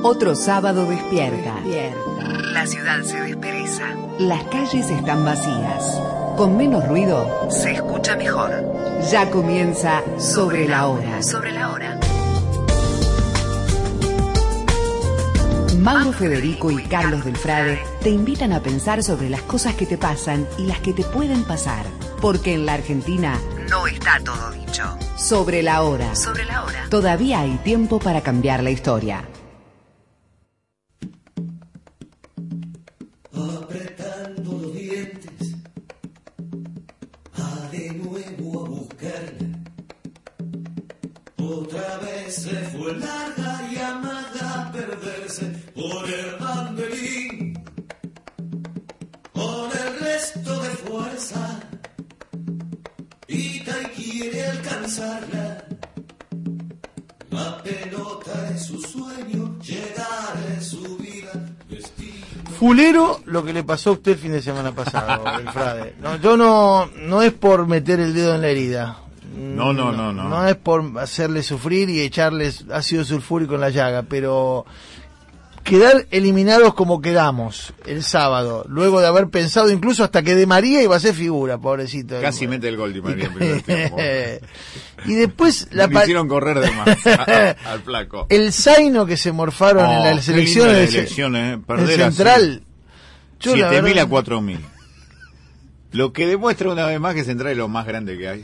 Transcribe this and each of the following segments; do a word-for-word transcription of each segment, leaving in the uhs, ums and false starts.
Otro sábado despierta. La ciudad se despereza. Las calles están vacías. Con menos ruido se escucha mejor. Ya comienza Sobre la Hora. Sobre la Hora. Mauro Federico y Carlos Delfrade te invitan a pensar sobre las cosas que te pasan y las que te pueden pasar. Porque en la Argentina no está todo dicho. Sobre la Hora. Sobre la Hora. Todavía hay tiempo para cambiar la historia. Apretando los dientes, va de nuevo a buscarla. Otra vez se fue larga y amaga a perderse por el banderín. Con el resto de fuerza, pita y quiere alcanzarla. La pelota es su sueño, llegar es su vida, destino. Fulero lo que le pasó a usted el fin de semana pasado, Delfrade. No, yo no, no es por meter el dedo en la herida. No, no, no, no. No es por hacerle sufrir y echarles ácido sulfúrico en la llaga, pero quedar eliminados como quedamos el sábado, luego de haber pensado incluso hasta que Di María iba a ser figura, pobrecito. Casi mete el gol Di María en primer tiempo. Y después la le pa- hicieron correr de más a, a, al flaco. El zaino que se morfaron oh, en las elecciones, las elecciones eh. Perder el Central siete mil a cuatro mil. Lo que demuestra una vez más que Central es lo más grande que hay.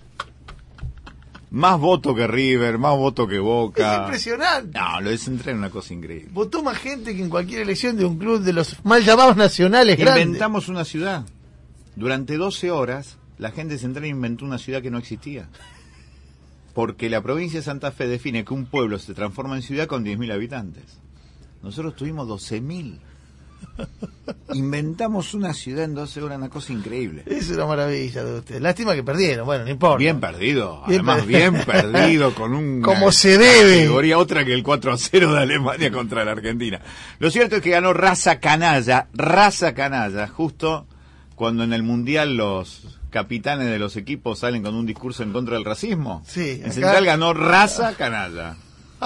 Más voto que River, más voto que Boca. Es impresionante. No, lo de Central es una cosa increíble. Votó más gente que en cualquier elección de un club de los mal llamados nacionales grandes. Inventamos una ciudad. Durante doce horas, la gente de Central inventó una ciudad que no existía. Porque la provincia de Santa Fe define que un pueblo se transforma en ciudad con diez mil habitantes. Nosotros tuvimos doce mil. Inventamos una ciudad en doce horas, una cosa increíble. Es una maravilla de ustedes. Lástima que perdieron, bueno, no importa. Bien perdido, bien además per- bien perdido, con un como se debe. Categoría otra que el cuatro a cero de Alemania contra la Argentina. Lo cierto es que ganó raza canalla, raza canalla, justo cuando en el Mundial los capitanes de los equipos salen con un discurso en contra del racismo. Sí, en acá... Central ganó raza canalla,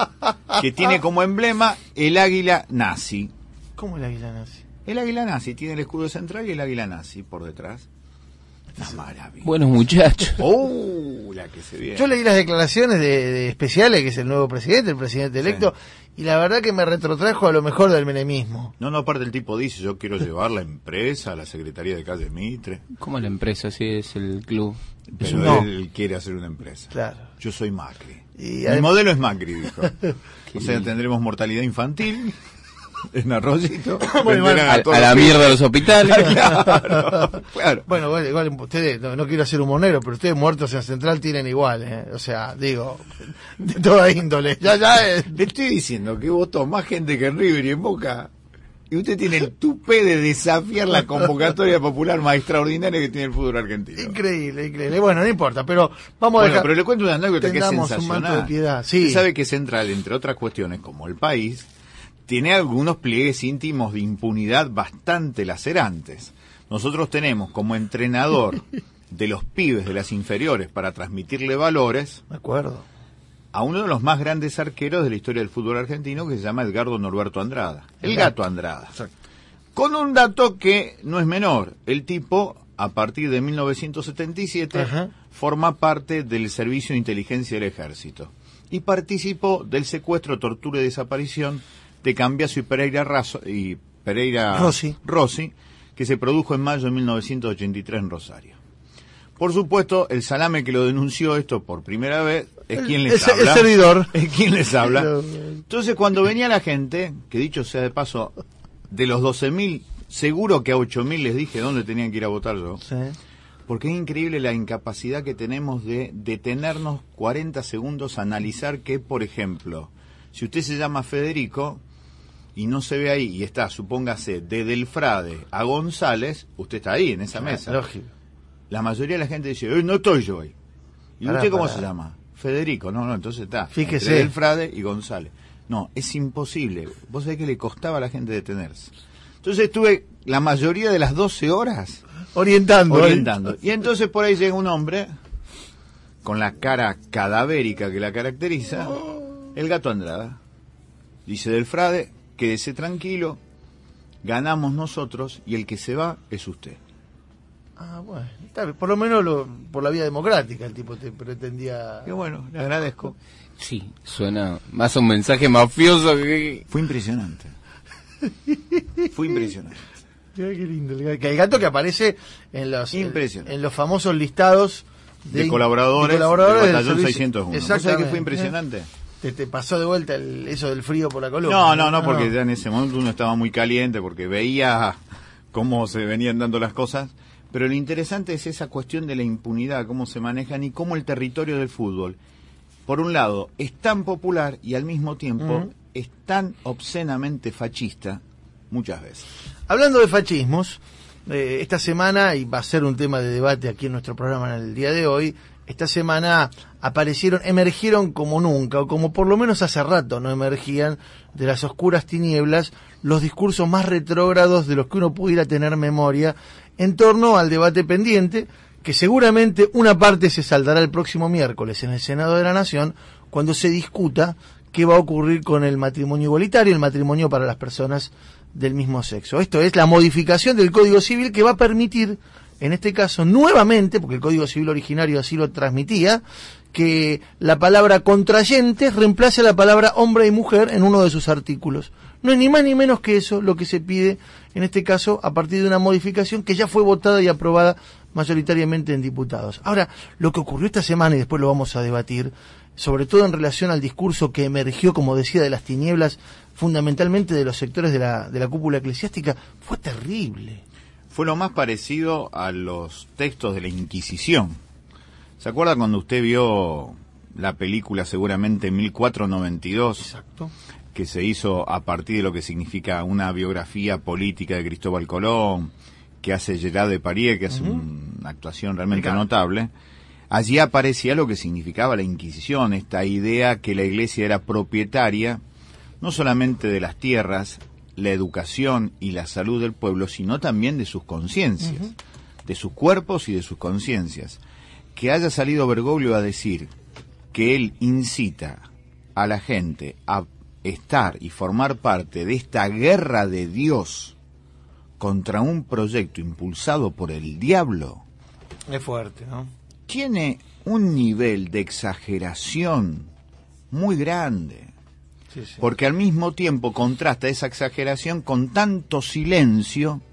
que tiene como emblema el águila nazi. ¿Cómo el águila nazi? El águila nazi tiene el escudo central y el águila nazi por detrás. Una maravilla. Buenos muchachos. Oh, la que se viene. Yo leí las declaraciones de, de Especiales, que es el nuevo presidente, el presidente electo, sí. Y la verdad que me retrotrajo a lo mejor del menemismo. No, no, aparte el tipo dice, yo quiero llevar la empresa a la Secretaría de Calle Mitre. ¿Cómo la empresa? Sí, es el club. Pero no. él quiere hacer una empresa. Claro. Yo soy Macri. Y el modelo es Macri, dijo. O sea, tendremos mortalidad infantil en Arroyito. Bueno, bueno, a, a la mierda de los hospitales. Claro, claro. Bueno, igual, igual ustedes, no, no quiero ser un monero, pero ustedes muertos en Central tienen igual, ¿eh? O sea, digo, de toda índole. Ya, ya. Eh. Le estoy diciendo que votó más gente que en River y en Boca. Y usted tiene el tupé de desafiar la convocatoria popular más extraordinaria que tiene el fútbol argentino. Increíble, increíble. Bueno, no importa, pero vamos a bueno, dejar... pero le cuento una anécdota que es sensacional. Un manto de piedad. Sí. Usted sabe que Central, entre otras cuestiones, como el país, tiene algunos pliegues íntimos de impunidad bastante lacerantes. Nosotros tenemos como entrenador de los pibes de las inferiores para transmitirle valores... Me acuerdo. A uno de los más grandes arqueros de la historia del fútbol argentino, que se llama Edgardo Norberto Andrada. El Gato Andrada. Exacto. Con un dato que no es menor. El tipo, a partir de mil novecientos setenta y siete, Ajá. forma parte del Servicio de Inteligencia del Ejército. Y participó del secuestro, tortura y desaparición de Cambiaso y Pereira, Razo, y Pereira Rossi. Rossi, que se produjo en mayo de mil novecientos ochenta y tres en Rosario. Por supuesto, el salame que lo denunció esto por primera vez es quien les el, habla. El servidor. Es quien les habla. Entonces, cuando venía la gente, que dicho sea de paso, de los doce mil, seguro que a ocho mil les dije dónde tenían que ir a votar yo. Sí. Porque es increíble la incapacidad que tenemos de detenernos cuarenta segundos a analizar que, por ejemplo, si usted se llama Federico y no se ve ahí y está, supóngase, de Delfrade a González, usted está ahí en esa ah, mesa. Lógico. La mayoría de la gente dice, eh, no estoy yo ahí. ¿Y pará, usted cómo pará. se llama? Federico. No, no, entonces está. Fíjese. Entre Delfrade y González. No, es imposible. Vos sabés que le costaba a la gente detenerse. Entonces estuve la mayoría de las doce horas orientando. Orientando. Y entonces por ahí llega un hombre con la cara cadavérica que la caracteriza, el Gato Andrada. Dice Del Frade, quédese tranquilo, ganamos nosotros y el que se va es usted. Ah, bueno, está bien. Por lo menos lo, por la vía democrática el tipo te pretendía... Qué bueno, le agradezco. Sí, suena más a un mensaje mafioso que... Fue impresionante. Fue impresionante. Mirá qué lindo. El gato, el gato que aparece en los, Impresionante. en los famosos listados de, de colaboradores, de colaboradores del Batallón seiscientos uno. Exactamente. ¿Sabes qué fue impresionante? Te, te pasó de vuelta el, eso del frío por la columna. No, no, no, porque no. Ya en ese momento uno estaba muy caliente, porque veía cómo se venían dando las cosas. Pero lo interesante es esa cuestión de la impunidad, cómo se manejan y cómo el territorio del fútbol, por un lado, es tan popular y al mismo tiempo uh-huh. es tan obscenamente fascista muchas veces. Hablando de fascismos, eh, esta semana, y va a ser un tema de debate aquí en nuestro programa en el día de hoy, esta semana aparecieron, emergieron como nunca, o como por lo menos hace rato no emergían de las oscuras tinieblas, los discursos más retrógrados de los que uno pudiera tener memoria en torno al debate pendiente, que seguramente una parte se saldará el próximo miércoles en el Senado de la Nación, cuando se discuta qué va a ocurrir con el matrimonio igualitario, el matrimonio para las personas del mismo sexo. Esto es la modificación del Código Civil que va a permitir, en este caso, nuevamente, porque el Código Civil originario así lo transmitía, que la palabra contrayentes reemplace a la palabra hombre y mujer en uno de sus artículos. No es ni más ni menos que eso lo que se pide, en este caso, a partir de una modificación que ya fue votada y aprobada mayoritariamente en diputados. Ahora, lo que ocurrió esta semana, y después lo vamos a debatir, sobre todo en relación al discurso que emergió, como decía, de las tinieblas, fundamentalmente de los sectores de la, de la cúpula eclesiástica, fue terrible. Fue lo más parecido a los textos de la Inquisición. ¿Se acuerda cuando usted vio la película seguramente mil cuatrocientos noventa y dos? Exacto. Que se hizo a partir de lo que significa una biografía política de Cristóbal Colón, que hace Gerard Depardieu, que hace uh-huh. una actuación realmente Oiga. notable. Allí aparecía lo que significaba la Inquisición, esta idea que la Iglesia era propietaria no solamente de las tierras, la educación y la salud del pueblo, sino también de sus conciencias, uh-huh. de sus cuerpos y de sus conciencias. Que haya salido Bergoglio a decir que él incita a la gente a estar y formar parte de esta guerra de Dios contra un proyecto impulsado por el diablo, es fuerte, ¿no? Tiene un nivel de exageración muy grande. Sí, sí. Porque al mismo tiempo contrasta esa exageración con tanto silencio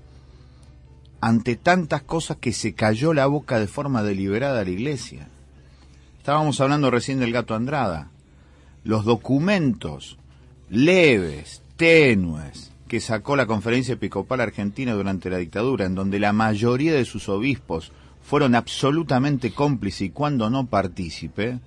ante tantas cosas que se cayó la boca de forma deliberada a la Iglesia. Estábamos hablando recién del Gato Andrada. Los documentos leves, tenues, que sacó la Conferencia Episcopal Argentina durante la dictadura, en donde la mayoría de sus obispos fueron absolutamente cómplices y cuando no partícipe,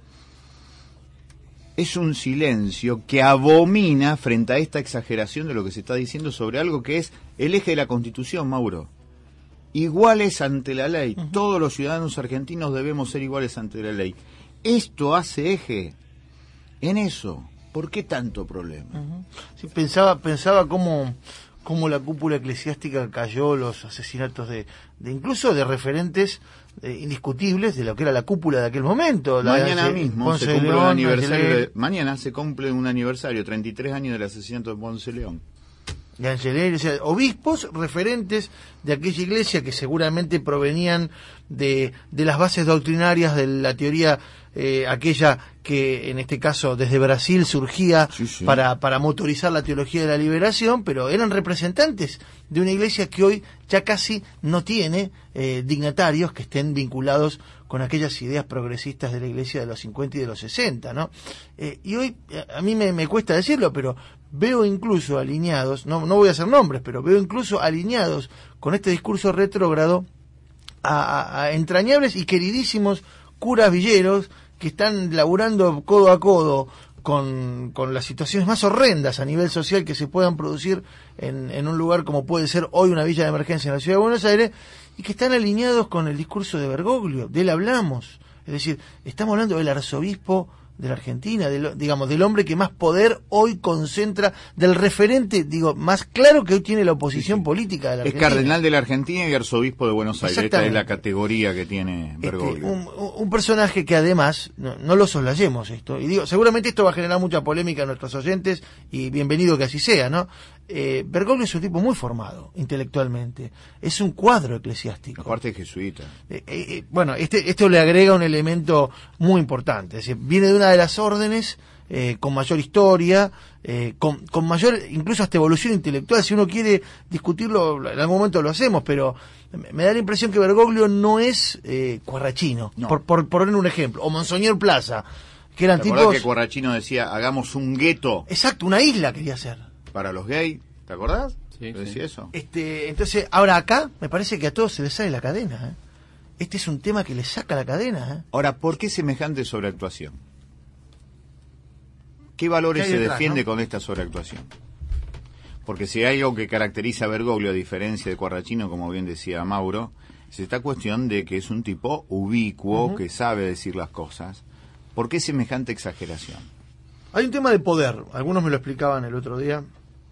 es un silencio que abomina frente a esta exageración de lo que se está diciendo sobre algo que es el eje de la Constitución, Mauro. Iguales ante la ley. Uh-huh. Todos los ciudadanos argentinos debemos ser iguales ante la ley. Esto hace eje en eso. ¿Por qué tanto problema? Uh-huh. Sí, pensaba pensaba cómo, cómo la cúpula eclesiástica cayó los asesinatos de, de incluso de referentes eh, indiscutibles de lo que era la cúpula de aquel momento. Mañana la, mismo Ponce se cumple León, un aniversario Angelé, de, mañana se cumple un aniversario, treinta y tres años del asesinato de Ponce León. De Angelé, o sea, obispos referentes de aquella iglesia que seguramente provenían de, de las bases doctrinarias de la teoría eh, aquella que en este caso desde Brasil surgía sí, sí. para para motorizar la teología de la liberación, pero eran representantes de una iglesia que hoy ya casi no tiene eh, dignatarios que estén vinculados con aquellas ideas progresistas de la iglesia de los cincuenta y de los sesenta, ¿no? Eh, y hoy, a mí me, me cuesta decirlo, pero veo incluso alineados, no, no voy a hacer nombres, pero veo incluso alineados con este discurso retrógrado a, a, a entrañables y queridísimos curas villeros que están laburando codo a codo con, con las situaciones más horrendas a nivel social que se puedan producir en, en un lugar como puede ser hoy una villa de emergencia en la ciudad de Buenos Aires, y que están alineados con el discurso de Bergoglio, de él hablamos. Es decir, estamos hablando del arzobispo de la Argentina, del, digamos, del hombre que más poder hoy concentra, del referente, digo, más claro que hoy tiene la oposición sí, sí. política de la es Argentina. Es cardenal de la Argentina y arzobispo de Buenos Aires. Esta es la categoría que tiene Bergoglio. Este, un, un personaje que además, no, no lo soslayemos esto, y digo, seguramente esto va a generar mucha polémica en nuestros oyentes, y bienvenido que así sea, ¿no? Eh, Bergoglio es un tipo muy formado intelectualmente, es un cuadro eclesiástico. Aparte es jesuita. Eh, eh, bueno, este, esto le agrega un elemento muy importante, es decir, viene de una de las órdenes eh, con mayor historia, eh, con, con mayor incluso hasta evolución intelectual. Si uno quiere discutirlo, en algún momento lo hacemos, pero me da la impresión que Bergoglio no es eh, Cuarrachino, no. por, por, por poner un ejemplo, o Monseñor Plaza, que eran ¿Te tipos... que Cuarrachino decía, hagamos un gueto? Exacto, una isla quería hacer. Para los gays, ¿te acordás? Sí, ¿Te decía sí. eso? Este, entonces, ahora acá, me parece que a todos se les sale la cadena, ¿eh? Este es un tema que les saca la cadena, ¿eh? Ahora, ¿por qué semejante sobreactuación? ¿Qué valores ¿Qué se detrás, defiende no? con esta sobreactuación? Porque si hay algo que caracteriza a Bergoglio, a diferencia de Cuarrachino, como bien decía Mauro, es esta cuestión de que es un tipo ubicuo, uh-huh. que sabe decir las cosas. ¿Por qué semejante exageración? Hay un tema de poder, algunos me lo explicaban el otro día,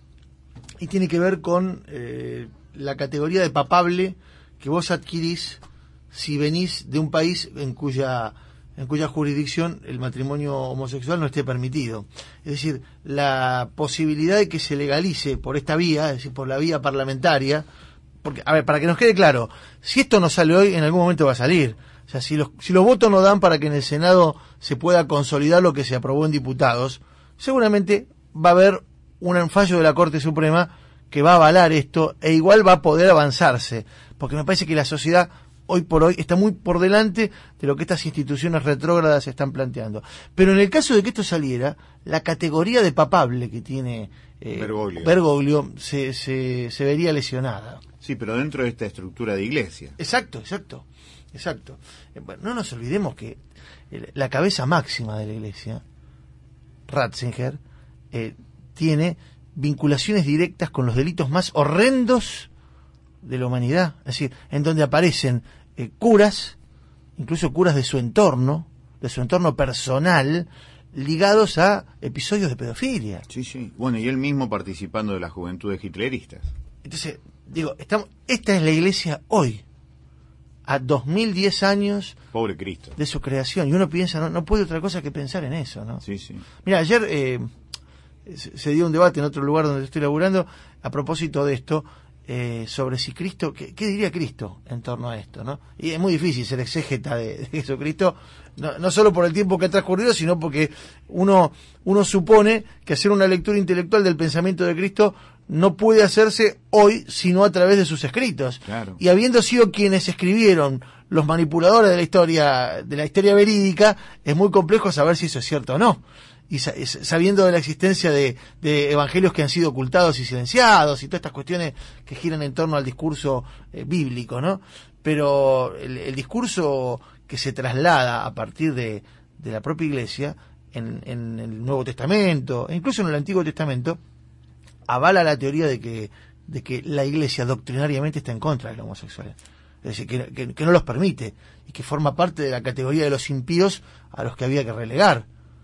y tiene que ver con eh, la categoría de papable que vos adquirís si venís de un país en cuya en cuya jurisdicción el matrimonio homosexual no esté permitido. Es decir, la posibilidad de que se legalice por esta vía, es decir, por la vía parlamentaria, porque, a ver, para que nos quede claro, si esto no sale hoy, en algún momento va a salir. O sea, si los, si los votos no dan para que en el Senado se pueda consolidar lo que se aprobó en diputados, seguramente va a haber un fallo de la Corte Suprema que va a avalar esto, e igual va a poder avanzarse, porque me parece que la sociedad hoy por hoy está muy por delante de lo que estas instituciones retrógradas están planteando. Pero en el caso de que esto saliera, la categoría de papable que tiene eh, Bergoglio, Bergoglio se, se, se vería lesionada. Sí, pero dentro de esta estructura de iglesia. Exacto, exacto, exacto. Eh, bueno, no nos olvidemos que eh, la cabeza máxima de la iglesia, Ratzinger, eh, tiene vinculaciones directas con los delitos más horrendos de la humanidad, es decir, en donde aparecen eh, curas, incluso curas de su entorno, de su entorno personal, ligados a episodios de pedofilia. Sí, sí. Bueno, y él mismo participando de las juventudes hitleristas. Entonces, digo, estamos, esta es la iglesia hoy, a dos mil diez años Pobre Cristo. de su creación, y uno piensa, no, no puede otra cosa que pensar en eso, ¿no? Sí, sí. Mira, ayer eh, se dio un debate en otro lugar donde estoy laburando a propósito de esto, eh, sobre si Cristo, ¿qué, qué diría Cristo en torno a esto, ¿no? Y es muy difícil ser exégeta de, de Jesucristo, no, no solo por el tiempo que ha transcurrido, sino porque uno, uno supone que hacer una lectura intelectual del pensamiento de Cristo no puede hacerse hoy sino a través de sus escritos. Claro. Y habiendo sido quienes escribieron los manipuladores de la historia, de la historia verídica, es muy complejo saber si eso es cierto o no. Y sabiendo de la existencia de, de evangelios que han sido ocultados y silenciados y todas estas cuestiones que giran en torno al discurso eh, bíblico, ¿no? Pero el, el discurso que se traslada a partir de, de la propia Iglesia en, en el Nuevo Testamento, e incluso en el Antiguo Testamento, avala la teoría de que, de que la Iglesia doctrinariamente está en contra de los homosexuales. Es decir, que, que, que no los permite y que forma parte de la categoría de los impíos a los que había que relegar.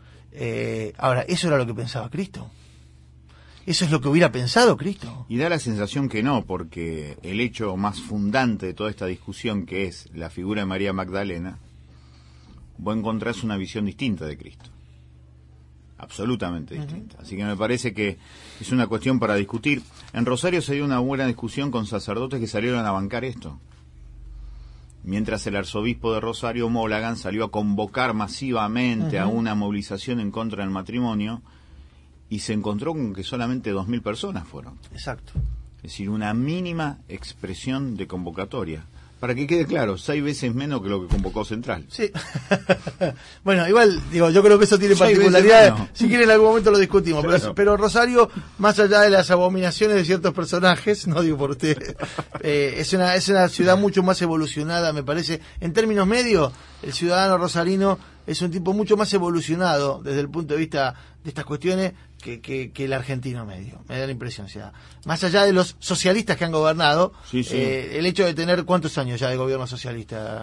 Eh, ahora, ¿eso era lo que pensaba Cristo? ¿Eso es lo que hubiera pensado Cristo? Y da la sensación que no, porque el hecho más fundante de toda esta discusión, que es la figura de María Magdalena, vos encontrás una visión distinta de Cristo. Absolutamente distinta. Uh-huh. Así que me parece que es una cuestión para discutir. En Rosario se dio una buena discusión con sacerdotes que salieron a bancar esto. Mientras el arzobispo de Rosario, Monaghan, salió a convocar masivamente uh-huh. a una movilización en contra del matrimonio, y se encontró con que solamente dos mil personas fueron. Exacto. Es decir, una mínima expresión de convocatoria. Para que quede claro, seis veces menos que lo que convocó Central. Sí. Bueno, igual, digo, yo creo que eso tiene particularidades. Si quieren en algún momento lo discutimos. Claro. Pero, pero Rosario, más allá de las abominaciones de ciertos personajes, no digo por usted, eh, es una es una ciudad mucho más evolucionada, me parece. En términos medios, el ciudadano rosarino es un tipo mucho más evolucionado desde el punto de vista de estas cuestiones que, que, que el argentino medio, me da la impresión. O sea, más allá de los socialistas que han gobernado, sí, sí. Eh, el hecho de tener, ¿cuántos años ya de gobierno socialista,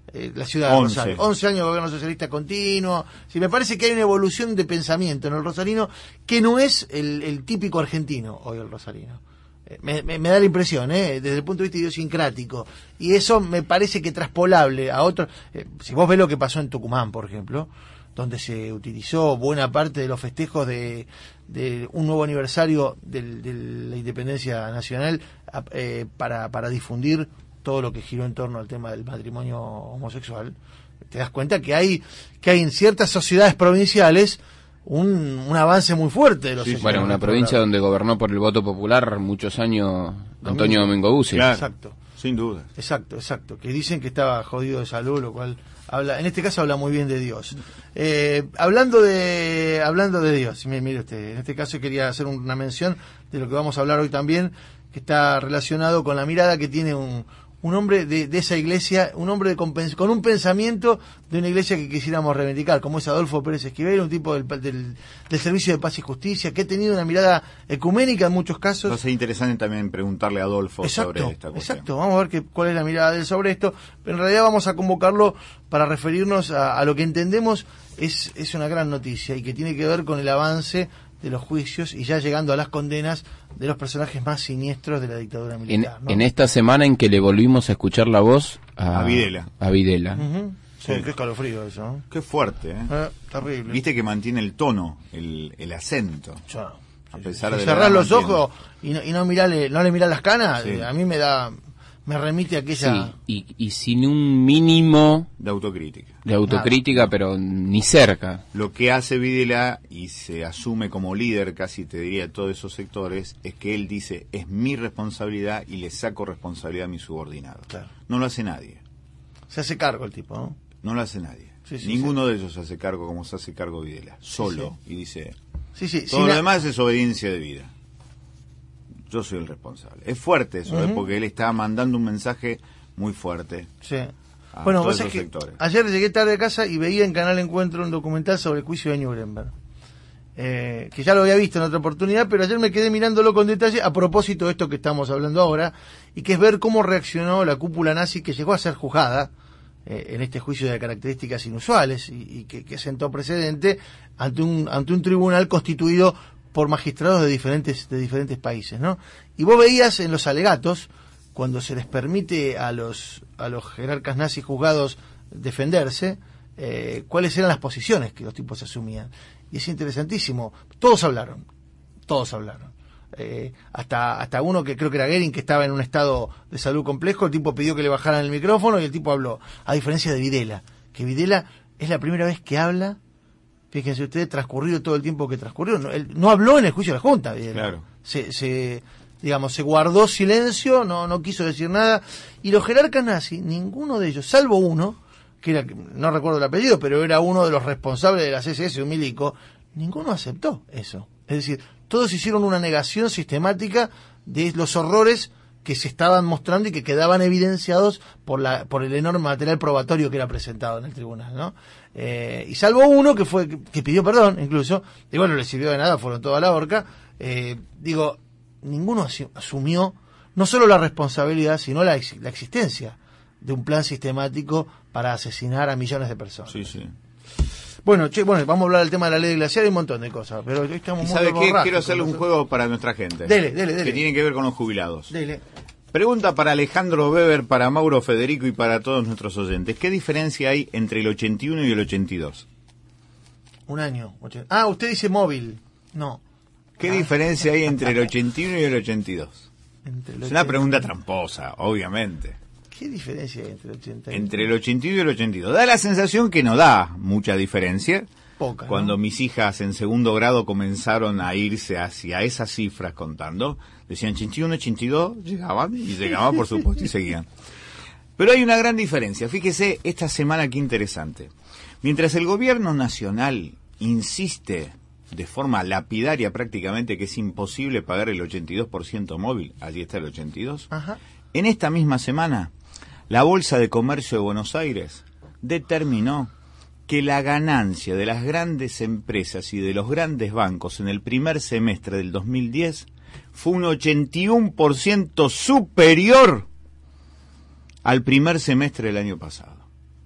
eh, la ciudad de once. Rosario. once años de gobierno socialista continuo. Sí, me parece que hay una evolución de pensamiento en el rosarino que no es el, el típico argentino hoy el rosarino. Eh, me, me, me da la impresión, eh, desde el punto de vista idiosincrático. Y eso me parece que traspolable a otros. Eh, si vos ves lo que pasó en Tucumán, por ejemplo, donde se utilizó buena parte de los festejos de, de un nuevo aniversario del, de la independencia nacional eh, para, para difundir todo lo que giró en torno al tema del matrimonio homosexual, te das cuenta que hay que hay en ciertas sociedades provinciales un, un avance muy fuerte de los sí, bueno, una provincia donde gobernó por el voto popular muchos años Antonio Domingo Bussi. Claro, exacto. Sin duda. Exacto, exacto. Que dicen que estaba jodido de salud, lo cual habla, en este caso habla muy bien de Dios. Eh, hablando de, hablando de Dios, mire, mire usted, en este caso quería hacer una mención de lo que vamos a hablar hoy también, que está relacionado con la mirada que tiene un, un hombre de, de esa iglesia, un hombre de compens- con un pensamiento de una iglesia que quisiéramos reivindicar, como es Adolfo Pérez Esquivel, un tipo del, del, del Servicio de Paz y Justicia, que ha tenido una mirada ecuménica en muchos casos. Va a ser interesante también preguntarle a Adolfo Exacto, sobre esta cuestión. Exacto, vamos a ver que, cuál es la mirada de él sobre esto, pero en realidad vamos a convocarlo para referirnos a, a lo que entendemos es, es una gran noticia y que tiene que ver con el avance de los juicios y ya llegando a las condenas de los personajes más siniestros de la dictadura militar. En, ¿no? en esta semana en que le volvimos a escuchar la voz a, A Videla. A Videla. Uh-huh. Sí, Sí. qué escalofrío eso, ¿no? Qué fuerte, ¿eh? Eh, terrible. Viste que mantiene el tono, el, el acento. Ya. A pesar Si de la cerrás edad, los mantiene. ojos y no, y no mirarle, no le mirás las canas, Sí. eh, a mí me da, me remite a aquella... Sí, y, y sin un mínimo De autocrítica. de autocrítica, pero ni cerca. Lo que hace Videla, y se asume como líder, casi te diría, de todos esos sectores, es que él dice, es mi responsabilidad y le saco responsabilidad a mi subordinado. Claro. No lo hace nadie. Se hace cargo el tipo, ¿no? No lo hace nadie. Sí, sí, Ninguno de ellos se hace cargo como se hace cargo Videla. Solo. sí. Y dice, Sí, sí. todo sin lo a- demás es obediencia de vida. Yo soy el responsable. Es fuerte eso, ¿eh? Ujú. Porque él está mandando un mensaje muy fuerte. Sí. a Bueno, todos vos sabés esos que sectores. ayer llegué tarde a casa y veía en Canal Encuentro un documental sobre el juicio de Nuremberg. Eh, que ya lo había visto en otra oportunidad, pero ayer me quedé mirándolo con detalle a propósito de esto que estamos hablando ahora, y que es ver cómo reaccionó la cúpula nazi que llegó a ser juzgada eh, en este juicio de características inusuales y, y que, que sentó precedente ante un, ante un tribunal constituido por magistrados de diferentes, de diferentes países, ¿no? Y vos veías en los alegatos, cuando se les permite a los, a los jerarcas nazis juzgados defenderse, eh, cuáles eran las posiciones que los tipos asumían. Y es interesantísimo. Todos hablaron, todos hablaron. Eh, hasta hasta uno que creo que era Goering, que estaba en un estado de salud complejo, el tipo pidió que le bajaran el micrófono y el tipo habló. A diferencia de Videla, que Videla es la primera vez que habla, fíjense ustedes, transcurrido todo el tiempo que transcurrió. No, él no habló en el juicio de la Junta, Videla. Claro. Se, se, digamos, se guardó silencio, no, no quiso decir nada. Y los jerarcas nazis, ninguno de ellos, salvo uno, que era, no recuerdo el apellido, pero era uno de los responsables de la C S S, un milico, ninguno aceptó eso. Es decir, todos hicieron una negación sistemática de los horrores que se estaban mostrando y que quedaban evidenciados por la por el enorme material probatorio que era presentado en el tribunal, ¿no? Eh, y salvo uno que fue que, que pidió perdón, incluso, y bueno, le sirvió de nada, fueron todos a la horca. Eh, digo, ninguno asu- asumió no solo la responsabilidad, sino la, ex- la existencia de un plan sistemático para asesinar a millones de personas. Sí, sí. Bueno, che, bueno, vamos a hablar del tema de la ley de glaciar y un montón de cosas, pero hoy estamos ¿Y muy sabe qué? borrachos Quiero hacerle con un nosotros. juego para nuestra gente. Dele, dele, dele. Que tiene que ver con los jubilados. Dele. Pregunta para Alejandro Weber, para Mauro Federico y para todos nuestros oyentes. ¿Qué diferencia hay entre el ochenta y uno y el ochenta y dos? Un año. ocho- Ah, usted dice móvil. No. ¿Qué Ah. diferencia hay entre el ochenta y uno y el ochenta y dos? Entre el Es una ochenta- pregunta tramposa, obviamente. ¿Qué diferencia hay entre el ochenta y Entre el ochenta y uno y el ochenta y dos. Da la sensación que no da mucha diferencia. Poca, ¿no? Cuando mis hijas en segundo grado comenzaron a irse hacia esas cifras contando, decían ochenta y uno, ochenta y dos, llegaban y llegaban por supuesto y seguían. Pero hay una gran diferencia. Fíjese esta semana qué interesante. Mientras el gobierno nacional insiste de forma lapidaria prácticamente que es imposible pagar el ochenta y dos por ciento móvil, allí está el ochenta y dos, Ajá. en esta misma semana la Bolsa de Comercio de Buenos Aires determinó que la ganancia de las grandes empresas y de los grandes bancos en el primer semestre del dos mil diez fue un ochenta y uno por ciento superior al primer semestre del año pasado.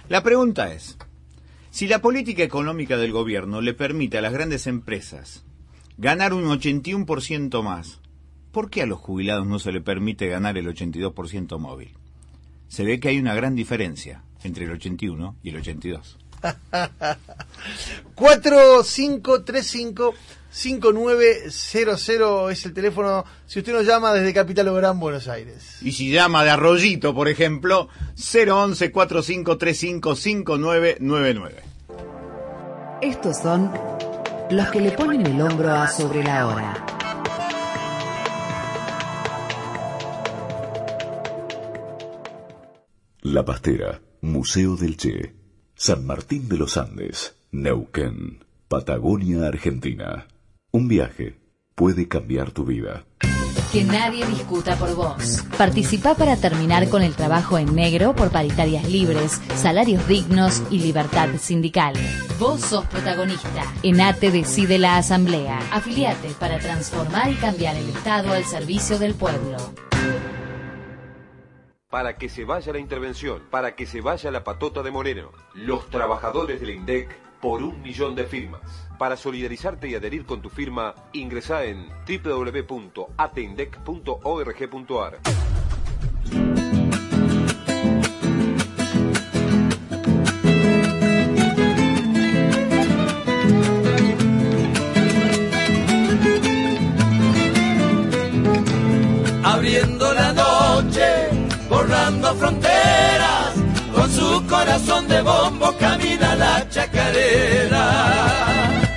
La pregunta es, si la política económica del gobierno le permite a las grandes empresas ganar un ochenta y uno por ciento más, ¿por qué a los jubilados no se le permite ganar el ochenta y dos por ciento móvil? Se ve que hay una gran diferencia entre el ochenta y uno y el ochenta y dos. cuatro cinco tres cinco cinco nueve cero cero es el teléfono si usted nos llama desde Capital o Gran Buenos Aires. Y si llama de Arroyito, por ejemplo, cero once cuatro cinco tres cinco cinco nueve nueve nueve. Estos son los que le ponen el hombro a Sobre la Hora. La Pastera, Museo del Che, San Martín de los Andes, Neuquén, Patagonia, Argentina. Un viaje puede cambiar tu vida. Que nadie discuta por vos. Participá para terminar con el trabajo en negro por paritarias libres, salarios dignos y libertad sindical. Vos sos protagonista. ENATE decide la asamblea. Afiliate para transformar y cambiar el Estado al servicio del pueblo. Para que se vaya la intervención, para que se vaya la patota de Moreno. Los trabajadores del INDEC por un millón de firmas. Para solidarizarte y adherir con tu firma, ingresá en doble u doble u doble u punto atindec punto org punto ar. Abriendo la noche, borrando fronteras, con su corazón de bombo camina la chacarera.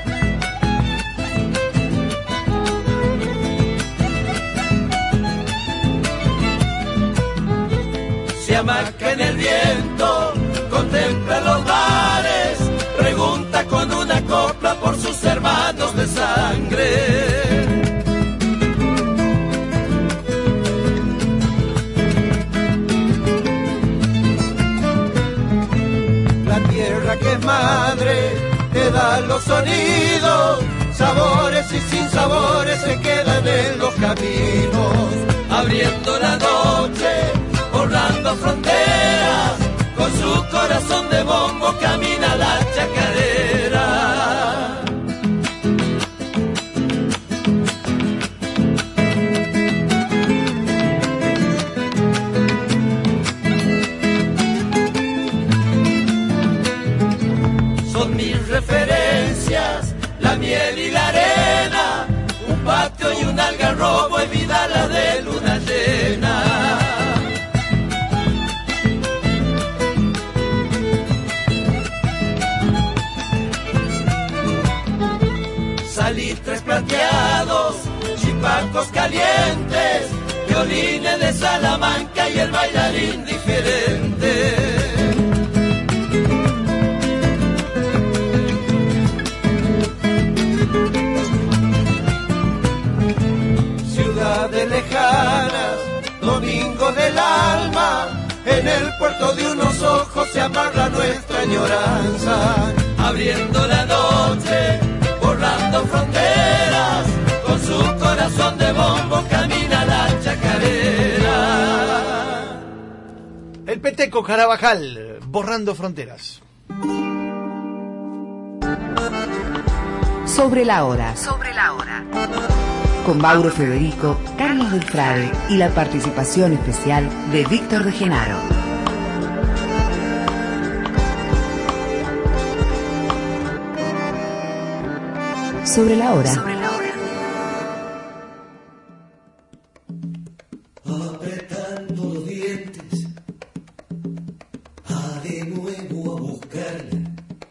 Se amaca en el viento, contempla los mares, pregunta con una copla por sus hermanos de sangre. Que es madre, te da los sonidos, sabores y sin sabores se quedan en los caminos. Abriendo la noche, borrando fronteras, con su corazón de bombo camina la chacarera. Referencias, la miel y la arena, un patio y un algarrobo y vida la de luna llena. Salitres plateados, chipacos calientes, violines de Salamanca y el bailarín diferente. Ciudades lejanas, domingo del alma, en el puerto de unos ojos se amarra nuestra añoranza. Abriendo la noche, borrando fronteras, con su corazón de bombo camina la chacarera. El Peteco Carabajal, borrando fronteras. Sobre la Hora. Sobre la Hora. Con Mauro Federico, Carlos del Frade y la participación especial de Víctor de Genaro. Sobre la Hora. Sobre la Hora. Apretando los dientes, a de nuevo a buscarla.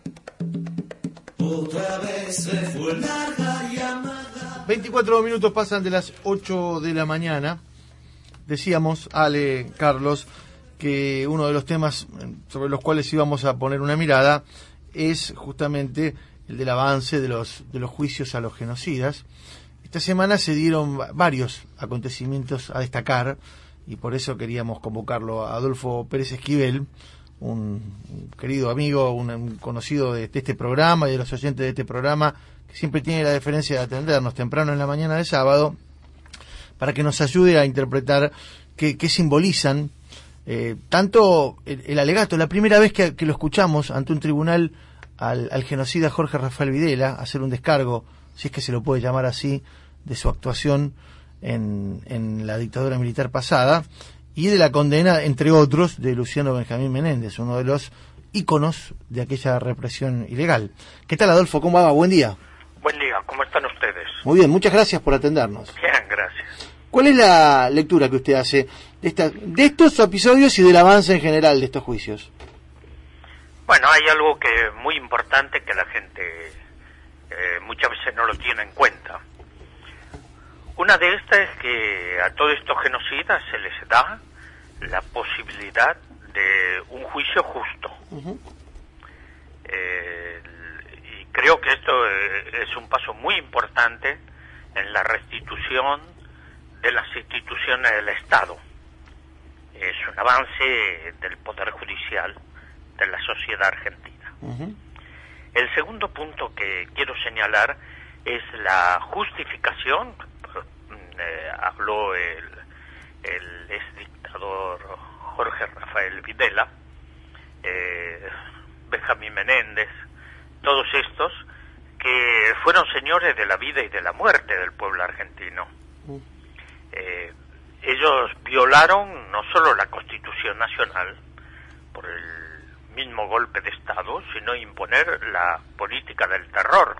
Otra vez se fue larga llamada. veinticuatro minutos pasan de las ocho de la mañana. Decíamos, Ale, Carlos, que uno de los temas sobre los cuales íbamos a poner una mirada es justamente el del avance de los, de los juicios a los genocidas. Esta semana se dieron varios acontecimientos a destacar y por eso queríamos convocarlo a Adolfo Pérez Esquivel, un, un querido amigo, un, un conocido de, de este programa y de los oyentes de este programa, que siempre tiene la deferencia de atendernos temprano en la mañana de sábado, para que nos ayude a interpretar qué, qué simbolizan Eh, tanto el, el alegato, la primera vez que, que lo escuchamos ante un tribunal al, al genocida Jorge Rafael Videla, hacer un descargo, si es que se lo puede llamar así, de su actuación en, en la dictadura militar pasada, y de la condena, entre otros, de Luciano Benjamín Menéndez, uno de los íconos de aquella represión ilegal. ¿Qué tal, Adolfo? ¿Cómo va? Buen día. Buen día, ¿cómo están ustedes? Muy bien, muchas gracias por atendernos. Bien, gracias. ¿Cuál es la lectura que usted hace de, esta, de estos episodios y del avance en general de estos juicios? Bueno, hay algo que es muy importante que la gente eh, muchas veces no lo tiene en cuenta. Una de estas es que a todos estos genocidas se les da la posibilidad de un juicio justo. Uh-huh. Eh, y creo que esto es un paso muy importante en la restitución de las instituciones del Estado. Es un avance del Poder Judicial de la sociedad argentina. Uh-huh. El segundo punto que quiero señalar es la justificación. Eh, habló el, el exdictador Jorge Rafael Videla, eh, Benjamín Menéndez, todos estos que fueron señores de la vida y de la muerte del pueblo argentino. Uh-huh. Eh, ellos violaron no solo la Constitución Nacional por el mismo golpe de Estado, sino imponer la política del terror.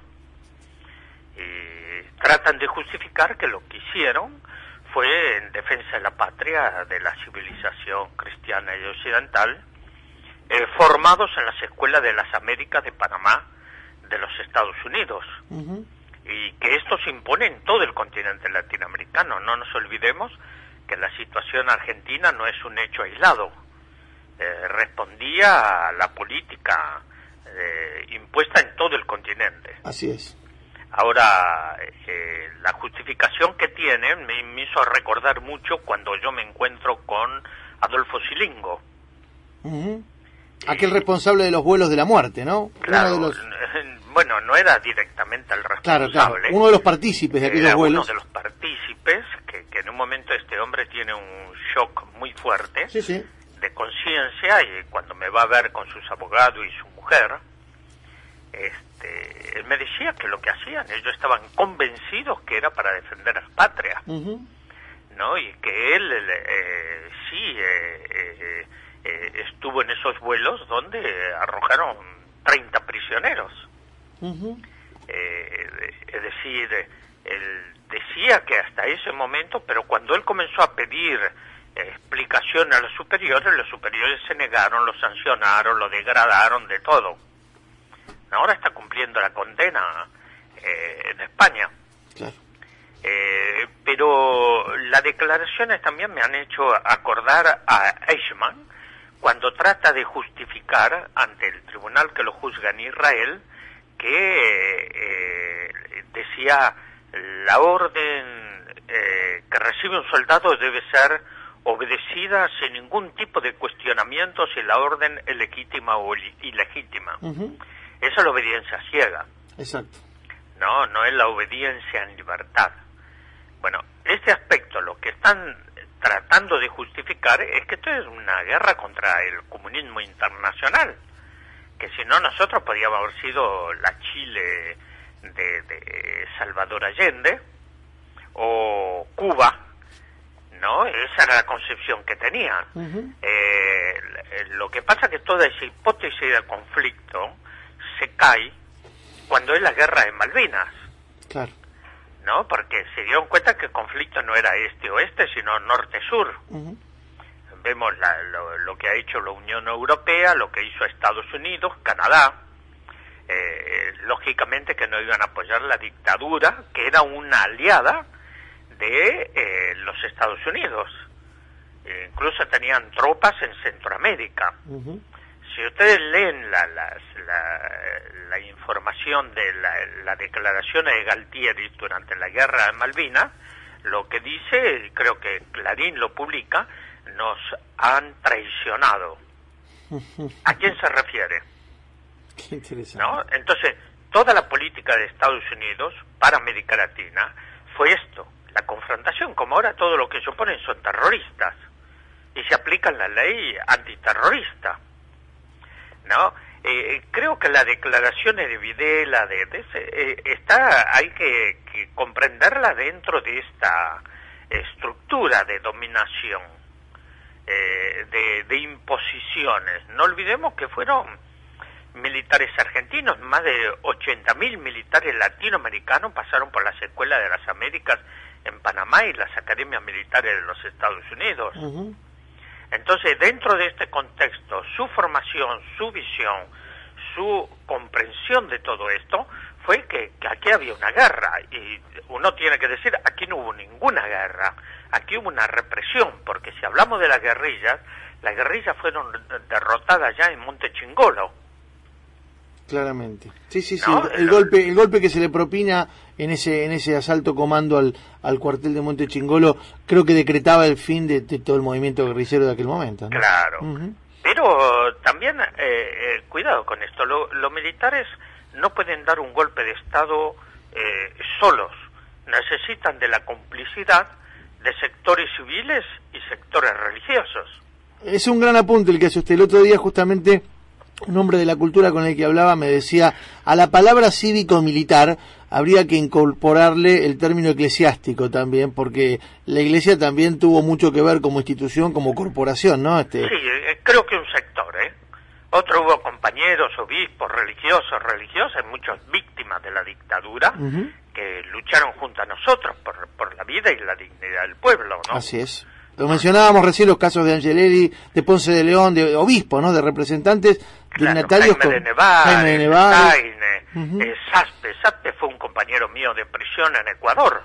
Y tratan de justificar que lo que hicieron fue en defensa de la patria, de la civilización cristiana y occidental, eh, formados en las escuelas de las Américas de Panamá de los Estados Unidos. Uh-huh. Y que esto se impone en todo el continente latinoamericano. No nos olvidemos que la situación argentina no es un hecho aislado. Eh, respondía a la política eh, impuesta en todo el continente. Así es. Ahora, eh, la justificación que tienen me, me hizo recordar mucho cuando yo me encuentro con Adolfo Silingo. Uh-huh. Aquel y, responsable de los vuelos de la muerte, ¿no? Claro, uno de los... bueno, no era directamente el responsable. Claro, claro, uno de los partícipes de aquellos era vuelos. Uno de los partícipes, que, que en un momento este hombre tiene un shock muy fuerte, sí, sí, de conciencia, y cuando me va a ver con sus abogados y su mujer, este, él me decía que lo que hacían, ellos estaban convencidos que era para defender a la patria, uh-huh. ¿no? Y que él eh, sí eh, eh, eh, estuvo en esos vuelos donde arrojaron treinta prisioneros. Uh-huh. Eh, es decir, él decía que hasta ese momento, pero cuando él comenzó a pedir eh, explicación a los superiores, los superiores se negaron, lo sancionaron, lo degradaron, de todo. Ahora está cumpliendo la condena eh, en España. Claro. Eh, pero las declaraciones también me han hecho acordar a Eichmann cuando trata de justificar ante el tribunal que lo juzga en Israel que eh, decía la orden eh, que recibe un soldado debe ser obedecida sin ningún tipo de cuestionamiento si la orden es legítima o ilegítima. Uh-huh. Esa es la obediencia ciega. Exacto. No, no es la obediencia en libertad. Bueno, este aspecto, lo que están tratando de justificar es que esto es una guerra contra el comunismo internacional, que si no nosotros podríamos haber sido la Chile de, de Salvador Allende o Cuba, ¿no? Esa era la concepción que tenían. Uh-huh. Eh, lo que pasa es que toda esa hipótesis de conflicto se cae cuando es la guerra de Malvinas. Claro. ¿No? Porque se dieron cuenta que el conflicto no era este-oeste, sino norte-sur. Uh-huh. Vemos la, lo, lo que ha hecho la Unión Europea, lo que hizo Estados Unidos, Canadá. Eh, lógicamente que no iban a apoyar la dictadura, que era una aliada de eh, los Estados Unidos. Eh, incluso tenían tropas en Centroamérica. Uh-huh. Si ustedes leen la, la, la, la información de la, la declaración de Galtieri durante la guerra de Malvinas, lo que dice, creo que Clarín lo publica, nos han traicionado. ¿A quién se refiere? Qué interesante. ¿No? Entonces, toda la política de Estados Unidos para América Latina fue esto, la confrontación, como ahora todo lo que se oponen son terroristas. y se aplica la ley antiterrorista, ¿no? Eh, creo que las declaraciones de Videla, de, de ese, eh, está, hay que, que comprenderla dentro de esta estructura de dominación, eh, de, de imposiciones. No olvidemos que fueron militares argentinos, más de ochenta mil militares latinoamericanos pasaron por las escuelas de las Américas en Panamá y las academias militares de los Estados Unidos. Uh-huh. Entonces, dentro de este contexto, su formación, su visión, su comprensión de todo esto, fue que, que aquí había una guerra, y uno tiene que decir, aquí no hubo ninguna guerra, aquí hubo una represión, porque si hablamos de las guerrillas, las guerrillas fueron derrotadas ya en Monte Chingolo. Claramente. Sí, sí, sí. ¿No? El, el golpe, el golpe que se le propina en ese, en ese asalto comando al, al cuartel de Monte Chingolo, creo que decretaba el fin de, de todo el movimiento guerrillero de aquel momento, ¿no? Claro. Uh-huh. Pero también, eh, eh, cuidado con esto, Lo, los militares no pueden dar un golpe de Estado eh, solos. Necesitan de la complicidad de sectores civiles y sectores religiosos. Es un gran apunte el que hace usted. El otro día justamente un hombre de la cultura con el que hablaba me decía, a la palabra cívico-militar habría que incorporarle el término eclesiástico también, porque la Iglesia también tuvo mucho que ver como institución, como corporación, ¿no? Este... Sí, eh, creo que un sector, ¿eh? Otro hubo compañeros, obispos, religiosos, religiosas, muchas víctimas de la dictadura, uh-huh, que lucharon junto a nosotros por, por la vida y la dignidad del pueblo, ¿no? Así es. Lo mencionábamos recién, los casos de Angelelli, de Ponce de León, de obispos, ¿no? De representantes dignatarios. Claro, Jaime de Nevar, Jaime de Nevar. Taine, uh-huh, eh, Saspe. Saspe fue un compañero mío de prisión en Ecuador.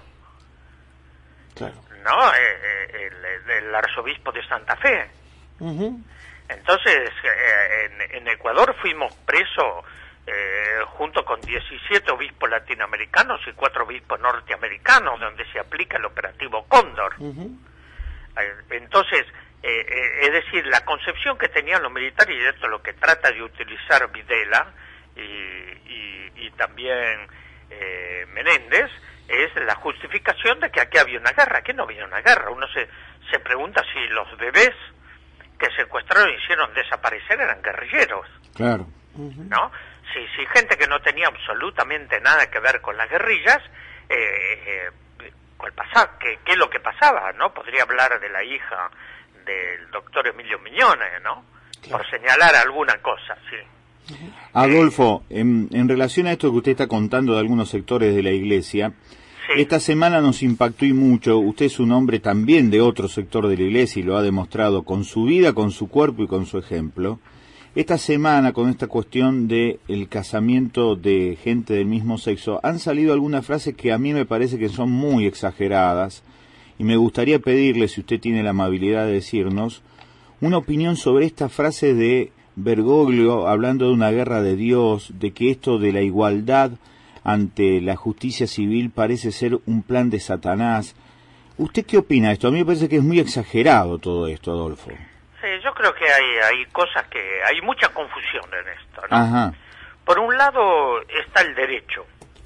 Claro. ¿No? Eh, eh, el, el arzobispo de Santa Fe. Uh-huh. Entonces, eh, en, en Ecuador fuimos presos eh, junto con diecisiete obispos latinoamericanos y cuatro obispos norteamericanos, donde se aplica el operativo Cóndor. Uh-huh. Entonces, eh, eh, es decir, la concepción que tenían los militares, y esto es lo que trata de utilizar Videla y, y, y también eh, Menéndez, es la justificación de que aquí había una guerra. Aquí no había una guerra. Uno se, se pregunta si los bebés que secuestraron y hicieron desaparecer eran guerrilleros. Claro. Uh-huh. ¿No? Si, si gente que no tenía absolutamente nada que ver con las guerrillas, eh, eh, ¿cuál pasaba? ¿Qué, ¿Qué es lo que pasaba? ¿No? Podría hablar de la hija del doctor Emilio Miñones, ¿no? Claro. Por señalar alguna cosa, sí. Uh-huh. Adolfo, en, en relación a esto que usted está contando de algunos sectores de la Iglesia, sí, esta semana nos impactó y mucho. Usted es un hombre también de otro sector de la Iglesia y lo ha demostrado con su vida, con su cuerpo y con su ejemplo. Esta semana, con esta cuestión de el casamiento de gente del mismo sexo, han salido algunas frases que a mí me parece que son muy exageradas, y me gustaría pedirle, si usted tiene la amabilidad de decirnos, una opinión sobre esta frase de Bergoglio, hablando de una guerra de Dios, de que esto de la igualdad ante la justicia civil parece ser un plan de Satanás. ¿Usted qué opina de esto? A mí me parece que es muy exagerado todo esto, Adolfo. Sí, yo creo que hay, hay cosas que... hay mucha confusión en esto, ¿no? Ajá. Por un lado está el derecho.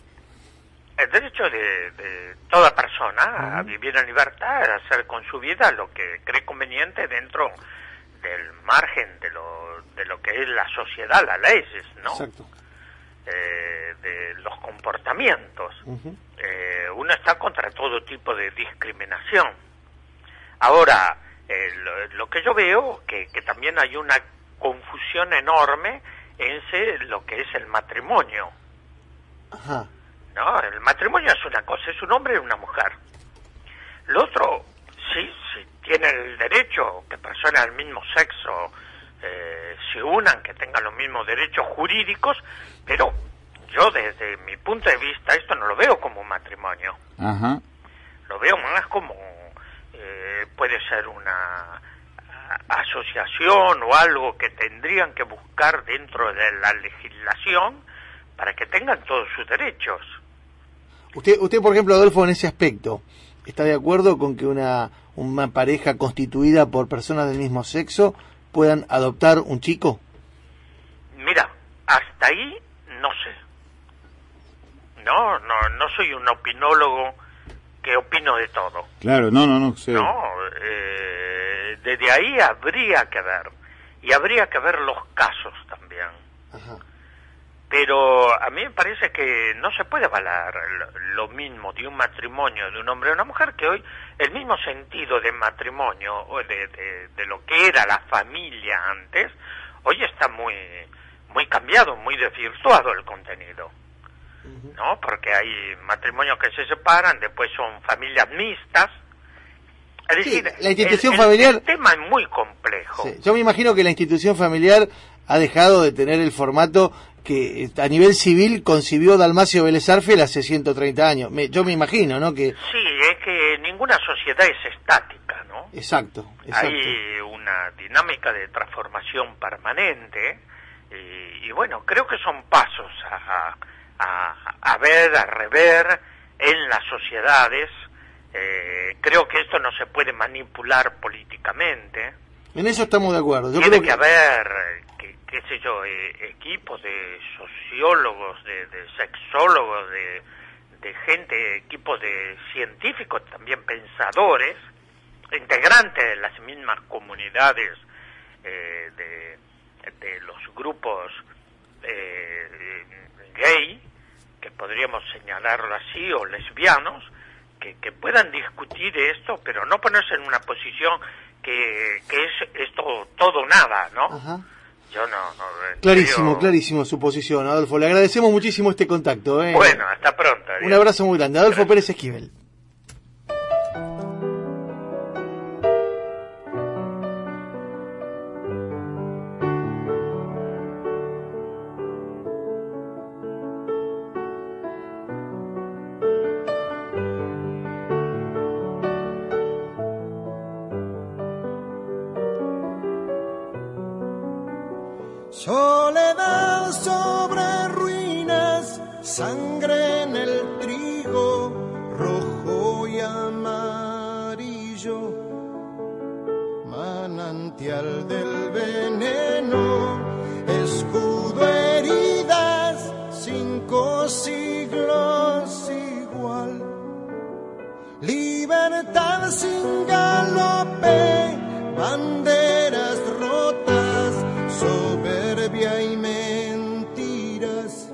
El derecho de, de toda persona a vivir en libertad, a hacer con su vida lo que cree conveniente dentro del margen de lo, de lo que es la sociedad, las leyes, ¿no? Exacto. Eh, de los comportamientos. Uh-huh. Eh, uno está contra todo tipo de discriminación. Ahora, eh, lo, lo que yo veo, que, que también hay una confusión enorme en ese, lo que es el matrimonio. Ajá. No, el matrimonio es una cosa, es un hombre y una mujer. Lo otro, sí, sí tiene el derecho que personas del mismo sexo eh, se unan, que tengan los mismos derechos jurídicos, pero yo desde mi punto de vista esto no lo veo como un matrimonio. Ajá. Lo veo más como eh, puede ser una asociación o algo que tendrían que buscar dentro de la legislación para que tengan todos sus derechos. Usted, usted por ejemplo, Adolfo, en ese aspecto, ¿está de acuerdo con que una, una pareja constituida por personas del mismo sexo puedan adoptar un chico? Mira, hasta ahí no sé. No, no, no soy un opinólogo que opino de todo. Claro, no, no, no sé. No, eh, desde ahí habría que ver, y habría que ver los casos también. Ajá. Pero a mí me parece que no se puede avalar lo mismo de un matrimonio de un hombre y una mujer, que hoy el mismo sentido de matrimonio, o de, de, de lo que era la familia antes, hoy está muy, muy cambiado, muy desvirtuado el contenido. ¿No? Porque hay matrimonios que se separan, después son familias mixtas. Es Sí, decir, la institución el, el, familiar... el tema es muy complejo. Sí, yo me imagino que la institución familiar ha dejado de tener el formato que a nivel civil concibió Dalmacio Vélez Arfiel hace ciento treinta años. Me, yo me imagino, ¿no? Que Sí, es que ninguna sociedad es estática, ¿no? Exacto, exacto. Hay una dinámica de transformación permanente y, y bueno, creo que son pasos a, a, a ver, a rever en las sociedades. Eh, creo que esto no se puede manipular políticamente. En eso estamos de acuerdo. Yo Tiene creo que, que haber, que, qué sé yo, eh, equipos de sociólogos, de, de sexólogos, de, de gente, equipos de científicos, también pensadores, integrantes de las mismas comunidades eh, de, de los grupos eh, gay, que podríamos señalarlo así, o lesbianos, que, que puedan discutir esto, pero no ponerse en una posición que, que es esto todo o nada, ¿no? Ajá. Yo no, no Clarísimo, yo... clarísimo su posición, Adolfo. Le agradecemos muchísimo este contacto. ¿eh? Bueno, hasta pronto. Adiós. Un abrazo muy grande. Adolfo Gracias. Pérez Esquivel. Soledad sobre ruinas, sangre en el trigo, rojo y amarillo, manantial del veneno, escudo, heridas, cinco siglos igual, libertad sin galope, banderas rotas, soberbia y mentiras,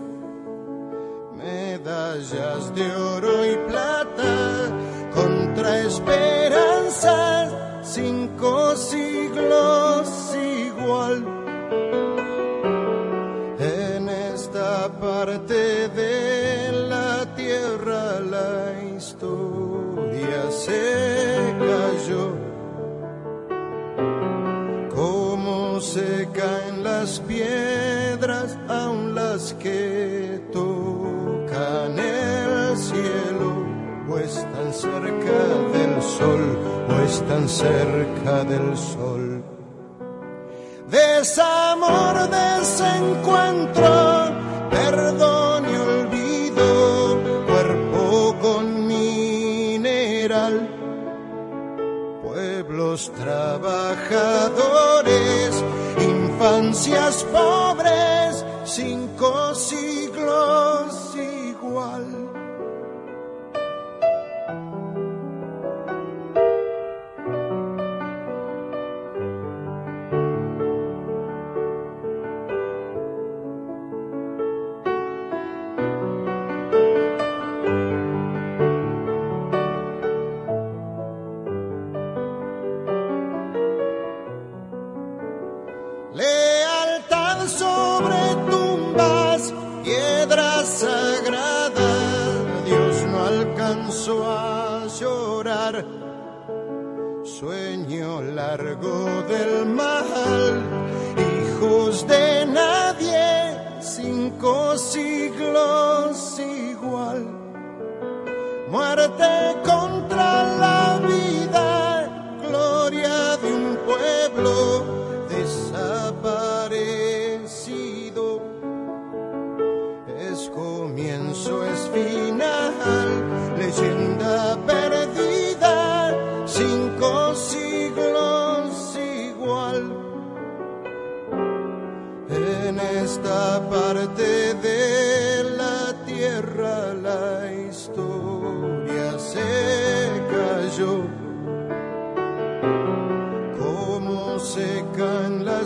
medallas de oro y plata, contra esperanzas, cinco siglos igual. En esta parte de la tierra la historia se cayó, se caen las piedras, aun las que tocan el cielo, o están cerca del sol, o están cerca del sol. Desamor, desencuentro, perdón y olvido, cuerpo con mineral, pueblos trabajadores, infancias pobres, cinco siglos igual. Lealtad sobre tumbas, piedras sagradas, Dios no alcanzó a llorar. Sueño largo del mal, hijos de nadie, cinco siglos igual. Muerte contra la vida, gloria de un pueblo desaparecido, es comienzo, es final, leyenda perdida, cinco siglos igual. En esta parte de la tierra la historia se cayó,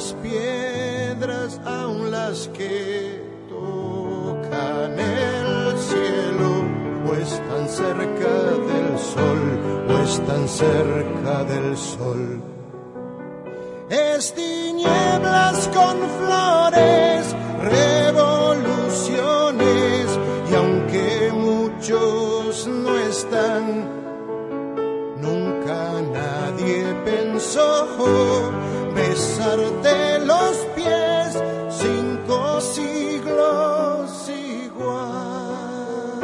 las piedras, aun las que tocan el cielo, o están cerca del sol, o están cerca del sol. Es tinieblas con flores, revoluciones, y aunque muchos no están, nunca nadie pensó besarte los pies cinco siglos igual.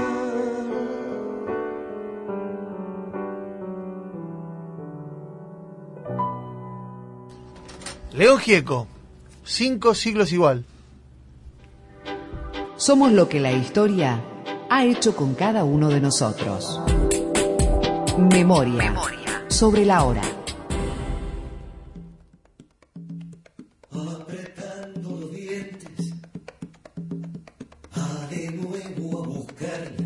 León Gieco, cinco siglos igual. Somos lo que la historia ha hecho con cada uno de nosotros. Memoria, Memoria. Sobre la hora. Apretando los dientes, a de nuevo a buscarla.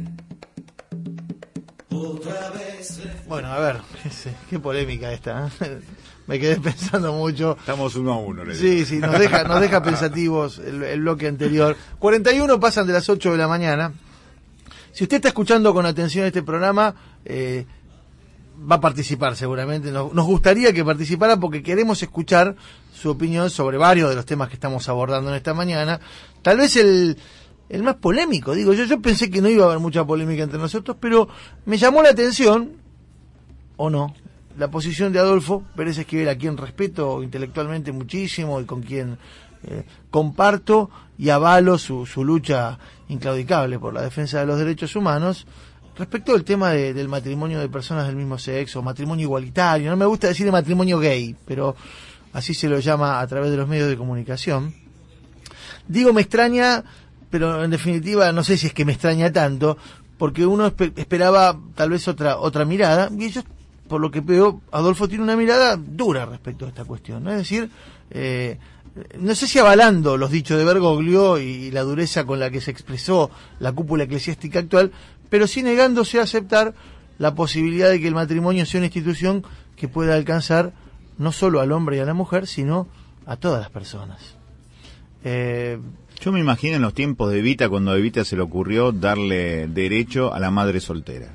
Otra vez. Bueno, a ver, qué, qué polémica esta, ¿eh? Me quedé pensando mucho. Estamos uno a uno. Le sí, digo. sí, nos deja, nos deja pensativos el, el bloque anterior. cuarenta y uno pasan de las ocho de la mañana. Si usted está escuchando con atención este programa, eh, va a participar seguramente. Nos, nos gustaría que participara porque queremos escuchar su opinión sobre varios de los temas que estamos abordando en esta mañana. Tal vez el, el más polémico, digo yo. Yo pensé que no iba a haber mucha polémica entre nosotros, pero me llamó la atención, o no, la posición de Adolfo Pérez Esquivel, a quien respeto intelectualmente muchísimo y con quien eh, comparto y avalo su, su lucha inclaudicable por la defensa de los derechos humanos, respecto al tema de, del matrimonio de personas del mismo sexo, matrimonio igualitario. No me gusta decir matrimonio gay, pero así se lo llama a través de los medios de comunicación. Digo, me extraña, pero en definitiva no sé si es que me extraña tanto, porque uno espe- esperaba tal vez otra otra mirada, y ellos, por lo que veo, Adolfo tiene una mirada dura respecto a esta cuestión, ¿no? Es decir, eh, no sé si avalando los dichos de Bergoglio y la dureza con la que se expresó la cúpula eclesiástica actual, pero sí negándose a aceptar la posibilidad de que el matrimonio sea una institución que pueda alcanzar no solo al hombre y a la mujer, sino a todas las personas. Eh, Yo me imagino en los tiempos de Evita, cuando a Evita se le ocurrió darle derecho a la madre soltera.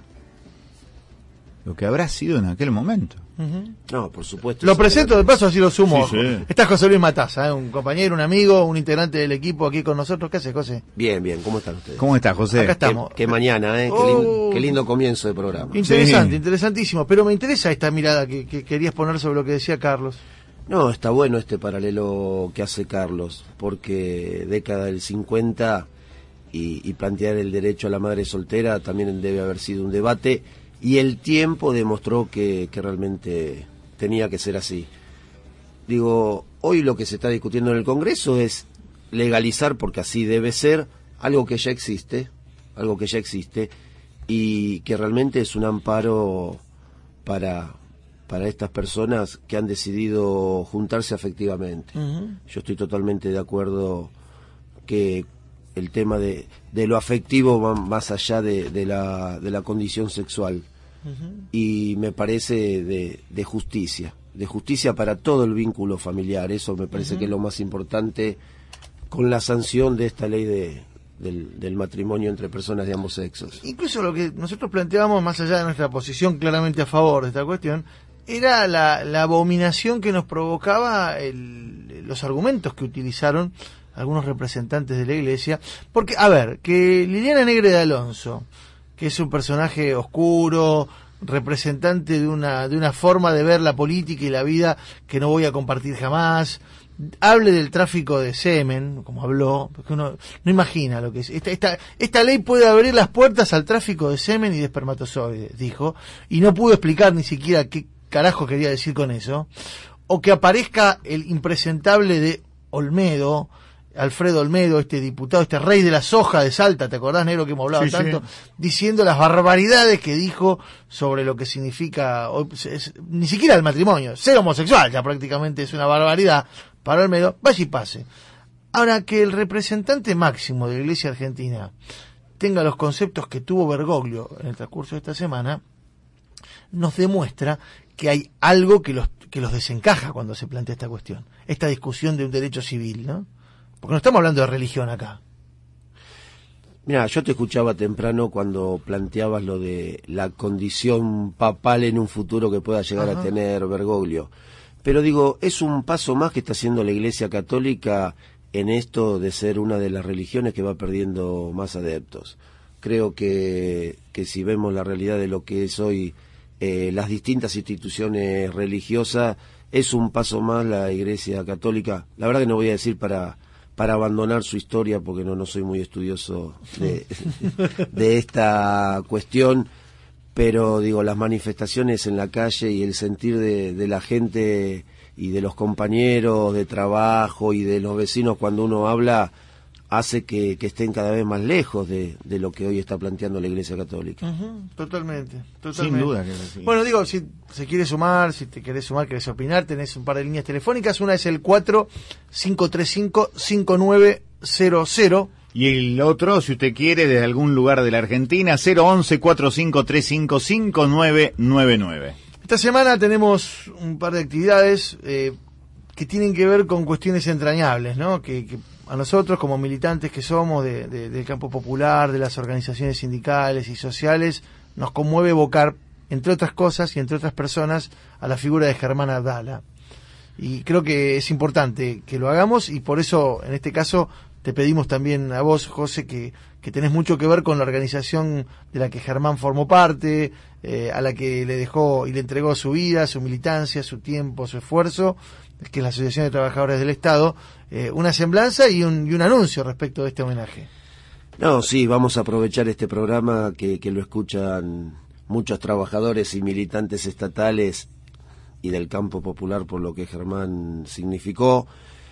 Lo que habrá sido en aquel momento. uh-huh. No, por supuesto. Lo presento de paso, así lo sumo. Sí, sí. Está José Luis Mataza, ¿eh? Un compañero, un amigo, un integrante del equipo aquí con nosotros. ¿Qué haces, José? Bien, bien. ¿Cómo están ustedes? ¿Cómo estás, José? Acá estamos. Qué, qué mañana, ¿eh? Qué, Oh. lindo, qué lindo comienzo de programa. Interesante, Sí. interesantísimo. Pero me interesa esta mirada que, que querías poner sobre lo que decía Carlos. No, está bueno este paralelo que hace Carlos, porque década del cincuenta y, y plantear el derecho a la madre soltera también debe haber sido un debate, y el tiempo demostró que, que realmente tenía que ser así. Digo, hoy lo que se está discutiendo en el Congreso es legalizar, porque así debe ser, algo que ya existe, algo que ya existe, y que realmente es un amparo para... para estas personas que han decidido juntarse afectivamente. Uh-huh. Yo estoy totalmente de acuerdo que el tema de, de lo afectivo va más allá de, de, la, de la condición sexual. Uh-huh. Y me parece de, de justicia, de justicia para todo el vínculo familiar. Eso me parece uh-huh. que es lo más importante, con la sanción de esta ley de... Del, del matrimonio entre personas de ambos sexos. Incluso lo que nosotros planteábamos, más allá de nuestra posición claramente a favor de esta cuestión, era la, la abominación que nos provocaba el, los argumentos que utilizaron algunos representantes de la Iglesia. Porque, a ver, que Liliana Negre de Alonso, que es un personaje oscuro, representante de una, de una forma de ver la política y la vida que no voy a compartir jamás, hable del tráfico de semen, como habló, porque uno no imagina lo que es. Esta, esta, esta ley puede abrir las puertas al tráfico de semen y de espermatozoides, dijo, y no pudo explicar ni siquiera qué carajo quería decir con eso. O que aparezca el impresentable de Olmedo, Alfredo Olmedo, este diputado, este rey de la soja de Salta, ¿te acordás, negro, que hemos hablado Sí, tanto? sí. Diciendo las barbaridades que dijo sobre lo que significa, es, ni siquiera el matrimonio, ser homosexual ya prácticamente es una barbaridad para Olmedo. Vaya y pase. Ahora, que el representante máximo de la Iglesia Argentina tenga los conceptos que tuvo Bergoglio en el transcurso de esta semana, nos demuestra que hay algo que los que los desencaja cuando se plantea esta cuestión, esta discusión de un derecho civil, ¿no? Porque no estamos hablando de religión acá. Mira, yo te escuchaba temprano cuando planteabas lo de la condición papal en un futuro que pueda llegar Ajá. a tener Bergoglio. Pero digo, es un paso más que está haciendo la Iglesia Católica en esto de ser una de las religiones que va perdiendo más adeptos. Creo que, que si vemos la realidad de lo que es hoy eh, las distintas instituciones religiosas, es un paso más la Iglesia Católica. La verdad que no voy a decir para para abandonar su historia, porque no, no soy muy estudioso de, de esta cuestión, pero digo, las manifestaciones en la calle y el sentir de, de la gente y de los compañeros de trabajo y de los vecinos cuando uno habla, hace que, que estén cada vez más lejos de, de lo que hoy está planteando la Iglesia Católica. Uh-huh, totalmente, totalmente. Sin duda que sí. Bueno, digo, si se quiere sumar, si te querés sumar, querés opinar, tenés un par de líneas telefónicas. Una es el cuatro cinco tres cinco cinco nueve cero cero. Y el otro, si usted quiere, desde algún lugar de la Argentina, cero once cuatro cinco tres cinco cinco nueve nueve nueve. Esta semana tenemos un par de actividades eh, que tienen que ver con cuestiones entrañables, ¿no? Que, que a nosotros, como militantes que somos de, de, del campo popular, de las organizaciones sindicales y sociales, nos conmueve evocar, entre otras cosas y entre otras personas, a la figura de Germán Abdala. Y creo que es importante que lo hagamos, y por eso, en este caso, te pedimos también a vos, José, que, que tenés mucho que ver con la organización de la que Germán formó parte, eh, a la que le dejó y le entregó su vida, su militancia, su tiempo, su esfuerzo, que es la Asociación de Trabajadores del Estado, eh, una semblanza y un, y un anuncio respecto de este homenaje. No, sí, vamos a aprovechar este programa que, que lo escuchan muchos trabajadores y militantes estatales y del campo popular por lo que Germán significó.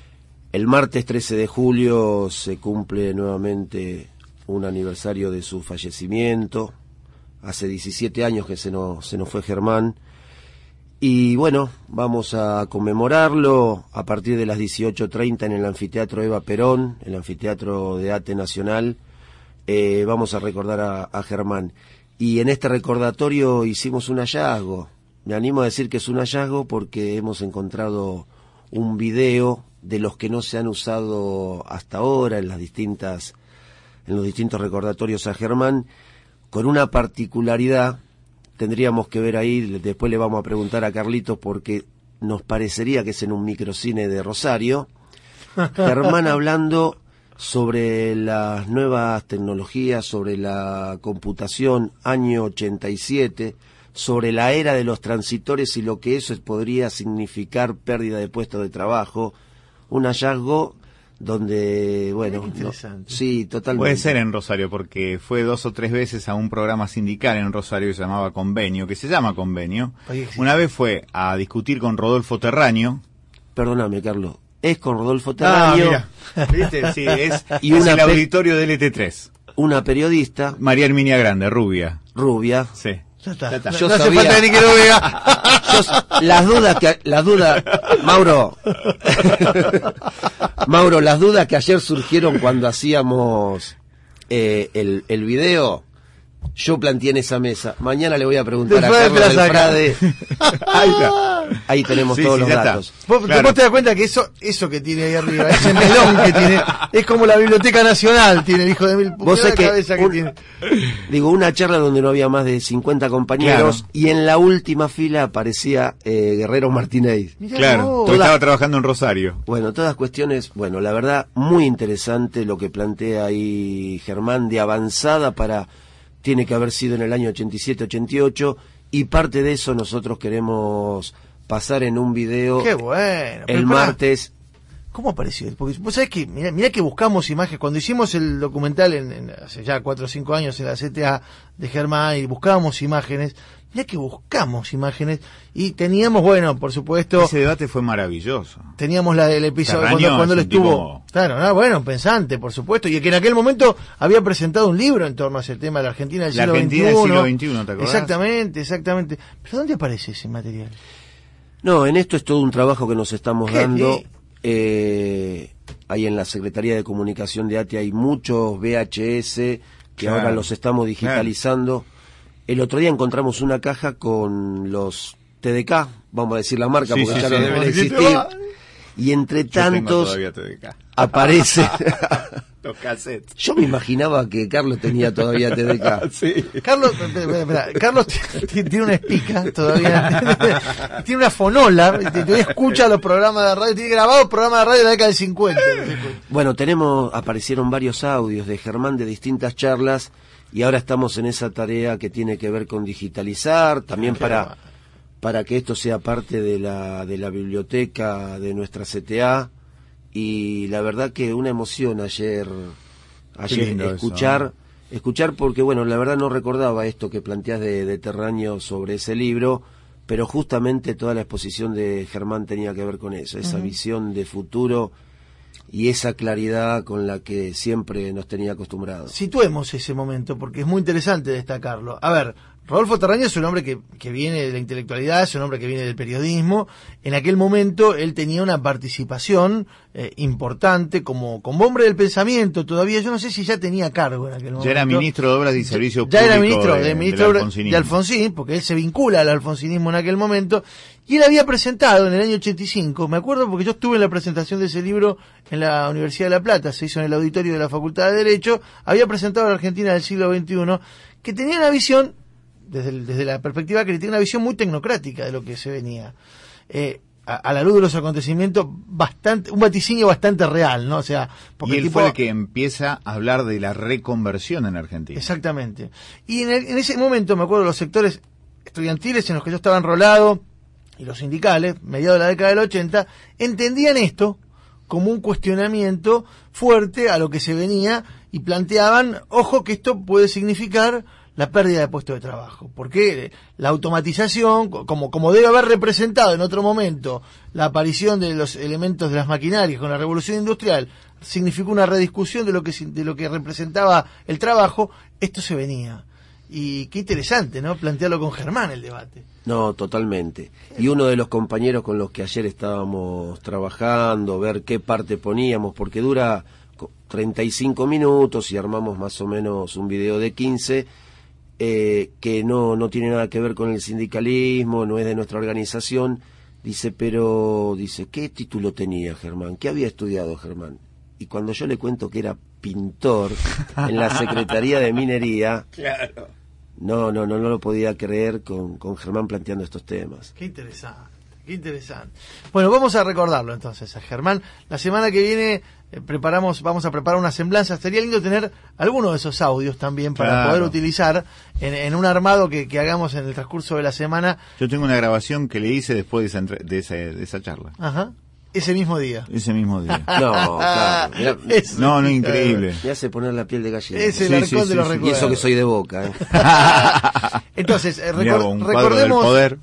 El martes trece de julio se cumple nuevamente un aniversario de su fallecimiento. Hace diecisiete años que se nos, se nos fue Germán. Y bueno, vamos a conmemorarlo a partir de las dieciocho treinta en el Anfiteatro Eva Perón, el Anfiteatro de ATE Nacional. Eh, vamos a recordar a, a Germán. Y en este recordatorio hicimos un hallazgo. Me animo a decir que es un hallazgo porque hemos encontrado un video de los que no se han usado hasta ahora en las distintas, en los distintos recordatorios a Germán, con una particularidad. Tendríamos que ver ahí, después le vamos a preguntar a Carlitos porque nos parecería que es en un microcine de Rosario. Germán hablando sobre las nuevas tecnologías, sobre la computación, año ochenta y siete, sobre la era de los transitores y lo que eso podría significar pérdida de puestos de trabajo. Un hallazgo donde, bueno, interesante. No, sí, totalmente. Puede ser en Rosario, porque fue dos o tres veces a un programa sindical en Rosario que se llamaba Convenio, que se llama Convenio. Oye, sí. Una vez fue a discutir con Rodolfo Terraño. Perdóname, Carlos, es con Rodolfo Terraño. Ah, mira. ¿Viste? Sí, es, y es el auditorio del L T tres. Una periodista. María Herminia Grande, rubia. Rubia. Sí. Ya está. Ya está. Yo no sabía, hace falta ni que lo vea. Yo, las dudas que, las dudas, Mauro, Mauro, las dudas que ayer surgieron cuando hacíamos eh, el, el video, yo planteé en esa mesa. Mañana le voy a preguntar a Carlos del Frade. Ahí, ahí tenemos sí, todos sí, los datos. Vos, claro. Vos te das cuenta que eso, eso que tiene ahí arriba, ese melón que tiene, es como la Biblioteca Nacional, tiene el hijo de mil. Vos sabés que, cabeza que un, tiene. Digo, una charla donde no había más de cincuenta compañeros, claro. Y en la última fila aparecía eh, Guerrero Martínez. Mirá claro, toda, estaba trabajando en Rosario. Bueno, todas cuestiones, bueno, la verdad, muy interesante lo que plantea ahí Germán, de avanzada para... Tiene que haber sido en el año ochenta y siete, ochenta y ocho, y parte de eso nosotros queremos pasar en un video. ¡Qué bueno! El martes. ¿Cómo apareció? Porque vos sabés que, mirá, mirá que buscamos imágenes, cuando hicimos el documental en, en, hace ya cuatro o cinco años en la C T A de Germán, y buscábamos imágenes, mirá que buscamos imágenes, y teníamos, bueno, por supuesto... Ese debate fue maravilloso. Teníamos la del episodio cuando, cuando él estuvo... Tipo... Claro, no, bueno, pensante, por supuesto, y que en aquel momento había presentado un libro en torno a ese tema de la Argentina del la siglo Argentina veintiuno. del siglo veintiuno, ¿te acordás? Exactamente, exactamente. ¿Pero dónde aparece ese material? No, en esto es todo un trabajo que nos estamos ¿Qué? dando... Eh, ahí en la Secretaría de Comunicación de ATE hay muchos V H S que claro, ahora los estamos digitalizando. Claro. El otro día encontramos una caja con los T D K, vamos a decir la marca Sí, porque sí, ya sí. no deben existir. Y entre Yo tengo tantos todavía T D K. aparece... Los cassettes. Yo me imaginaba que Carlos tenía todavía T D K. Sí. Carlos, espera, espera, Carlos t- t- tiene una espica todavía, tiene una fonola, t- todavía escucha los programas de radio, tiene grabados programas de radio de la década del cincuenta. Bueno, tenemos, aparecieron varios audios de Germán de distintas charlas y ahora estamos en esa tarea que tiene que ver con digitalizar, también para, para que esto sea parte de la, de la biblioteca de nuestra C T A. Y la verdad que una emoción ayer ayer escuchar eso. escuchar porque bueno, la verdad no recordaba esto que planteás de, de Terraño sobre ese libro, pero justamente toda la exposición de Germán tenía que ver con eso, esa uh-huh. visión de futuro y esa claridad con la que siempre nos tenía acostumbrados. Situemos ese momento porque es muy interesante destacarlo. A ver, Rodolfo Terraño es un hombre que, que viene de la intelectualidad, es un hombre que viene del periodismo. En aquel momento él tenía una participación eh, importante como, como hombre del pensamiento. Todavía yo no sé si ya tenía cargo en aquel momento. Ya era ministro de Obras y Servicios ya, Públicos. Ya era ministro de, de, ministro de, Alfonsinismo. de Alfonsín, porque él se vincula al alfonsinismo en aquel momento. Y él había presentado en el año ochenta y cinco, me acuerdo porque yo estuve en la presentación de ese libro en la Universidad de La Plata, se hizo en el auditorio de la Facultad de Derecho, había presentado a la Argentina del siglo veintiuno, que tenía una visión... Desde, el, desde la perspectiva que tiene una visión muy tecnocrática de lo que se venía. Eh, a, a la luz de los acontecimientos, bastante, un vaticinio bastante real, ¿no? O sea, porque y él el tipo, fue el que empieza a hablar de la reconversión en Argentina. Exactamente. Y en, el, en ese momento, me acuerdo, los sectores estudiantiles en los que yo estaba enrolado, y los sindicales, mediados de la década del ochenta, entendían esto como un cuestionamiento fuerte a lo que se venía y planteaban, ojo, que esto puede significar la pérdida de puestos de trabajo, porque la automatización, como, como debe haber representado en otro momento la aparición de los elementos de las maquinarias con la revolución industrial, significó una rediscusión de lo que de lo que representaba el trabajo, esto se venía. Y qué interesante, ¿no? Plantearlo con Germán el debate. No, totalmente. Y uno de los compañeros con los que ayer estábamos trabajando, ver qué parte poníamos, porque dura treinta y cinco minutos y armamos más o menos un video de quince, Eh, que no, no tiene nada que ver con el sindicalismo, no es de nuestra organización. Dice, pero, dice, ¿qué título tenía Germán? ¿Qué había estudiado Germán? Y cuando yo le cuento que era pintor en la Secretaría de Minería, claro. no, no, no, no lo podía creer con, con Germán planteando estos temas. Qué interesante, qué interesante. Bueno, vamos a recordarlo entonces a Germán. La semana que viene eh, preparamos, vamos a preparar una semblanza. Estaría lindo tener alguno de esos audios también para claro. poder utilizar en, en un armado que, que hagamos en el transcurso de la semana. Yo tengo una grabación que le hice después de esa, entre, de esa, de esa charla. Ajá. Ese mismo día. Ese mismo día. No, claro. Mirá, es, no, no, increíble. Me hace poner la piel de gallina. Es el sí, arcón sí, de sí, los sí. recuerdos. Y eso que soy de Boca. ¿eh? Entonces, eh, Mirá, recor un recordemos... poder.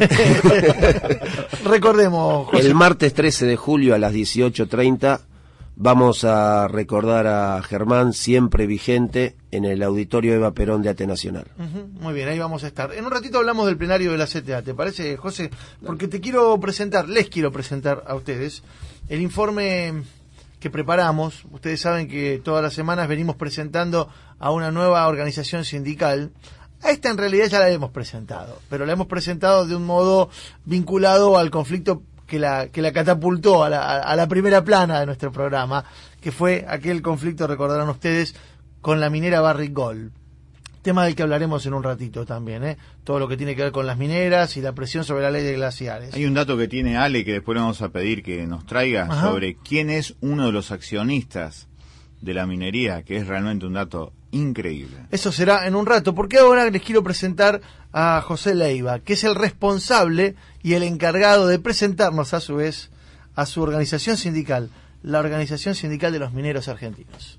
recordemos, José. El martes trece de julio a las dieciocho treinta vamos a recordar a Germán, siempre vigente, en el Auditorio Eva Perón de Ate Nacional. Uh-huh, muy bien, ahí vamos a estar. En un ratito hablamos del plenario de la C T A, ¿te parece, José? Porque te quiero presentar, les quiero presentar a ustedes el informe que preparamos. Ustedes saben que todas las semanas venimos presentando a una nueva organización sindical. A esta en realidad ya la hemos presentado, pero la hemos presentado de un modo vinculado al conflicto que la que la catapultó a la, a la primera plana de nuestro programa, que fue aquel conflicto, recordarán ustedes, con la minera Barrick Gold. Tema del que hablaremos en un ratito también, ¿eh? Todo lo que tiene que ver con las mineras y la presión sobre la ley de glaciares. Hay un dato que tiene Ale que después le vamos a pedir que nos traiga. Ajá. Sobre quién es uno de los accionistas de la minería, que es realmente un dato increíble. Eso será en un rato, porque ahora les quiero presentar a José Leiva, que es el responsable y el encargado de presentarnos a su vez a su organización sindical, la Organización Sindical de los Mineros Argentinos.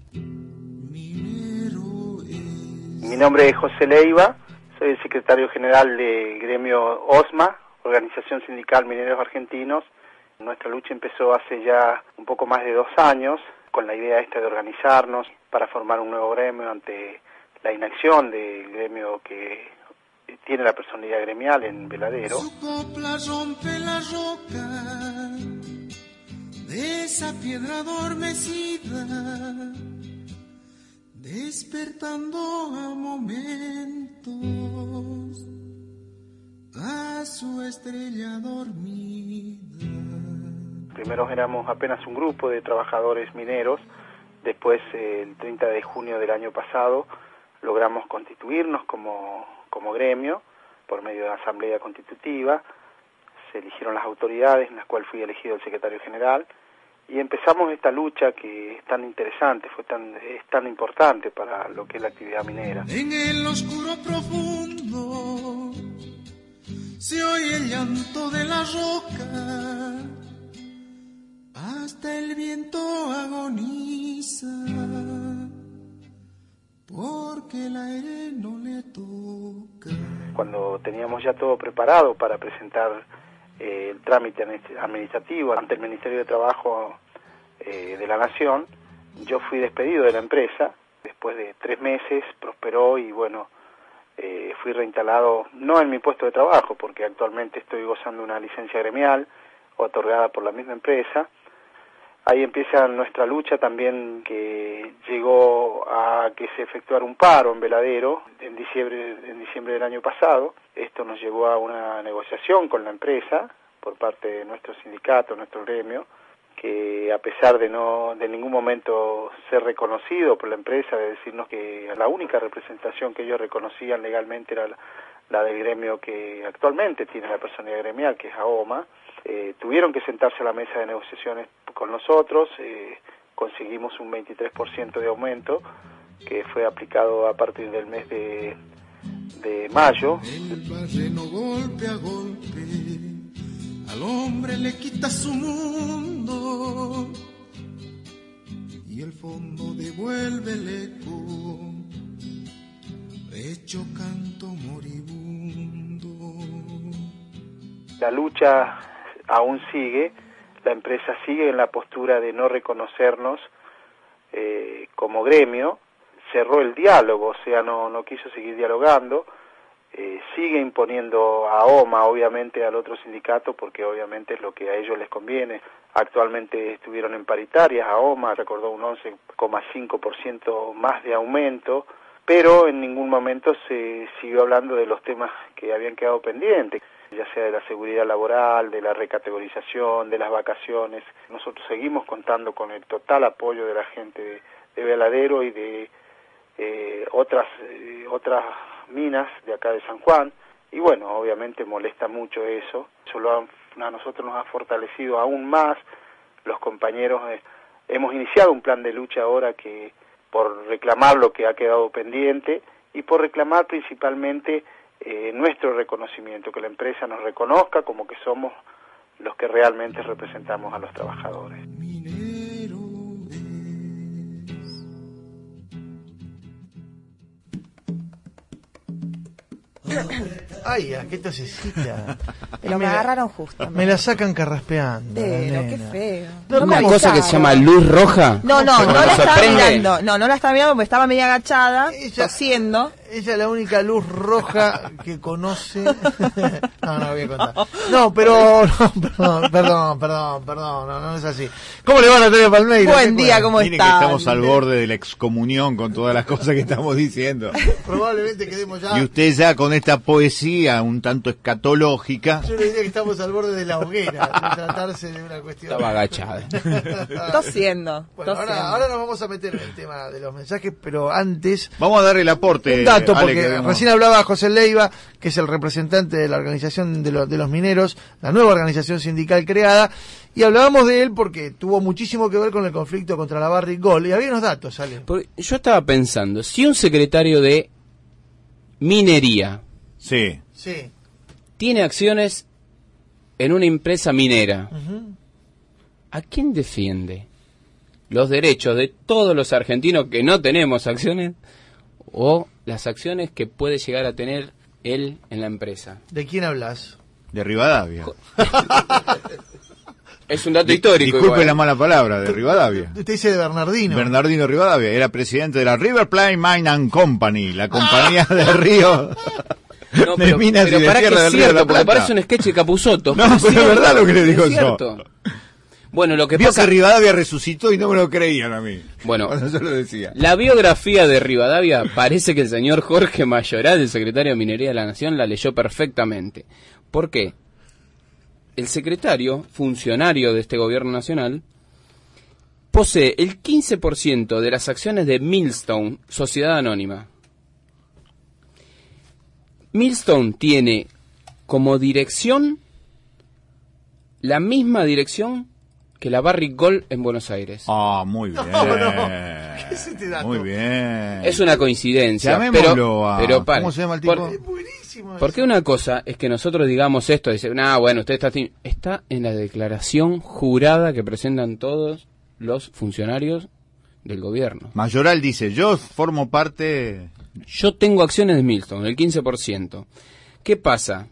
Mi nombre es José Leiva, soy el secretario general del gremio OSMA, Organización Sindical Mineros Argentinos. Nuestra lucha empezó hace ya un poco más de dos años, con la idea esta de organizarnos para formar un nuevo gremio ante la inacción del gremio que tiene la personalidad gremial en Veladero. Su copla rompe la roca de esa piedra adormecida, despertando a momentos a su estado. estrella dormida. Primero éramos apenas un grupo de trabajadores mineros, después eh, el treinta de junio del año pasado logramos constituirnos como, como gremio por medio de una asamblea constitutiva, se eligieron las autoridades en las cuales fui elegido el secretario general y empezamos esta lucha que es tan interesante, fue tan, es tan importante para lo que es la actividad minera. En el oscuro profundo se oye el llanto de la roca, hasta el viento agoniza, porque el aire no le toca. Cuando teníamos ya todo preparado para presentar eh, el trámite administrativo ante el Ministerio de Trabajo eh, de la Nación, yo fui despedido de la empresa. Después de tres meses prosperó y bueno, eh, fui reinstalado, no en mi puesto de trabajo, porque actualmente estoy gozando una licencia gremial otorgada por la misma empresa. Ahí empieza nuestra lucha también, que llegó a que se efectuara un paro en Veladero en diciembre, en diciembre del año pasado. Esto nos llevó a una negociación con la empresa por parte de nuestro sindicato, nuestro gremio, que a pesar de no de ningún momento ser reconocido por la empresa, de decirnos que la única representación que ellos reconocían legalmente era la, la del gremio que actualmente tiene la personalidad gremial, que es AOMA, eh, tuvieron que sentarse a la mesa de negociaciones con nosotros, eh, conseguimos un veintitrés por ciento de aumento que fue aplicado a partir del mes de, de mayo. El barreno golpe a golpe al hombre le quita su mundo y el fondo devuelve el eco, hecho canto moribundo. La lucha aún sigue. La empresa sigue en la postura de no reconocernos eh, como gremio, cerró el diálogo, o sea, no, no quiso seguir dialogando, eh, sigue imponiendo a OMA, obviamente, al otro sindicato, porque obviamente es lo que a ellos les conviene. Actualmente estuvieron en paritarias, a OMA recordó un once coma cinco por ciento más de aumento, pero en ningún momento se siguió hablando de los temas que habían quedado pendientes, ya sea de la seguridad laboral, de la recategorización, de las vacaciones. Nosotros seguimos contando con el total apoyo de la gente de, de Veladero y de eh, otras eh, otras minas de acá de San Juan, y bueno, obviamente molesta mucho eso. Eso lo han, a nosotros nos ha fortalecido aún más. Los compañeros eh, hemos iniciado un plan de lucha ahora que por reclamar lo que ha quedado pendiente y por reclamar principalmente Eh, nuestro reconocimiento, que la empresa nos reconozca como que somos los que realmente representamos a los trabajadores. Ay, ¿a qué tosecita? Pero me, me agarraron justo. Me la sacan carraspeando. Pero qué feo. No, no, una cosa que se llama luz roja. No, no, no la estaba mirando. No, no la estaba mirando porque estaba media agachada, ella, tosiendo. Ella es la única luz roja que conoce. No, no voy a contar. No, pero no, perdón, perdón, perdón, perdón, no, no es así. ¿Cómo le va a Natalia Palmeira? Buen día, ¿cómo está? Miren que estamos al borde de la excomunión con todas las cosas que estamos diciendo. Probablemente quedemos ya. Y usted ya con esta poesía un tanto escatológica. Yo le diría que estamos al borde de la hoguera, de tratarse de una cuestión. Estaba agachada. Tosiendo. Bueno, tosiendo. Ahora, ahora nos vamos a meter en el tema de los mensajes, pero antes. Vamos a dar el aporte. Un dato, porque Ale, recién hablaba José Leiva, que es el representante de la organización de, lo, de los mineros, la nueva organización sindical creada, y hablábamos de él porque tuvo muchísimo que ver con el conflicto contra la Barrick Gold, y había unos datos, Ale. Porque yo estaba pensando, si un secretario de minería sí. Sí. tiene acciones en una empresa minera, Uh-huh. ¿a quién defiende? ¿Los derechos de todos los argentinos que no tenemos acciones o las acciones que puede llegar a tener él en la empresa? ¿De quién hablas? De Rivadavia. Es un dato histórico. Disculpe igual. la mala palabra, de Rivadavia. Usted dice de Bernardino. Bernardino Rivadavia, era presidente de la River Plate Mine and Company, la compañía de Río. No, pero, de minas pero y de para que tierra es del Río cierto, de la porque Plata. parece un sketch de Capusotto. No, pero es verdad lo que le dijo yo. Bueno, lo que Vio pasa... que Rivadavia resucitó y no me lo creían a mí. Bueno, cuando yo lo decía. La biografía de Rivadavia parece que el señor Jorge Mayoral, el secretario de Minería de la Nación, la leyó perfectamente. ¿Por qué? el secretario, funcionario de este gobierno nacional, posee el quince por ciento de las acciones de Millstone, sociedad anónima. Millstone tiene como dirección la misma dirección que la Barrick Gold en Buenos Aires. Ah, muy bien. No, no. ¿Qué es este dato? Muy bien. Es una coincidencia. Llamémoslo pero, a... pero para, ¿Cómo se llama el tipo? Por, Es buenísimo. porque una cosa es que nosotros digamos esto, dice, nah, bueno, usted está... Está en la declaración jurada que presentan todos los funcionarios del gobierno. Mayoral dice, yo formo parte... Yo tengo acciones de Millstone, el quince por ciento. ¿Qué pasa?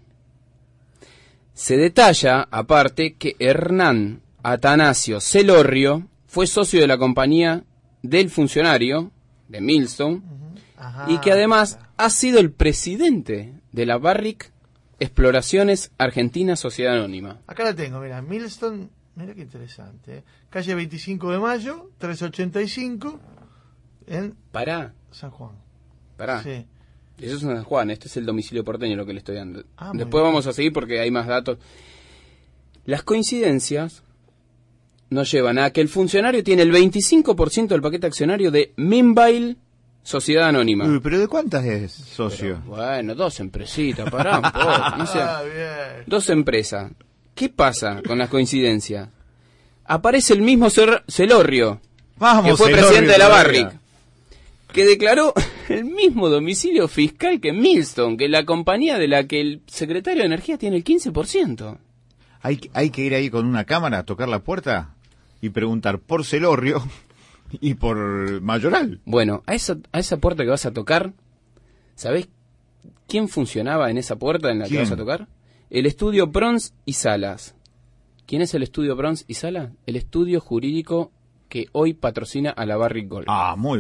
Se detalla, aparte, que Hernán Atanasio Celorrio fue socio de la compañía del funcionario de Millstone uh-huh. Ajá, y que además claro. ha sido el presidente de la Barrick Exploraciones Argentina Sociedad Anónima. Acá la tengo, mira, Millstone, mira qué interesante, ¿eh? Calle veinticinco de mayo, trescientos ochenta y cinco, en Pará. San Juan. Pará. Sí. Eso es San Juan, este es el domicilio porteño lo que le estoy dando. Ah, Después vamos a seguir porque hay más datos. Las coincidencias nos llevan a que el funcionario tiene el veinticinco por ciento del paquete accionario de Minbail Sociedad Anónima. Uy, ¿pero de cuántas es socio? Pero, bueno, dos empresitas, pará un poco. No sé. Ah, bien. Dos empresas. ¿Qué pasa con las coincidencias? Aparece el mismo Cer- Celorrio, Vamos, que fue Celorrio, presidente de la todavía. Barrick, que declaró el mismo domicilio fiscal que Millstone, que es la compañía de la que el secretario de Energía tiene el quince por ciento. Hay, hay que ir ahí con una cámara a tocar la puerta y preguntar por Celorrio y por Mayoral. Bueno, a esa, a esa puerta que vas a tocar, ¿sabés quién funcionaba en esa puerta en la ¿Quién? que vas a tocar? El estudio Brons y Salas. ¿Quién es el estudio Brons y Salas? El estudio jurídico que hoy patrocina a la Barrick Gold. Ah, muy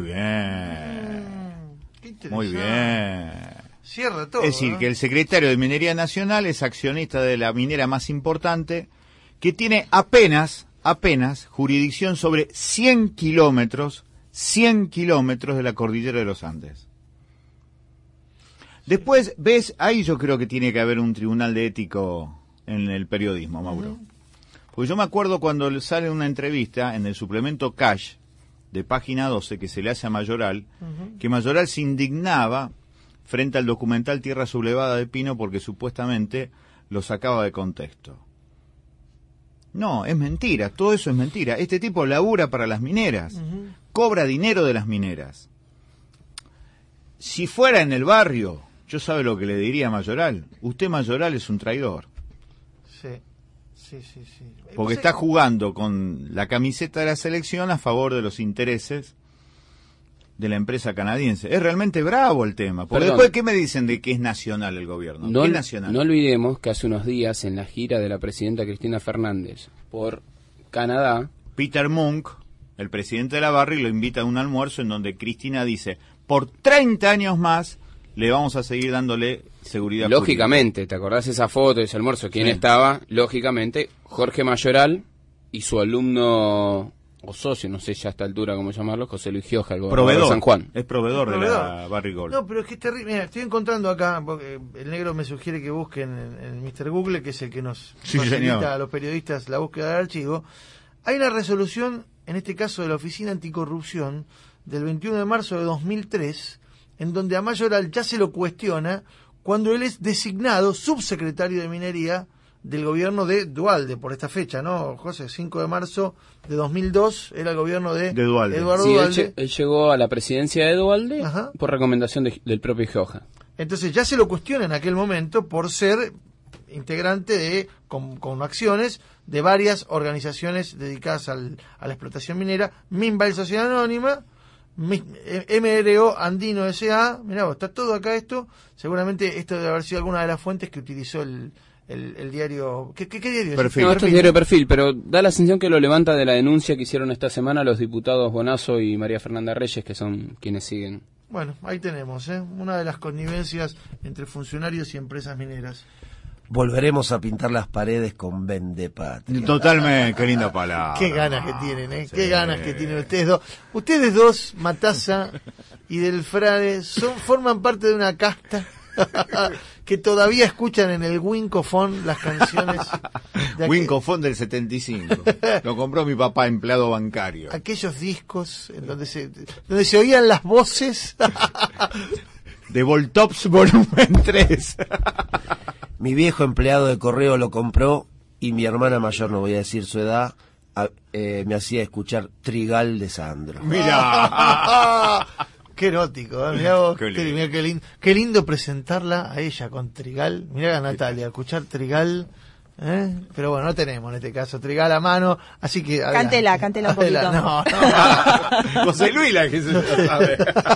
bien. Mm, muy bien. Cierra todo. Es decir, ¿no? que el secretario de Minería Nacional es accionista de la minera más importante, que tiene apenas, apenas jurisdicción sobre cien kilómetros, cien kilómetros de la cordillera de los Andes. Después, ves, ahí yo creo que tiene que haber un tribunal de ético en el periodismo, Mauro. Uh-huh. Porque yo me acuerdo cuando sale una entrevista en el suplemento Cash de página doce que se le hace a Mayoral, uh-huh. que Mayoral se indignaba frente al documental Tierra Sublevada de Pino porque supuestamente lo sacaba de contexto. No, es mentira, todo eso es mentira. Este tipo labura para las mineras, uh-huh. cobra dinero de las mineras. Si fuera en el barrio, yo sabe lo que le diría a Mayoral. Usted, Mayoral, es un traidor. Sí, sí, sí, sí. Porque está jugando con la camiseta de la selección a favor de los intereses de la empresa canadiense. Es realmente bravo el tema. Porque Perdón. después, ¿qué me dicen de que es nacional el gobierno? No, ¿Qué es nacional? No olvidemos que hace unos días, en la gira de la presidenta Cristina Fernández por Canadá, Peter Munk, el presidente de la Barrick, lo invita a un almuerzo en donde Cristina dice, por treinta años más le vamos a seguir dándole seguridad lógicamente, jurídica. ¿Te acordás esa foto de ese almuerzo? ¿Quién Sí. estaba? Lógicamente, Jorge Mayoral y su alumno o socio, no sé ya a esta altura cómo llamarlo, José Luis Gioja, el gobernador Proveedor. de San Juan. Es proveedor, Es de proveedor. la Barrick Gold. No, pero es que es terrible. Mira, estoy encontrando acá, porque el negro me sugiere que busquen en, en mister Google, que es el que nos Sí, facilita señor. a los periodistas la búsqueda del archivo. Hay una resolución, en este caso de la Oficina Anticorrupción, del veintiuno de marzo de dos mil tres, en donde a Mayoral ya se lo cuestiona cuando él es designado subsecretario de Minería del gobierno de Duhalde, por esta fecha, ¿no, José? cinco de marzo de dos mil dos era el gobierno de, De Duhalde. Eduardo Sí, él, Duhalde. lle- él llegó a la presidencia de Duhalde Ajá. por recomendación de- del propio Gioja. Entonces ya se lo cuestiona en aquel momento por ser integrante de, con, con acciones de varias organizaciones dedicadas al, a la explotación minera, Minbail Sociedad Anónima, Mi- M R O Andino S A, mirá vos, está todo acá esto, seguramente esto debe haber sido alguna de las fuentes que utilizó el, el, el diario, ¿qué, qué, qué diario es? Perfil. No, esto es diario de Perfil, pero da la sensación que lo levanta de la denuncia que hicieron esta semana los diputados Bonazo y María Fernanda Reyes, que son quienes siguen. Bueno, ahí tenemos, ¿eh? Una de las connivencias entre funcionarios y empresas mineras. Volveremos a pintar las paredes con Vendepatria. Totalmente, qué linda palabra. Qué ganas que tienen, ¿eh? Sí. Qué ganas que tienen ustedes dos. Ustedes dos, Matassa y Del Frade, son, forman parte de una casta que todavía escuchan en el Wincofón las canciones Wincofon del setenta y cinco. Lo compró mi papá, empleado bancario. Aquellos discos en donde se, donde se oían las voces. De Voltops volumen tres. Mi viejo empleado de correo lo compró y mi hermana mayor, no voy a decir su edad, a, eh, me hacía escuchar Trigal de Sandro. ¡Mira! Qué erótico, ¿eh? Mirá vos, Qué qué, lindo. mirá qué lindo, qué lindo presentarla a ella con Trigal. Mirá a Natalia, escuchar Trigal, ¿eh? Pero bueno, no tenemos en este caso Trigal a mano, así que... Cántela, cántela un poquito. No, no. José Luis la que se lo sabe.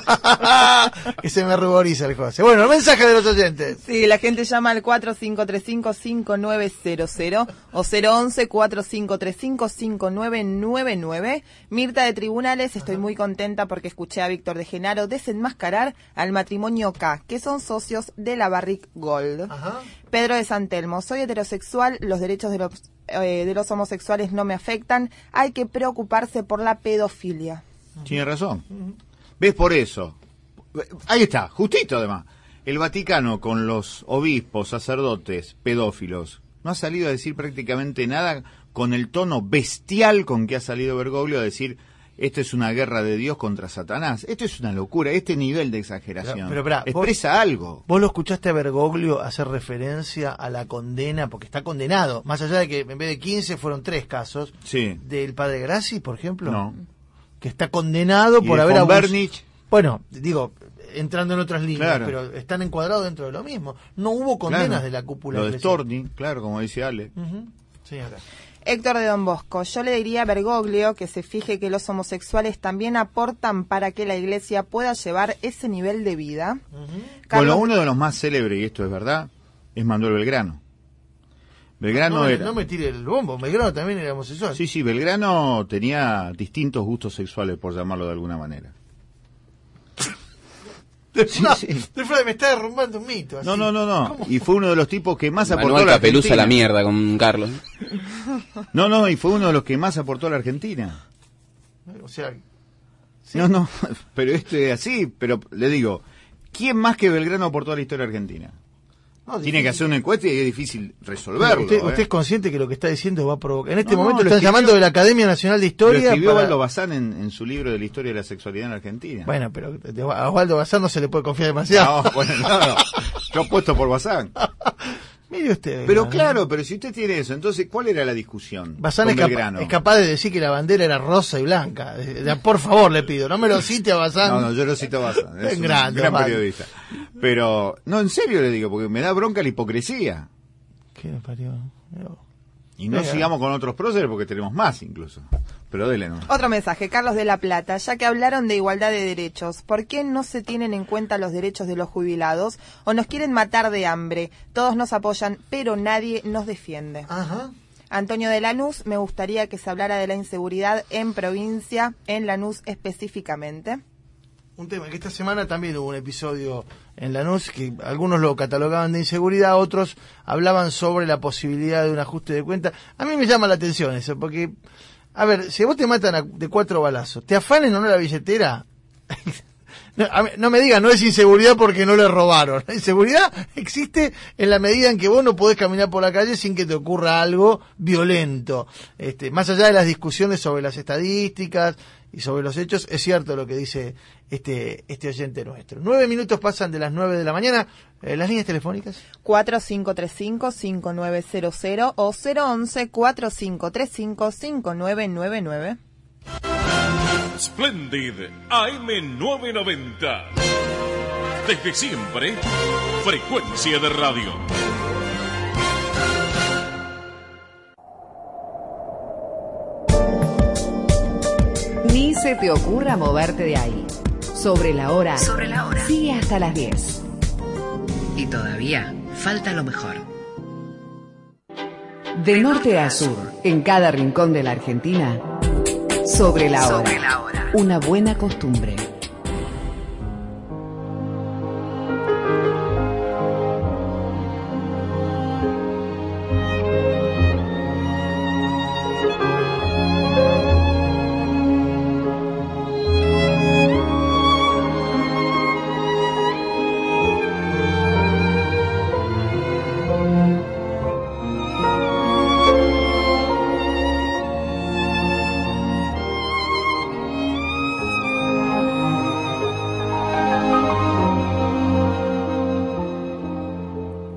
Que se me ruboriza el José. Bueno, el mensaje de los oyentes. Sí, la gente llama al cuatro cinco tres cinco, cinco nueve cero cero o cero once, cuatro cinco tres cinco, cinco nueve nueve nueve. Mirta de Tribunales, estoy muy contenta porque escuché a Víctor de Genaro desenmascarar al matrimonio K, que son socios de la Barrick Gold. Ajá. Pedro de San Telmo, soy heterosexual, los derechos de los, eh, de los homosexuales no me afectan, hay que preocuparse por la pedofilia. Tiene razón. ¿Ves? Por eso. Ahí está, justito además. El Vaticano con los obispos, sacerdotes, pedófilos, no ha salido a decir prácticamente nada con el tono bestial con que ha salido Bergoglio a decir esto es una guerra de Dios contra Satanás. Esto es una locura, este nivel de exageración. Pero, pero, expresa vos, algo. ¿Vos lo escuchaste a Bergoglio hacer referencia a la condena? Porque está condenado, más allá de que en vez de quince fueron tres casos. Sí. Del padre Grassi, por ejemplo. No. Que está condenado ¿Y por de haber von abusado. Bernich? Bueno, digo, entrando en otras líneas, Claro. pero están encuadrados dentro de lo mismo. No hubo condenas Claro. de la cúpula. Lo de eclesial. Storni, claro, como dice Ale. Uh-huh. Señora. Héctor de Don Bosco, yo le diría a Bergoglio que se fije que los homosexuales también aportan para que la iglesia pueda llevar ese nivel de vida. Uh-huh. Carlos- Bueno, uno de los más célebres, y esto es verdad, es Manuel Belgrano. Belgrano no, me, era... no me tire el bombo, Belgrano también era homosexual. Sí, sí, Belgrano tenía distintos gustos sexuales, por llamarlo de alguna manera. De Sí, Fra- sí. de Fra- me está derrumbando un mito. así. No, no, no, no. ¿Cómo? Y fue uno de los tipos que más aportó a Manuel la Capeluza Argentina. la mierda con Carlos. No, no, y fue uno de los que más aportó a la Argentina. O sea, sí. No, no, pero esto es así, pero le digo, ¿quién más que Belgrano aportó a la historia argentina? No, Tiene que difícil. hacer una encuesta y es difícil resolverlo. Usted, ¿eh? usted es consciente que lo que está diciendo va a provocar. En este No, no, momento lo están escribió- llamando de la Academia Nacional de Lo Historia. escribió para- Osvaldo Bazán en, en su libro de la historia de la sexualidad en Argentina. Bueno, pero de- a Osvaldo Bazán no se le puede confiar demasiado. No, bueno, no, no. Yo apuesto por Bazán. Mire usted. Pero ¿no? claro, pero si usted tiene eso, entonces, ¿cuál era la discusión? Bazán con es, capa- Belgrano? es capaz de decir que la bandera era rosa y blanca. De- de- por favor, le pido, no me lo cite a Bazán. No, no, yo lo cito a Bazán. Es Es un grande, gran Osvaldo. periodista. Pero, no, en serio le digo, porque me da bronca la hipocresía. ¿Qué me parió? No. Y no Venga. sigamos con otros próceres porque tenemos más incluso. Pero dele, ¿no? Otro mensaje, Carlos de la Plata, ya que hablaron de igualdad de derechos, ¿por qué no se tienen en cuenta los derechos de los jubilados? ¿O nos quieren matar de hambre? Todos nos apoyan, pero nadie nos defiende. Ajá. Antonio de Lanús, me gustaría que se hablara de la inseguridad en provincia, en Lanús específicamente. Un tema que esta semana también hubo un episodio en Lanús que algunos lo catalogaban de inseguridad, otros hablaban sobre la posibilidad de un ajuste de cuenta. A mí me llama la atención eso, porque, a ver, si a vos te matan a- de cuatro balazos, ¿te afanen o no la billetera? No, a mí- no me digas, no es inseguridad porque no le robaron. La inseguridad existe en la medida en que vos no podés caminar por la calle sin que te ocurra algo violento. Este, más allá de las discusiones sobre las estadísticas y sobre los hechos, es cierto lo que dice este este oyente nuestro. Nueve minutos pasan de las nueve de la mañana. Eh, las líneas telefónicas. cuatro cinco tres cinco, cinco nueve cero cero o cero once, cuatro cinco tres cinco, cinco nueve nueve nueve. Splendid A M novecientos noventa. Desde siempre, frecuencia de radio. Ni se te ocurra moverte de ahí. Sobre la hora. Sobre la hora. Sigue hasta las diez. Y todavía falta lo mejor. De norte a sur, en cada rincón de la Argentina. Sobre la hora. Sobre la hora. Una buena costumbre.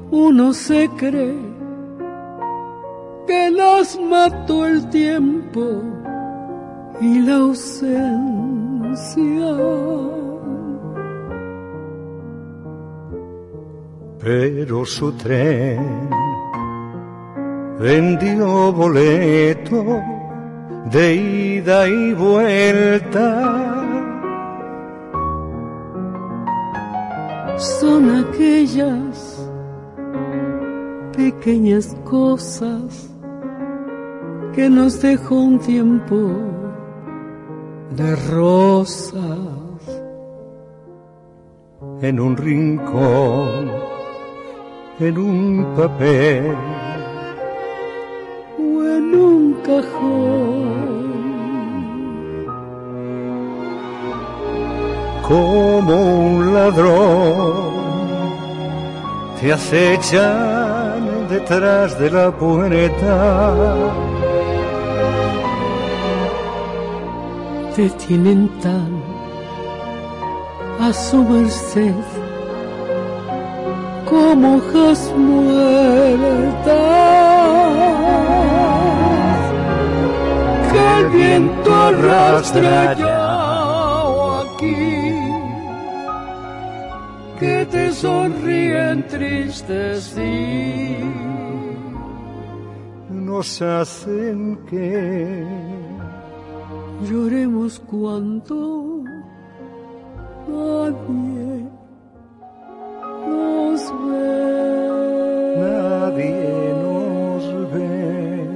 uno se cree que las mató el tiempo y la ausencia. Pero su tren vendió boleto de ida y vuelta. Son aquellas pequeñas cosas que nos dejó un tiempo de rosas en un rincón, en un papel o en un cajón. Como un ladrón te acechan detrás de la puerta, te tienen tan a su merced como hojas muertas que el viento arrastra ya aquí, que te sonríen tristes y nos hacen que lloremos cuando nadie nos ve. Nadie nos ve.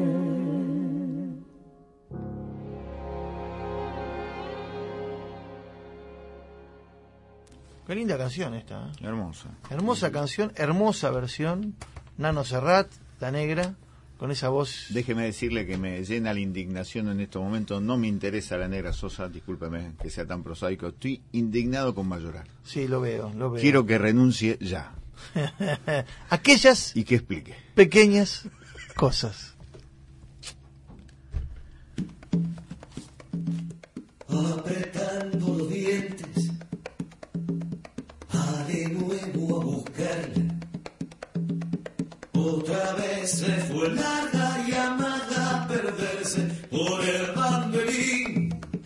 Qué linda canción esta, ¿eh? Hermosa. Hermosa canción, hermosa versión. Nano Serrat, La Negra, con esa voz. Déjeme decirle que me llena la indignación en estos momentos. No me interesa La Negra Sosa, discúlpeme que sea tan prosaico. Estoy indignado con Mayoral. Sí, lo veo, lo veo. Quiero que renuncie ya. Aquellas y que explique pequeñas cosas. Apretando los dientes, a de nuevo a buscarla. Otra vez se fue larga llamada a perderse por el banderín,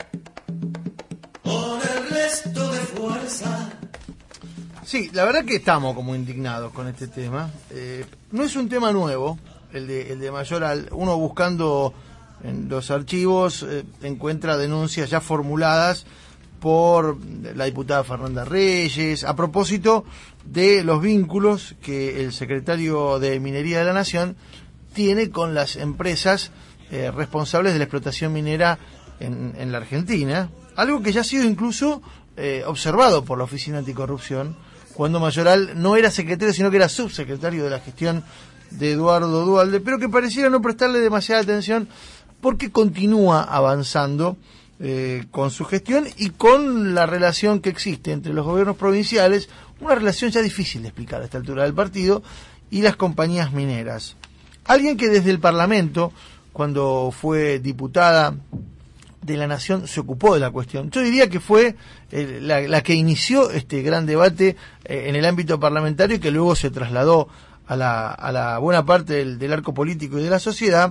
con el resto de fuerza. Sí, la verdad que estamos como indignados con este tema. Eh, no es un tema nuevo, el de, el de Mayoral. Uno buscando en los archivos eh, encuentra denuncias ya formuladas por la diputada Fernanda Reyes, a propósito de los vínculos que el secretario de Minería de la Nación tiene con las empresas eh, responsables de la explotación minera en, en la Argentina, algo que ya ha sido incluso eh, observado por la Oficina Anticorrupción, cuando Mayoral no era secretario, sino que era subsecretario de la gestión de Eduardo Duhalde, pero que pareciera no prestarle demasiada atención porque continúa avanzando Eh, con su gestión y con la relación que existe entre los gobiernos provinciales, una relación ya difícil de explicar a esta altura del partido, y las compañías mineras. Alguien que desde el Parlamento, cuando fue diputada de la Nación, se ocupó de la cuestión. Yo diría que fue eh, la, la que inició este gran debate eh, en el ámbito parlamentario y que luego se trasladó a la, a la buena parte del, del arco político y de la sociedad,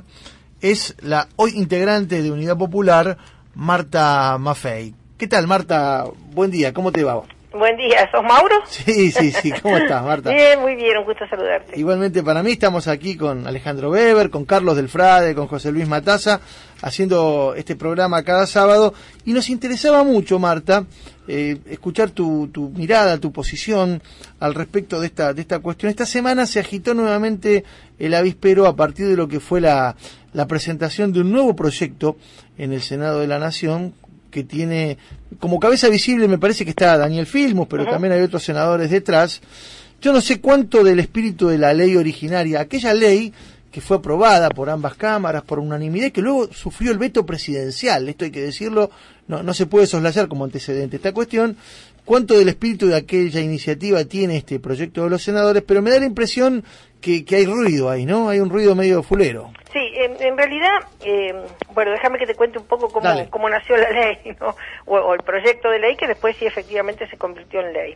es la hoy integrante de Unidad Popular, Marta Maffei. ¿Qué tal, Marta? Buen día, ¿cómo te va? Buen día, ¿sos Mauro? Sí, sí, sí, ¿cómo estás, Marta? Bien, muy bien, un gusto saludarte. Igualmente para mí, estamos aquí con Alejandro Weber, con Carlos del Frade, con José Luis Mataza, haciendo este programa cada sábado, y nos interesaba mucho, Marta, eh, escuchar tu, tu mirada, tu posición al respecto de esta, de esta cuestión. Esta semana se agitó nuevamente el avispero a partir de lo que fue la, la presentación de un nuevo proyecto en el Senado de la Nación, que tiene como cabeza visible, me parece que está Daniel Filmus, pero uh-huh. también hay otros senadores detrás. Yo no sé cuánto del espíritu de la ley originaria, aquella ley que fue aprobada por ambas cámaras por unanimidad y que luego sufrió el veto presidencial, esto hay que decirlo, no, no se puede soslayar como antecedente esta cuestión, cuánto del espíritu de aquella iniciativa tiene este proyecto de los senadores, pero me da la impresión que, que hay ruido ahí, ¿no? Hay un ruido medio fulero. Sí, en, en realidad, eh, bueno, déjame que te cuente un poco cómo, cómo nació la ley, ¿no? O, o el proyecto de ley, que después sí efectivamente se convirtió en ley.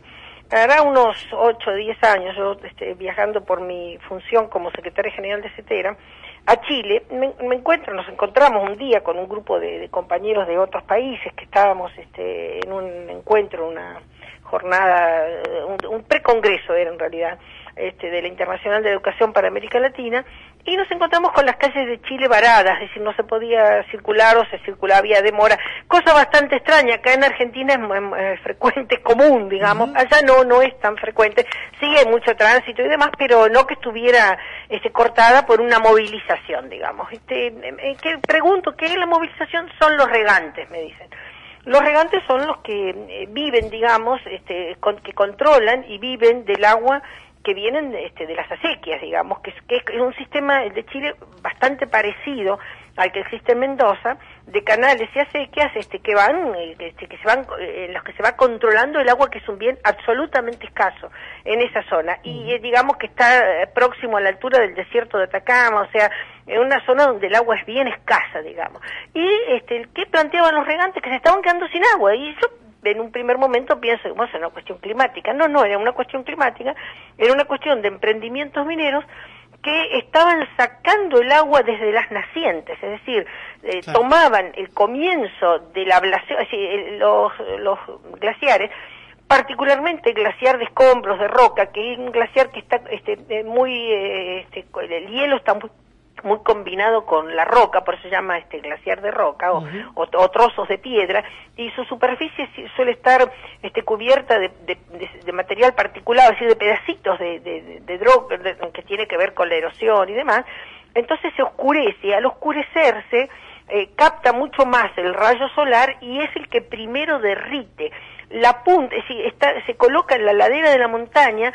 hará unos ocho o diez años, yo este, viajando por mi función como secretaria general de CETERA, a Chile, me, me encuentro, nos encontramos un día con un grupo de, de compañeros de otros países que estábamos este, en un encuentro, una jornada, un, un precongreso era en realidad, este, de la Internacional de Educación para América Latina, y nos encontramos con las calles de Chile varadas, es decir, no se podía circular o se circulaba, había demora, cosa bastante extraña. Acá en Argentina es, es frecuente, es común, digamos, uh-huh. Allá no, no es tan frecuente, sí hay mucho tránsito y demás, pero no que estuviera este, cortada por una movilización, digamos. Este, eh, que pregunto, ¿qué es la movilización? Son los regantes, me dicen. Los regantes son los que eh, viven, digamos, este, con, que controlan y viven del agua que vienen este, de las acequias, digamos, que es, que es un sistema de Chile bastante parecido al que existe en Mendoza, de canales y acequias este, que van, este, que se van, en eh, los que se va controlando el agua, que es un bien absolutamente escaso en esa zona, y eh, digamos que está eh, próximo a la altura del desierto de Atacama, o sea, en una zona donde el agua es bien escasa, digamos. Y este, ¿qué planteaban los regantes? Que se estaban quedando sin agua, y yo en un primer momento pienso, bueno, es una cuestión climática. No, no, era una cuestión climática, era una cuestión de emprendimientos mineros que estaban sacando el agua desde las nacientes, es decir, eh, claro. Tomaban el comienzo de la ablación, es decir, los, los glaciares, particularmente el glaciar de Escombros, de Roca, que es un glaciar que está este, muy, eh, este, el hielo está muy muy combinado con la roca, por eso se llama este glaciar de roca, o, uh-huh. o, o trozos de piedra, y su superficie suele estar este, cubierta de, de, de, de material particulado, es decir, de pedacitos de, de, de, de droga, de, que tiene que ver con la erosión y demás. Entonces se oscurece, al oscurecerse eh, capta mucho más el rayo solar y es el que primero derrite. La punta, es decir, está, se coloca en la ladera de la montaña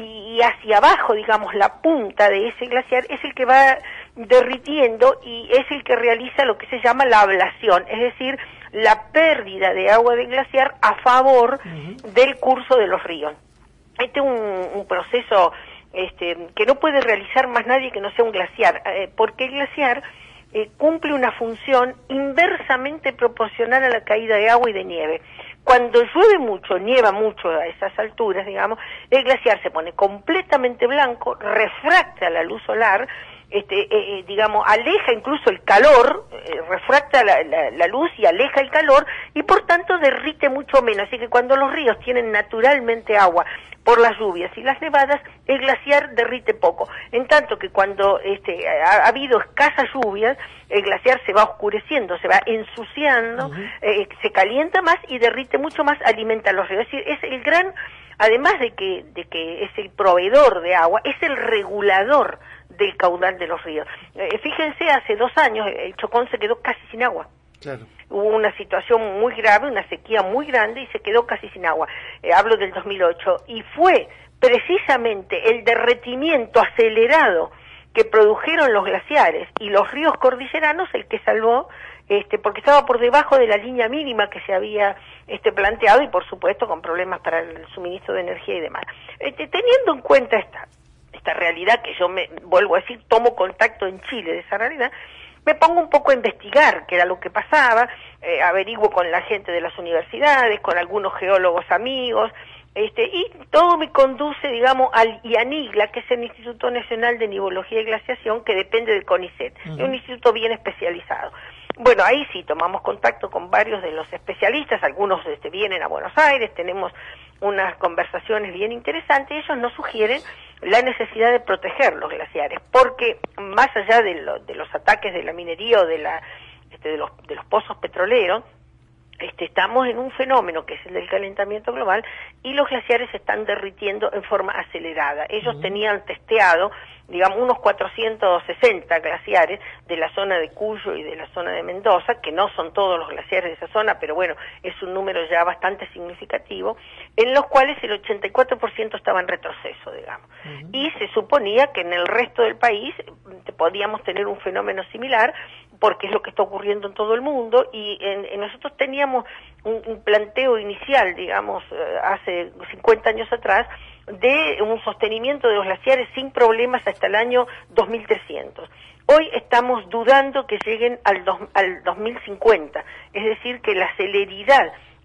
y hacia abajo, digamos, la punta de ese glaciar es el que va derritiendo y es el que realiza lo que se llama la ablación, es decir, la pérdida de agua del glaciar a favor uh-huh. del curso de los ríos. Este es un, un proceso este, que no puede realizar más nadie que no sea un glaciar, eh, porque el glaciar eh, cumple una función inversamente proporcional a la caída de agua y de nieve. Cuando llueve mucho, nieva mucho a esas alturas, digamos, el glaciar se pone completamente blanco, refracta la luz solar, este, eh, eh, digamos, aleja incluso el calor, eh, refracta la, la, la luz y aleja el calor, y por tanto derrite mucho menos. Así que cuando los ríos tienen naturalmente agua por las lluvias y las nevadas, el glaciar derrite poco. En tanto que cuando este, ha, ha habido escasas lluvias, el glaciar se va oscureciendo, se va ensuciando, uh-huh. eh, se calienta más y derrite mucho más, alimenta los ríos. Es decir, es el gran, además de que, de que es el proveedor de agua, es el regulador del caudal de los ríos. Eh, fíjense, hace dos años el Chocón se quedó casi sin agua. Claro. Hubo una situación muy grave, una sequía muy grande y se quedó casi sin agua. Eh, hablo del dos mil ocho. Y fue precisamente el derretimiento acelerado que produjeron los glaciares y los ríos cordilleranos el que salvó, este, porque estaba por debajo de la línea mínima que se había este, planteado y por supuesto con problemas para el suministro de energía y demás. Este, teniendo en cuenta esta, esta realidad que yo me vuelvo a decir, tomo contacto en Chile de esa realidad, me pongo un poco a investigar qué era lo que pasaba, eh, averiguo con la gente de las universidades, con algunos geólogos amigos, este, y todo me conduce, digamos, al IANIGLA, que es el Instituto Nacional de Nivología y Glaciación, que depende del CONICET, uh-huh. Es un instituto bien especializado. Bueno, ahí sí tomamos contacto con varios de los especialistas, algunos este, vienen a Buenos Aires, tenemos unas conversaciones bien interesantes, y ellos nos sugieren la necesidad de proteger los glaciares, porque más allá de, lo, de los ataques de la minería o de, la, este, de, los, de los pozos petroleros, este, estamos en un fenómeno que es el del calentamiento global y los glaciares se están derritiendo en forma acelerada. Ellos uh-huh. tenían testeado, digamos, unos cuatrocientos sesenta glaciares de la zona de Cuyo y de la zona de Mendoza, que no son todos los glaciares de esa zona, pero bueno, es un número ya bastante significativo, en los cuales el ochenta y cuatro por ciento estaba en retroceso, digamos. Uh-huh. Y se suponía que en el resto del país podíamos tener un fenómeno similar, porque es lo que está ocurriendo en todo el mundo, y en, en nosotros teníamos un, un planteo inicial, digamos, hace cincuenta años atrás, de un sostenimiento de los glaciares sin problemas hasta el año dos mil trescientos. Hoy estamos dudando que lleguen al, dos, al dos mil cincuenta, es decir, que la celeridad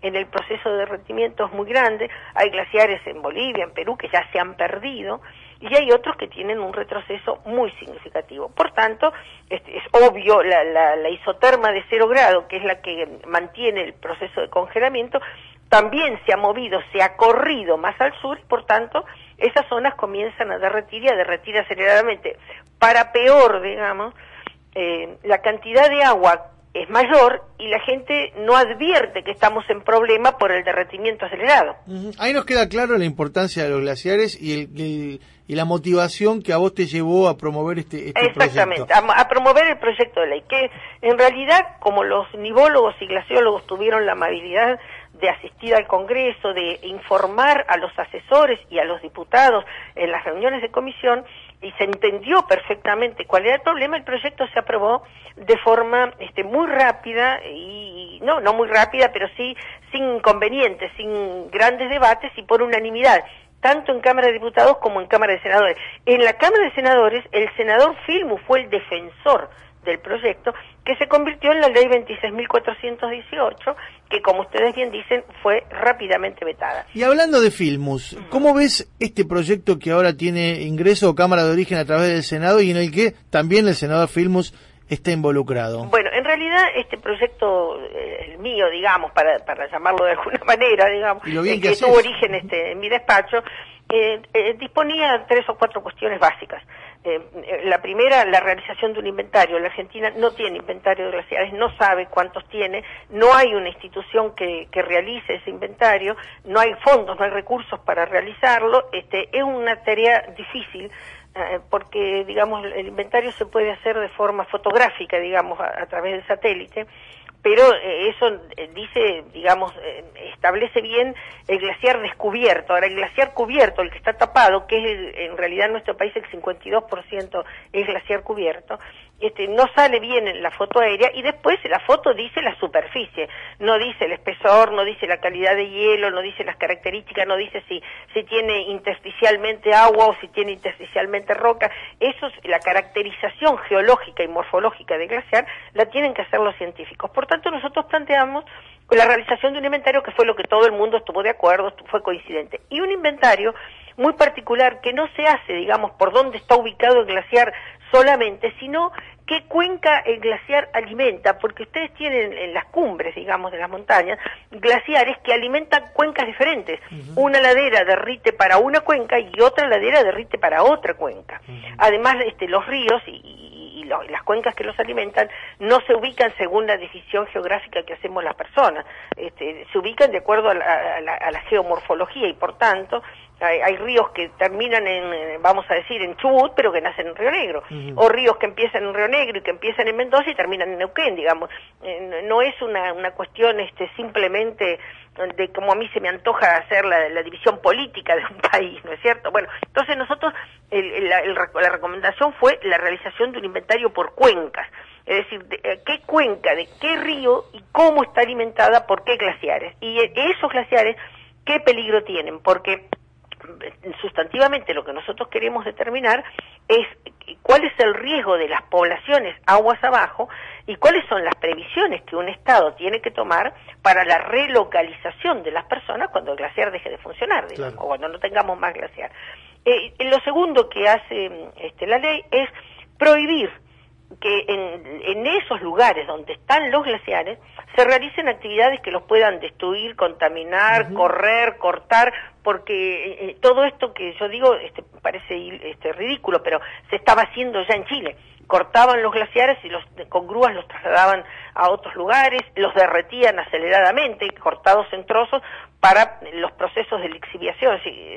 en el proceso de derretimiento es muy grande. Hay glaciares en Bolivia, en Perú, que ya se han perdido, y hay otros que tienen un retroceso muy significativo. Por tanto, este, es obvio, la, la, la isoterma de cero grado, que es la que mantiene el proceso de congelamiento, también se ha movido, se ha corrido más al sur, y por tanto, esas zonas comienzan a derretir y a derretir aceleradamente. Para peor, digamos, eh, la cantidad de agua es mayor y la gente no advierte que estamos en problema por el derretimiento acelerado. Uh-huh. Ahí nos queda claro la importancia de los glaciares y, el, el, y la motivación que a vos te llevó a promover este, este Exactamente, proyecto. a, a promover el proyecto de ley, que en realidad, como los nivólogos y glaciólogos tuvieron la amabilidad de asistir al Congreso, de informar a los asesores y a los diputados en las reuniones de comisión, y se entendió perfectamente cuál era el problema, el proyecto se aprobó de forma este, muy rápida, y no, no muy rápida, pero sí sin inconvenientes, sin grandes debates y por unanimidad, tanto en Cámara de Diputados como en Cámara de Senadores. En la Cámara de Senadores, el senador Filmus fue el defensor del proyecto, que se convirtió en la ley veintiséis mil cuatrocientos dieciocho, que como ustedes bien dicen, fue rápidamente vetada. Y hablando de Filmus, ¿cómo ves este proyecto que ahora tiene ingreso o Cámara de Origen a través del Senado y en el que también el senador Filmus está involucrado? Bueno, en realidad este proyecto, eh, el mío, digamos, para, para llamarlo de alguna manera, digamos, eh, que, que tuvo origen este, en mi despacho, eh, eh, disponía tres o cuatro cuestiones básicas. Eh, la primera, la realización de un inventario. La Argentina no tiene inventario de glaciares, no sabe cuántos tiene, no hay una institución que, que realice ese inventario, no hay fondos, no hay recursos para realizarlo. Este, es una tarea difícil, eh, porque, digamos, el inventario se puede hacer de forma fotográfica, digamos, a, a través del satélite, pero eh, eso eh, dice, digamos, eh, establece bien el glaciar descubierto. Ahora, el glaciar cubierto, el que está tapado, que es el, en realidad en nuestro país el cincuenta y dos por ciento es glaciar cubierto, este, no sale bien en la foto aérea, y después la foto dice la superficie, no dice el espesor, no dice la calidad de hielo, no dice las características, no dice si, si tiene intersticialmente agua o si tiene intersticialmente roca. Eso es la caracterización geológica y morfológica del glaciar, la tienen que hacer los científicos. Por tanto, nosotros planteamos la realización de un inventario que fue lo que todo el mundo estuvo de acuerdo, fue coincidente, y un inventario muy particular que no se hace, digamos, por dónde está ubicado el glaciar solamente, sino qué cuenca el glaciar alimenta, porque ustedes tienen en las cumbres, digamos, de las montañas, glaciares que alimentan cuencas diferentes. Uh-huh. Una ladera derrite para una cuenca y otra ladera derrite para otra cuenca. Uh-huh. Además, este, los ríos y, y, y, lo, y las cuencas que los alimentan no se ubican según la decisión geográfica que hacemos las personas, este, se ubican de acuerdo a la, a la, a la geomorfología, y por tanto hay, hay ríos que terminan en, vamos a decir, en Chubut, pero que nacen en Río Negro, uh-huh. o ríos que empiezan en Río Negro y que empiezan en Mendoza y terminan en Neuquén, digamos. Eh, no es una, una cuestión este, simplemente de como a mí se me antoja hacer la, la división política de un país, ¿no es cierto? Bueno, entonces nosotros, el, el, el, la recomendación fue la realización de un inventario por cuencas, es decir, de, eh, qué cuenca, de qué río y cómo está alimentada por qué glaciares, y eh, esos glaciares qué peligro tienen, porque sustantivamente lo que nosotros queremos determinar es cuál es el riesgo de las poblaciones aguas abajo y cuáles son las previsiones que un Estado tiene que tomar para la relocalización de las personas cuando el glaciar deje de funcionar, digamos, claro. o cuando no tengamos más glaciar. Eh, lo segundo que hace este, la ley es prohibir que en, en esos lugares donde están los glaciares se realicen actividades que los puedan destruir, contaminar, uh-huh. correr, cortar, porque eh, todo esto que yo digo este, parece este, ridículo, pero se estaba haciendo ya en Chile. Cortaban los glaciares y los con grúas los trasladaban a otros lugares, los derretían aceleradamente, cortados en trozos, para los procesos de lixiviación.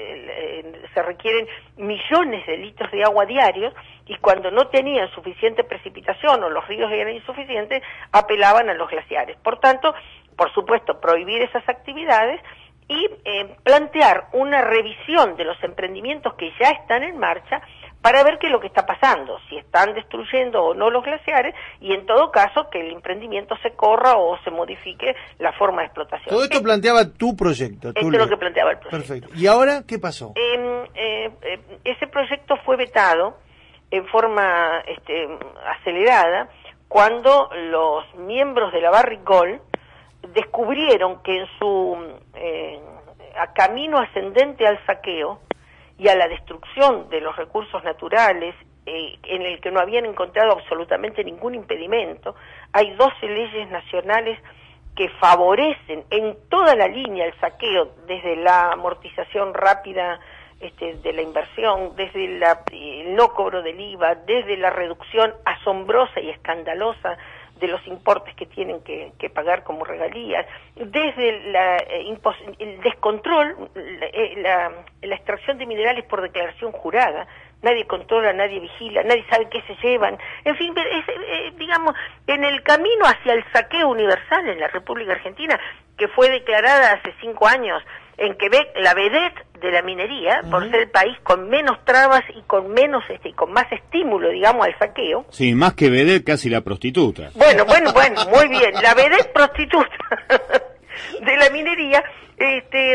Se requieren millones de litros de agua diarios, y cuando no tenían suficiente precipitación o los ríos eran insuficientes, apelaban a los glaciares. Por tanto, por supuesto, prohibir esas actividades y eh, plantear una revisión de los emprendimientos que ya están en marcha para ver qué es lo que está pasando, si están destruyendo o no los glaciares, y en todo caso que el emprendimiento se corra o se modifique la forma de explotación. Todo esto planteaba tu proyecto. Esto es lo que planteaba el proyecto. Perfecto. ¿Y ahora qué pasó? Eh, eh, eh, ese proyecto fue vetado en forma este, acelerada cuando los miembros de la Barrick Gold descubrieron que en su eh, a camino ascendente al saqueo y a la destrucción de los recursos naturales, eh, en el que no habían encontrado absolutamente ningún impedimento, hay doce leyes nacionales que favorecen en toda la línea el saqueo, desde la amortización rápida este, de la inversión, desde la, el no cobro del I V A, desde la reducción asombrosa y escandalosa de los importes que tienen que, que pagar como regalías, desde la, eh, impos el descontrol, la, la, la extracción de minerales por declaración jurada. Nadie controla, nadie vigila, nadie sabe qué se llevan. En fin, es, eh, digamos, en el camino hacia el saqueo universal en la República Argentina, que fue declarada hace cinco años en Quebec la vedette de la minería, uh-huh. por ser el país con menos trabas y con menos este, y con más estímulo, digamos, al saqueo. Sí, más que vedette, casi la prostituta. Bueno, bueno, bueno, muy bien, la vedette prostituta de la minería. Este,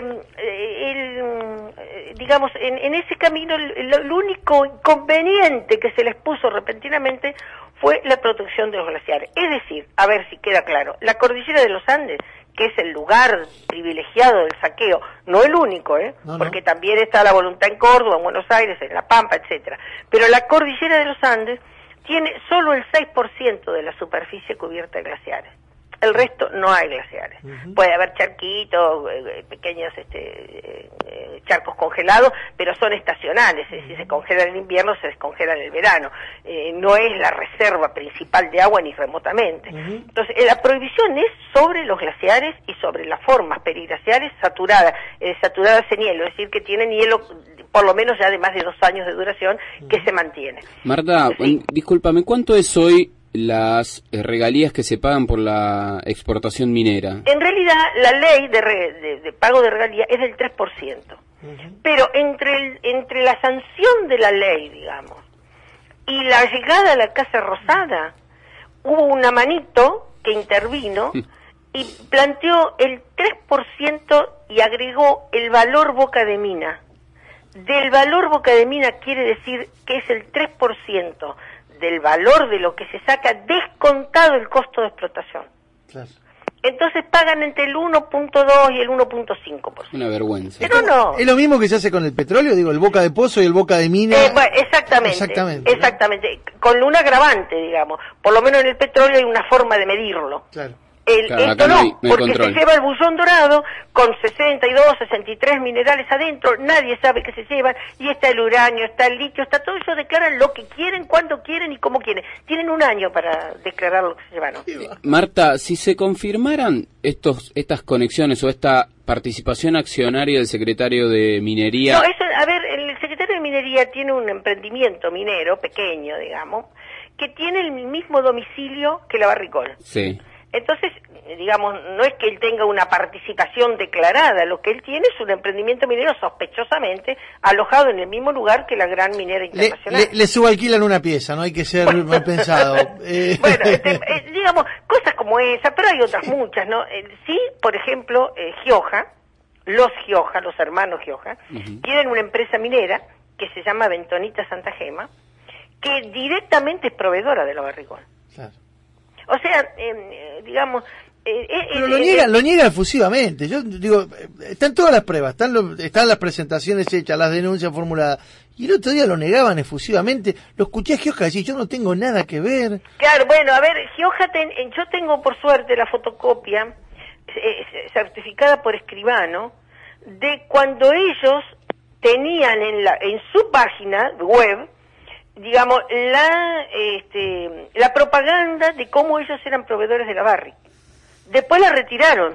el, digamos, en, en ese camino el, el único inconveniente que se les puso repentinamente fue la protección de los glaciares. Es decir, a ver si queda claro, la cordillera de los Andes, que es el lugar privilegiado del saqueo, no el único, ¿eh? No, no. Porque también está la voluntad en Córdoba, en Buenos Aires, en La Pampa, etcétera. Pero la cordillera de los Andes tiene solo el seis por ciento de la superficie cubierta de glaciares. El resto no hay glaciares. Uh-huh. Puede haber charquitos, eh, pequeños este, eh, charcos congelados, pero son estacionales. Uh-huh. Si se congelan en invierno, se descongelan en el verano. Eh, no es la reserva principal de agua ni remotamente. Uh-huh. Entonces, eh, la prohibición es sobre los glaciares y sobre las formas periglaciares saturadas, eh, saturadas en hielo, es decir, que tienen hielo por lo menos ya de más de dos años de duración, uh-huh. que se mantiene. Marta, sí. Discúlpame, ¿cuánto es hoy las eh, regalías que se pagan por la exportación minera? En realidad, la ley de, re, de, de pago de regalías es del tres por ciento. Uh-huh. Pero entre, el, entre la sanción de la ley, digamos, y la llegada a la Casa Rosada, hubo una manito que intervino y planteó el tres por ciento y agregó el valor boca de mina. Del valor boca de mina quiere decir que es el tres por ciento del valor de lo que se saca descontado el costo de explotación. Claro. Entonces pagan entre el uno punto dos y el uno punto cinco por ciento. Una vergüenza. Pero no. ¿Es lo mismo que se hace con el petróleo? Digo, el boca de pozo y el boca de mina. Eh, bueno, exactamente. Exactamente. Exactamente. Con un agravante, digamos. Por lo menos en el petróleo hay una forma de medirlo. Claro. El, claro, esto no, no, hay, no porque control. Se lleva el buzón dorado con sesenta y dos, sesenta y tres minerales adentro, nadie sabe qué se llevan, y está el uranio, está el litio, está todo eso, declaran lo que quieren, cuando quieren y cómo quieren. Tienen un año para declarar lo que se llevan. Marta, si se confirmaran estos estas conexiones o esta participación accionaria del secretario de Minería... No, eso, a ver, el secretario de Minería tiene un emprendimiento minero pequeño, digamos, que tiene el mismo domicilio que la Barricol. Sí. Entonces, digamos, no es que él tenga una participación declarada, lo que él tiene es un emprendimiento minero sospechosamente alojado en el mismo lugar que la gran minera internacional. Le, le, le subalquilan una pieza, no hay que ser bueno. mal pensado. Eh. Bueno, este, eh, digamos, cosas como esa, pero hay otras muchas, ¿no? Eh, sí, por ejemplo, eh, Gioja, los Gioja, los hermanos Gioja, uh-huh. tienen una empresa minera que se llama Bentonita Santa Gema, que directamente es proveedora de la Barricol. Claro. O sea, eh, digamos... Eh, Pero eh, lo, eh, niega, eh, lo niega efusivamente. Yo digo, están todas las pruebas, están, lo, están las presentaciones hechas, las denuncias formuladas. Y el otro día lo negaban efusivamente. Lo escuché a Gioja decir, yo no tengo nada que ver. Claro, bueno, a ver, Gioja, ten, yo tengo por suerte la fotocopia eh, certificada por escribano de cuando ellos tenían en, la, en su página web, digamos, la este, la propaganda de cómo ellos eran proveedores de la Barrick. Después la retiraron.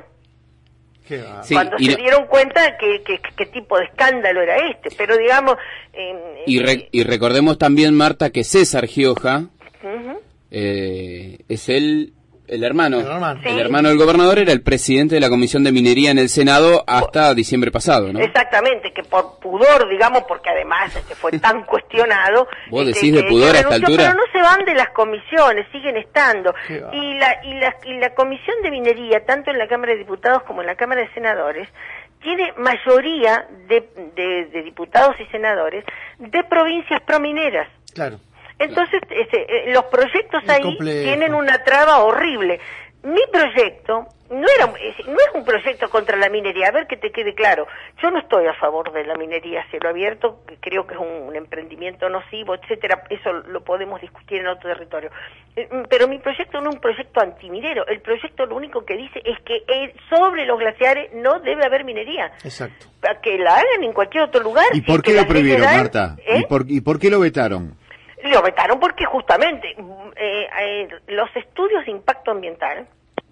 Sí, cuando se no... dieron cuenta que, que, que, qué tipo de escándalo era este. Pero digamos... Eh, y, re, y recordemos también, Marta, que César Gioja uh-huh. eh, es el... El hermano, el hermano. Sí. el hermano del gobernador era el presidente de la Comisión de Minería en el Senado hasta diciembre pasado, ¿no? Exactamente, que por pudor, digamos, porque además este fue tan cuestionado. Vos este, decís de pudor que a esta altura. Pero no se van de las comisiones, siguen estando. Y la, y, la, y la Comisión de Minería, tanto en la Cámara de Diputados como en la Cámara de Senadores, tiene mayoría de, de, de diputados y senadores de provincias promineras. Claro. Entonces, este, eh, los proyectos ahí complejo. Tienen una traba horrible. mi proyecto no era no es un proyecto contra la minería, a ver que te quede claro, yo no estoy a favor de la minería a cielo abierto, que creo que es un, un emprendimiento nocivo, etcétera, eso lo podemos discutir en otro territorio, pero mi proyecto no es un proyecto antiminero, el proyecto lo único que dice es que eh, sobre los glaciares no debe haber minería. Exacto. Para que la hagan en cualquier otro lugar. ¿Y por qué lo prohibieron, Marta? ¿Eh? ¿Y, por, ¿Y por qué lo vetaron? Lo vetaron porque justamente eh, eh, los estudios de impacto ambiental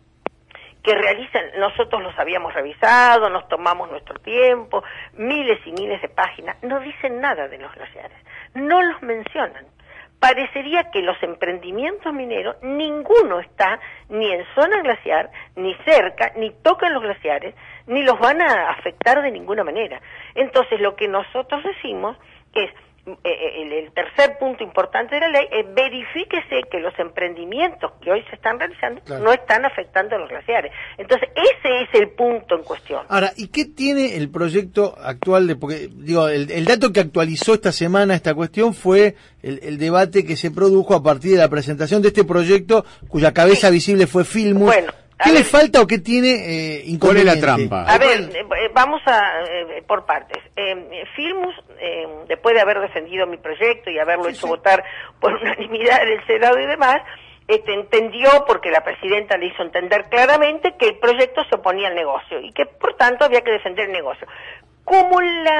que realizan, nosotros los habíamos revisado, nos tomamos nuestro tiempo, miles y miles de páginas, no dicen nada de los glaciares, no los mencionan. Parecería que los emprendimientos mineros, ninguno está ni en zona glaciar, ni cerca, ni tocan los glaciares, ni los van a afectar de ninguna manera. Entonces, lo que nosotros decimos es, eh, el, el tercer punto importante de la ley es verifíquese que los emprendimientos que hoy se están realizando claro. no están afectando a los glaciares. Entonces, ese es el punto en cuestión. Ahora, ¿y qué tiene el proyecto actual de, porque, digo, el, el dato que actualizó esta semana esta cuestión fue el, el debate que se produjo a partir de la presentación de este proyecto, cuya cabeza sí. visible fue Filmus. Bueno. ¿Qué le falta o qué tiene eh, inconveniente? ¿Cuál es la trampa? A ver, eh, vamos a eh, por partes. Eh, Filmus, eh, después de haber defendido mi proyecto y haberlo sí, hecho sí. votar por unanimidad en el Senado y demás, este, entendió, porque la presidenta le hizo entender claramente, que el proyecto se oponía al negocio y que, por tanto, había que defender el negocio. Como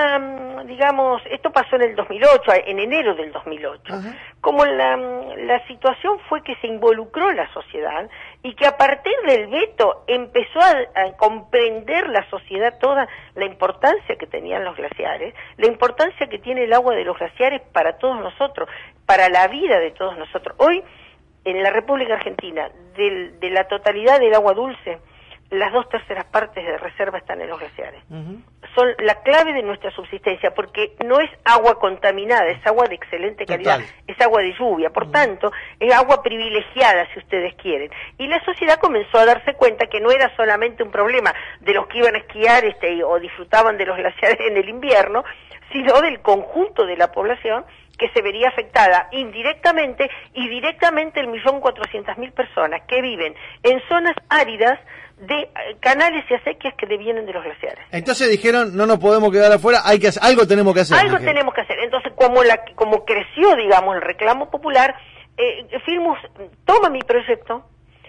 la, digamos, esto pasó en el dos mil ocho, en enero del dos mil ocho, uh-huh. como la, la situación fue que se involucró la sociedad y que a partir del veto empezó a, a comprender la sociedad toda la importancia que tenían los glaciares, la importancia que tiene el agua de los glaciares para todos nosotros, para la vida de todos nosotros. Hoy, en la República Argentina, del, de la totalidad del agua dulce, las dos terceras partes de reserva están en los glaciares. Uh-huh. Son la clave de nuestra subsistencia, porque no es agua contaminada, es agua de excelente calidad, Total. es agua de lluvia, por uh-huh. tanto, es agua privilegiada, si ustedes quieren. Y la sociedad comenzó a darse cuenta que no era solamente un problema de los que iban a esquiar este, o disfrutaban de los glaciares en el invierno, sino del conjunto de la población que se vería afectada indirectamente y directamente el millón cuatrocientas mil personas que viven en zonas áridas de eh, canales y acequias que devienen de los glaciares. Entonces dijeron, no nos podemos quedar afuera, hay que hacer, algo tenemos que hacer. Algo dijeron. tenemos que hacer. Entonces, como la como creció, digamos, el reclamo popular, eh, Filmus toma mi proyecto,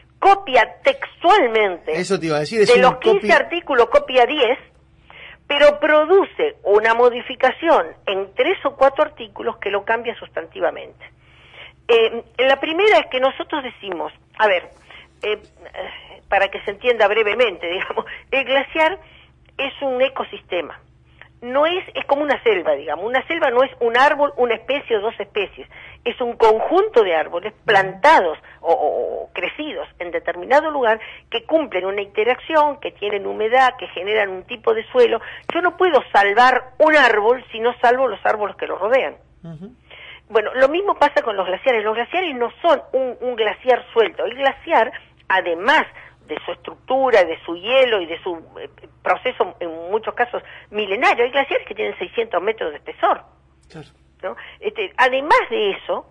copia textualmente, Eso te iba a decir, es de los quince copia... artículos, copia diez, pero produce una modificación en tres o cuatro artículos que lo cambia sustantivamente. Eh, la primera es que nosotros decimos, a ver, eh, para que se entienda brevemente, digamos, el glaciar es un ecosistema, no es, es como una selva, digamos, una selva no es un árbol, una especie o dos especies, es un conjunto de árboles plantados o, o, o crecidos en determinado lugar que cumplen una interacción, que tienen humedad, que generan un tipo de suelo. Yo no puedo salvar un árbol si no salvo los árboles que lo rodean. Uh-huh. Bueno, lo mismo pasa con los glaciares. Los glaciares no son un, un glaciar suelto. El glaciar, además de su estructura, de su hielo y de su eh, proceso, en muchos casos, milenario, hay glaciares que tienen seiscientos metros de espesor. Claro. ¿No? Este, además de eso,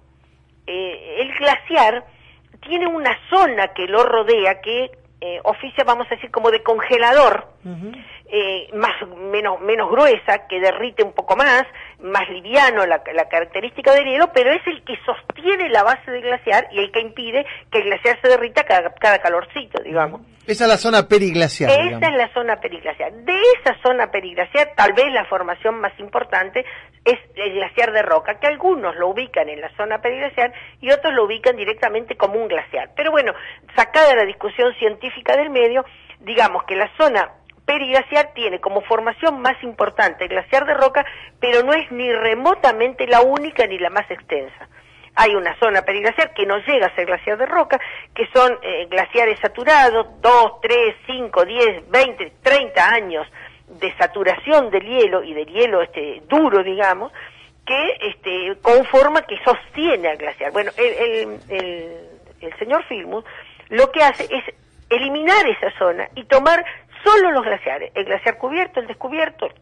eh, el glaciar tiene una zona que lo rodea que eh, oficia, vamos a decir, como de congelador, uh-huh. eh, más menos menos gruesa, que derrite un poco más, más liviano la, la característica del hielo, pero es el que sostiene la base del glaciar y el que impide que el glaciar se derrita cada, cada calorcito, digamos. Uh-huh. Esa es la zona periglaciar. Esa digamos. es la zona periglaciar. De esa zona periglaciar, tal vez la formación más importante es el glaciar de roca, que algunos lo ubican en la zona periglaciar y otros lo ubican directamente como un glaciar. Pero bueno, sacada la discusión científica del medio, digamos que la zona periglaciar tiene como formación más importante el glaciar de roca, pero no es ni remotamente la única ni la más extensa. Hay una zona periglaciar que no llega a ser glaciar de roca, que son eh, glaciares saturados, dos, tres, cinco, diez, veinte, treinta años de saturación del hielo y del hielo este duro, digamos, que este conforma, que sostiene al glaciar. Bueno, el, el, el, el señor Filmus lo que hace es eliminar esa zona y tomar solo los glaciares, el glaciar cubierto, el descubierto,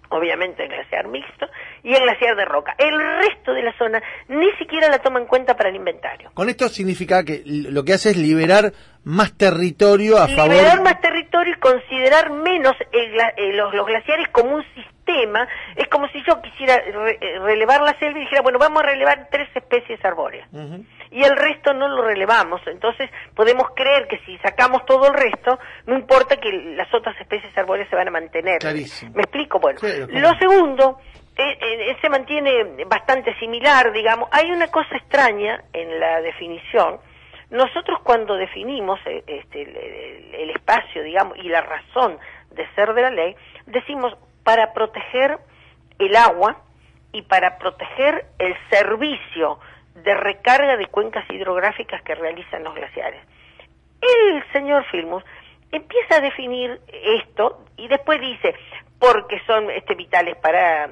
obviamente el glaciar mixto y el glaciar de roca. El resto de la zona ni siquiera la toma en cuenta para el inventario. Con esto significa que lo que hace es liberar más territorio a favor... Liberar más territorio y considerar menos el, eh, los, los glaciares como un sistema. Es como si yo quisiera re, relevar la selva y dijera, bueno, vamos a relevar tres especies arbóreas. Uh-huh. Y el resto no lo relevamos. Entonces podemos creer que si sacamos todo el resto, no importa que las otras especies arbóreas se van a mantener. Clarísimo. ¿Me explico? Bueno, sí, lo segundo... Eh, eh, se mantiene bastante similar, digamos. Hay una cosa extraña en la definición. Nosotros cuando definimos eh, este, el, el, el espacio, digamos, y la razón de ser de la ley, decimos para proteger el agua y para proteger el servicio de recarga de cuencas hidrográficas que realizan los glaciares. El señor Filmus empieza a definir esto y después dice... porque son este, vitales para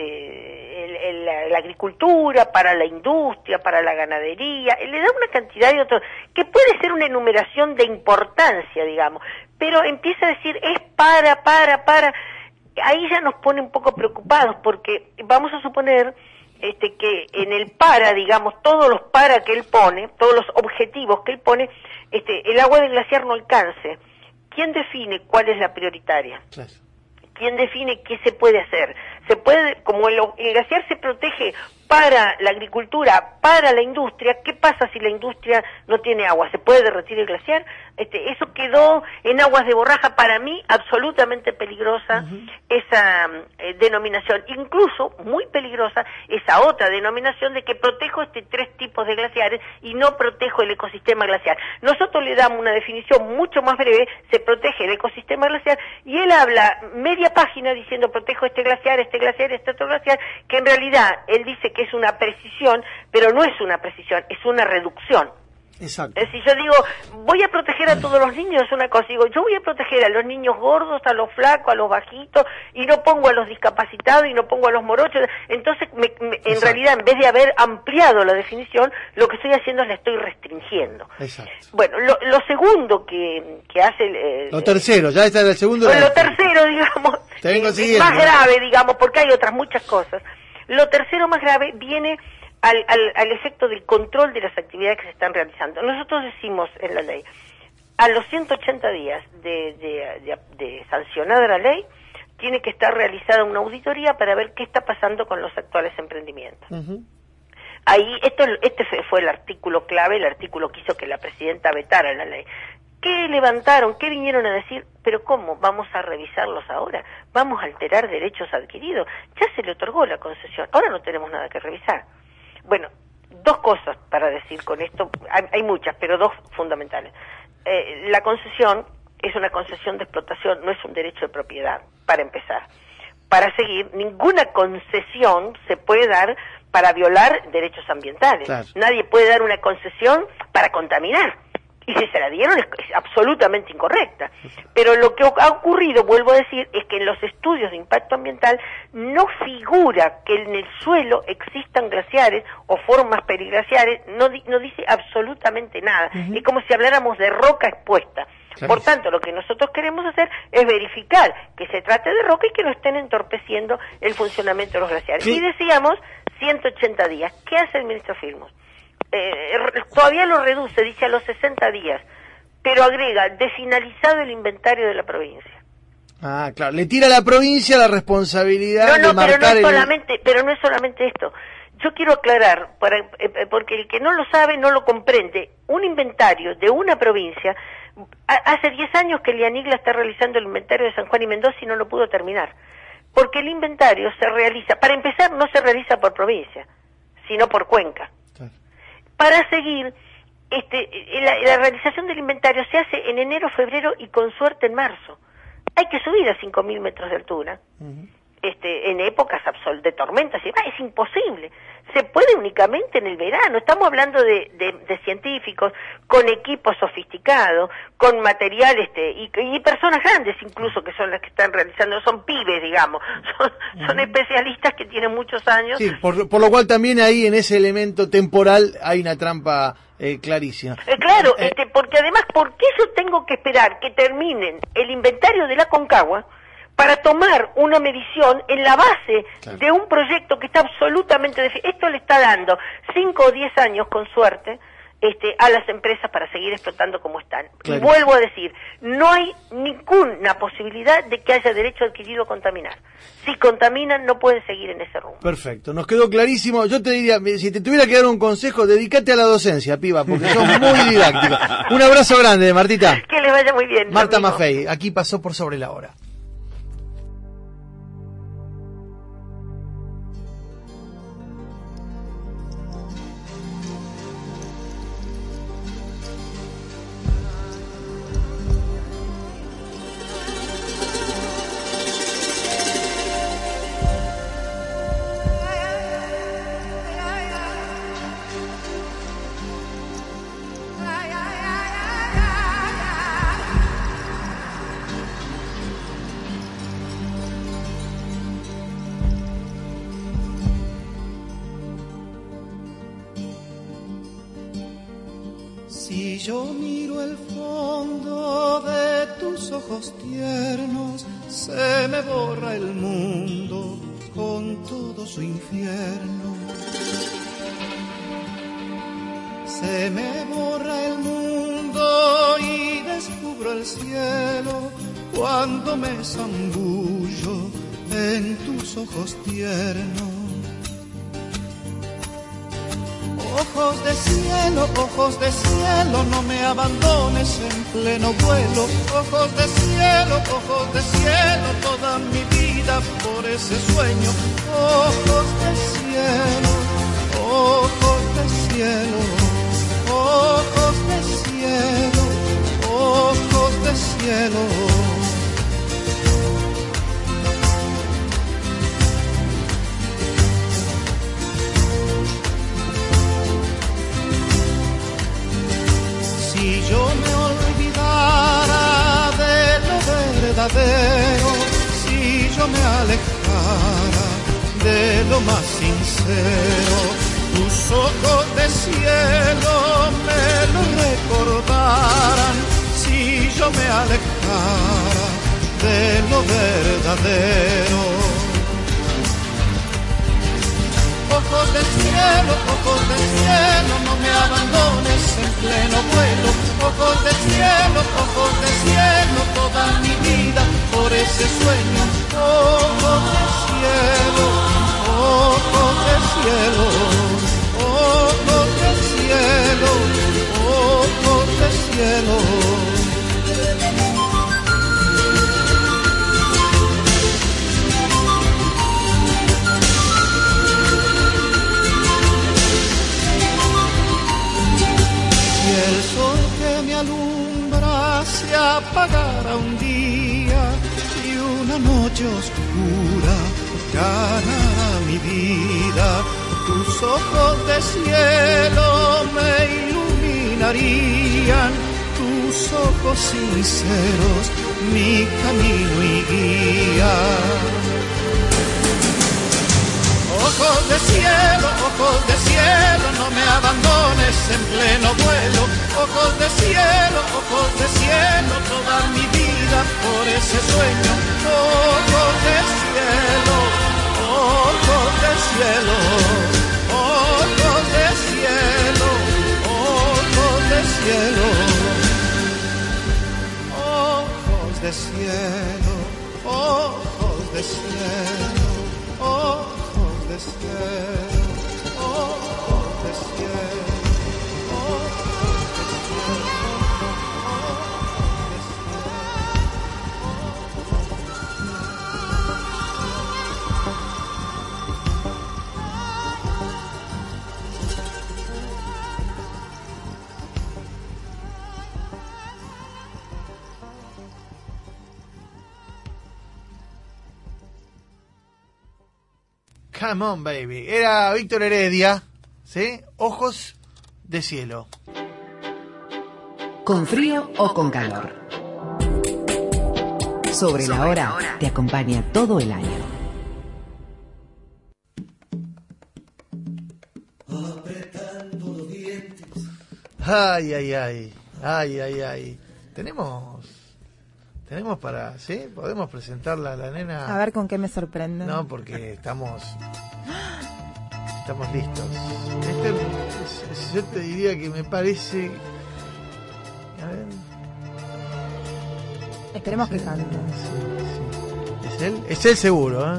este, el, el, la, la agricultura, para la industria, para la ganadería, le da una cantidad de otros, que puede ser una enumeración de importancia, digamos, pero empieza a decir es para, para, para, ahí ya nos pone un poco preocupados, porque vamos a suponer este, que en el para, digamos, todos los para que él pone, todos los objetivos que él pone, este, el agua del glaciar no alcance. ¿Quién define cuál es la prioritaria? Claro. ¿Quién define qué se puede hacer? Se puede, como el, el glaciar se protege para la agricultura, para la industria, ¿qué pasa si la industria no tiene agua? ¿Se puede derretir el glaciar? Este, eso quedó en aguas de borraja, para mí absolutamente peligrosa. Uh-huh. Esa eh, denominación, incluso muy peligrosa esa otra denominación de que protejo este tres tipos de glaciares y no protejo el ecosistema glaciar. Nosotros le damos una definición mucho más breve, se protege el ecosistema glaciar, y él habla media página diciendo protejo este glaciar, este glaciar, este otro glaciar, que en realidad él dice que es una precisión, pero no es una precisión, es una reducción. Exacto. Es decir, yo digo, voy a proteger a todos los niños, es una cosa, digo, yo voy a proteger a los niños gordos, a los flacos, a los bajitos, y no pongo a los discapacitados, y no pongo a los morochos. Entonces, me, me, en realidad, en vez de haber ampliado la definición, lo que estoy haciendo es la estoy restringiendo. Exacto. Bueno, lo, lo segundo que, que hace... El, lo tercero, ya está en el segundo... Lo tercero, digamos, Te vengo es más grave, digamos, porque hay otras muchas cosas. Lo tercero más grave viene... Al, al, al efecto del control de las actividades que se están realizando. Nosotros decimos en la ley, a los ciento ochenta días de, de, de, de sancionada la ley, tiene que estar realizada una auditoría para ver qué está pasando con los actuales emprendimientos. Uh-huh. Ahí, esto, este fue el artículo clave, el artículo que hizo que la presidenta vetara la ley. ¿Qué levantaron? ¿Qué vinieron a decir? Pero ¿cómo? ¿Vamos a revisarlos ahora? ¿Vamos a alterar derechos adquiridos? Ya se le otorgó la concesión, ahora no tenemos nada que revisar. Bueno, dos cosas para decir con esto, hay, hay muchas, pero dos fundamentales. Eh, la concesión es una concesión de explotación, no es un derecho de propiedad, para empezar. Para seguir, ninguna concesión se puede dar para violar derechos ambientales. Claro. Nadie puede dar una concesión para contaminar. Y si se la dieron es, es absolutamente incorrecta. Pero lo que ha ocurrido, vuelvo a decir, es que en los estudios de impacto ambiental no figura que en el suelo existan glaciares o formas periglaciares, no, di, no dice absolutamente nada. Uh-huh. Es como si habláramos de roca expuesta. Claro. Por tanto, lo que nosotros queremos hacer es verificar que se trate de roca y que no estén entorpeciendo el funcionamiento de los glaciares. Sí. Y decíamos ciento ochenta días. ¿Qué hace el ministro Filmus? Eh, todavía lo reduce, dice a los sesenta días, pero agrega, de finalizado el inventario de la provincia. Ah, claro, le tira a la provincia la responsabilidad no, no, de marcar pero no es el... solamente, pero no es solamente esto. Yo quiero aclarar, para, eh, porque el que no lo sabe no lo comprende, un inventario de una provincia, a, hace diez años que el IANIGLA está realizando el inventario de San Juan y Mendoza y no lo pudo terminar, porque el inventario se realiza, para empezar no se realiza por provincia, sino por cuenca. Para seguir, este, la, la realización del inventario se hace en enero, febrero y con suerte en marzo. Hay que subir a cinco mil metros de altura, uh-huh. este, en épocas absol- de tormentas y demás, es imposible. Se puede únicamente en el verano. Estamos hablando de, de, de científicos con equipos sofisticados, con material este, y, y personas grandes incluso que son las que están realizando, son pibes, digamos, son, uh-huh. son especialistas que tienen muchos años. Sí, por, por lo cual también ahí en ese elemento temporal hay una trampa eh, clarísima. Eh, claro, eh, este, porque además, ¿por qué yo tengo que esperar que terminen el inventario de la Concagua para tomar una medición en la base claro. de un proyecto que está absolutamente definido. Esto le está dando cinco o diez años, con suerte, este, a las empresas para seguir explotando como están. Claro. Y vuelvo a decir, no hay ninguna posibilidad de que haya derecho adquirido a contaminar. Si contaminan, no pueden seguir en ese rumbo. Perfecto, nos quedó clarísimo. Yo te diría, si te tuviera que dar un consejo, dedícate a la docencia, piba, porque sos muy didáctica. Un abrazo grande, Martita. Que les vaya muy bien. Marta Maffei, aquí pasó por Sobre la Hora. Si yo miro el fondo de tus ojos tiernos, se me borra el mundo con todo su infierno. Se me borra el mundo y descubro el cielo cuando me zambullo en tus ojos tiernos. Ojos de cielo, ojos de cielo, no me abandones en pleno vuelo. Ojos de cielo, ojos de cielo, toda mi vida por ese sueño. Ojos de cielo, ojos de cielo, ojos de cielo, ojos de cielo. Si yo me olvidara de lo verdadero, si yo me alejara de lo más sincero, tus ojos de cielo me lo recordaran. Si yo me alejara de lo verdadero. Ojos del cielo, ojos del cielo, no me abandones en pleno vuelo. Ojos del cielo, ojos del cielo, toda mi vida por ese sueño. Ojos del cielo, ojos del cielo, ojos del cielo, ojos del cielo. El sol que me alumbra se apagara un día y una noche oscura ganara mi vida. Tus ojos de cielo me iluminarían, tus ojos sinceros mi camino y guía. Ojos de cielo, ojos de cielo, no me abandones en pleno vuelo. Ojos de cielo, ojos de cielo, toda mi vida por ese sueño. Ojos de cielo, ojos de cielo, ojos de cielo, ojos de cielo, ojos de cielo, ojos de cielo, ojos de cielo, ojos de cielo, Come on, baby. Era Víctor Heredia, ¿sí? Ojos de cielo. Con frío o con calor. Sobre la hora te acompaña todo el año. Apretando los dientes. Ay, ay, ay. Ay, ay, ay. Tenemos... tenemos para, ¿sí? ¿Podemos presentarla a la nena? A ver con qué me sorprende. No, porque estamos... Estamos listos. Este es, es, yo te diría que me parece... A ver... Esperemos sí, que cante. Sí, sí. ¿Es él? Es él seguro, ¿eh?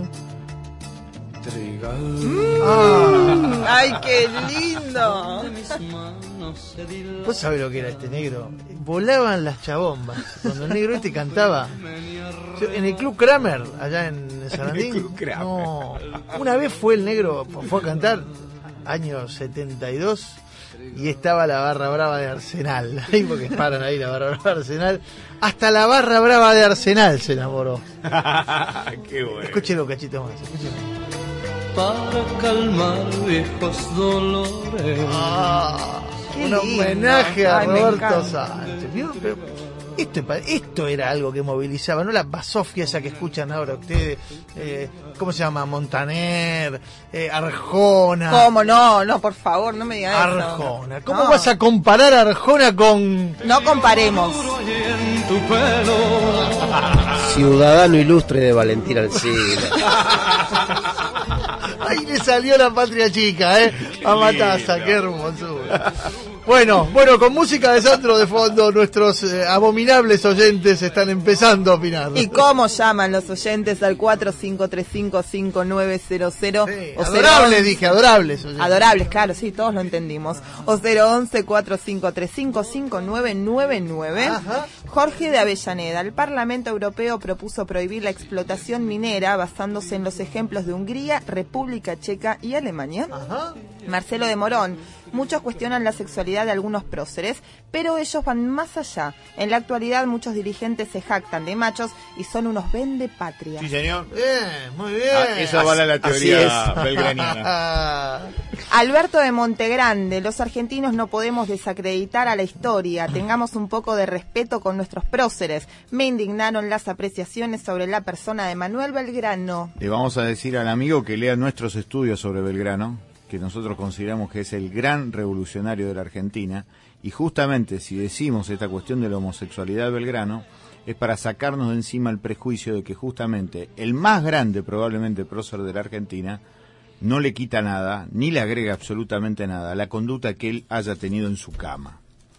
Mm, ah. ¡Ay, qué lindo! ¿Vos sabés lo que era este negro? Volaban las chabombas. Cuando el negro este cantaba. Yo, en el Club Kramer, allá en Sarandí. No, una vez fue el negro, fue a cantar, año setenta y dos, y estaba la barra brava de Arsenal. Ahí porque paran ahí la barra brava de Arsenal. Hasta la barra brava de Arsenal se enamoró. Qué bueno. Escúchelo un cachito más, escúchelo. Para calmar viejos dolores. Ah, un lindo. homenaje a Ay, me Roberto encanta. Sánchez. ¿Vio? Pero esto, esto era algo que movilizaba, no la basofia esa que escuchan ahora ustedes. Eh, ¿Cómo se llama? Montaner, eh, Arjona. ¿Cómo no? No, por favor, no me digas eso. Arjona. ¿Cómo No. vas a comparar a Arjona con...? No comparemos. Ciudadano ilustre de Valentín Alsina. Ahí le salió la patria chica, ¿eh? A Matassa, qué hermosura. Bueno, bueno, con música de Sandro de fondo, nuestros eh, abominables oyentes están empezando a opinar. ¿Y cómo llaman los oyentes al cuatro cinco tres cinco cinco nueve cero cero? Sí, o adorables, dije, adorables. Oyentes. Adorables, claro, sí, todos lo entendimos. O cero once cuatro cinco tres cinco cinco nueve nueve nueve. Ajá. Jorge de Avellaneda. El Parlamento Europeo propuso prohibir la explotación minera basándose en los ejemplos de Hungría, República Checa y Alemania. Ajá. Marcelo de Morón. Muchos cuestionan la sexualidad de algunos próceres, pero ellos van más allá. En la actualidad muchos dirigentes se jactan de machos y son unos vendepatrias. Sí, señor. Bien, muy bien. Ah, esa vale la teoría belgraniana. Alberto de Montegrande, los argentinos no podemos desacreditar a la historia, tengamos un poco de respeto con nuestros próceres. Me indignaron las apreciaciones sobre la persona de Manuel Belgrano. Le vamos a decir al amigo que lea nuestros estudios sobre Belgrano, que nosotros consideramos que es el gran revolucionario de la Argentina, y justamente si decimos esta cuestión de la homosexualidad de Belgrano, es para sacarnos de encima el prejuicio de que justamente el más grande probablemente prócer de la Argentina no le quita nada, ni le agrega absolutamente nada a la conducta que él haya tenido en su cama.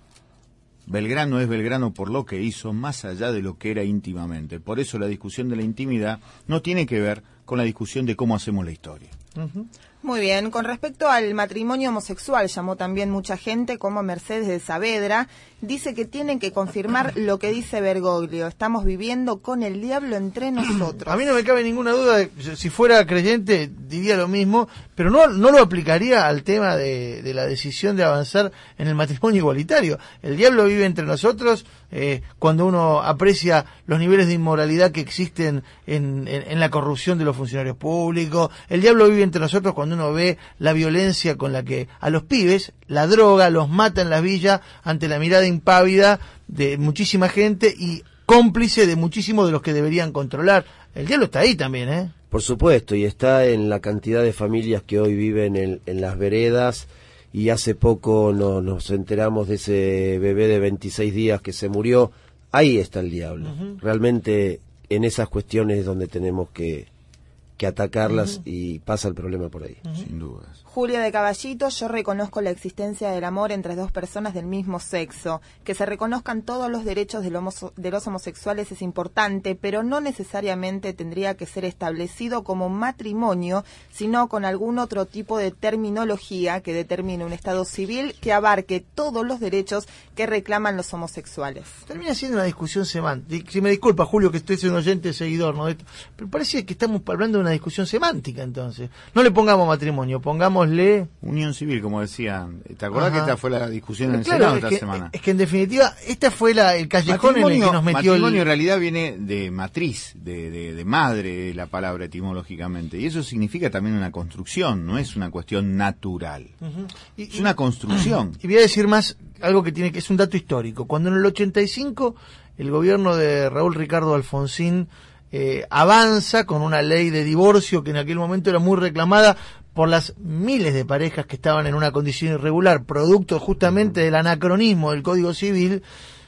Belgrano es Belgrano por lo que hizo, más allá de lo que era íntimamente. Por eso la discusión de la intimidad no tiene que ver con la discusión de cómo hacemos la historia. Uh-huh. Muy bien, con respecto al matrimonio homosexual, llamó también mucha gente, como Mercedes de Saavedra, dice que tienen que confirmar lo que dice Bergoglio, estamos viviendo con el diablo entre nosotros. A mí no me cabe ninguna duda, de, si fuera creyente diría lo mismo, pero no, no lo aplicaría al tema de, de la decisión de avanzar en el matrimonio igualitario. El diablo vive entre nosotros eh, cuando uno aprecia los niveles de inmoralidad que existen en, en, en la corrupción de los funcionarios públicos. El diablo vive entre nosotros cuando uno ve la violencia con la que a los pibes, la droga, los mata en las villas ante la mirada impávida de muchísima gente y cómplice de muchísimos de los que deberían controlar. El diablo está ahí también, ¿eh? Por supuesto, y está en la cantidad de familias que hoy viven en, en las veredas, y hace poco no, nos enteramos de ese bebé de veintiséis días que se murió. Ahí está el diablo. Uh-huh. Realmente en esas cuestiones es donde tenemos que, que atacarlas, uh-huh. y pasa el problema por ahí. Uh-huh. Sin dudas. Julia de Caballito, yo reconozco la existencia del amor entre dos personas del mismo sexo. Que se reconozcan todos los derechos de, lo de los homosexuales es importante, pero no necesariamente tendría que ser establecido como matrimonio, sino con algún otro tipo de terminología que determine un estado civil que abarque todos los derechos que reclaman los homosexuales. Termina siendo una discusión semántica. Si me disculpa, Julio, que estoy siendo un oyente seguidor, ¿no? Pero parece que estamos hablando de una discusión semántica, entonces. No le pongamos matrimonio, pongamos unión civil, como decían. ¿Te acordás Ajá. que esta fue la discusión en el claro, Senado es esta que, semana? Es que en definitiva, esta fue la, el callejón matrimonio, en el que nos metió matrimonio el... en realidad viene de matriz, de, de, de madre, la palabra etimológicamente. Y eso significa también una construcción, no es una cuestión natural. Uh-huh. y, es una construcción. Y voy a decir más, algo que tiene que es un dato histórico. Cuando en el ochenta y cinco el gobierno de Raúl Ricardo Alfonsín eh, avanza con una ley de divorcio que en aquel momento era muy reclamada por las miles de parejas que estaban en una condición irregular, producto justamente del anacronismo del Código Civil,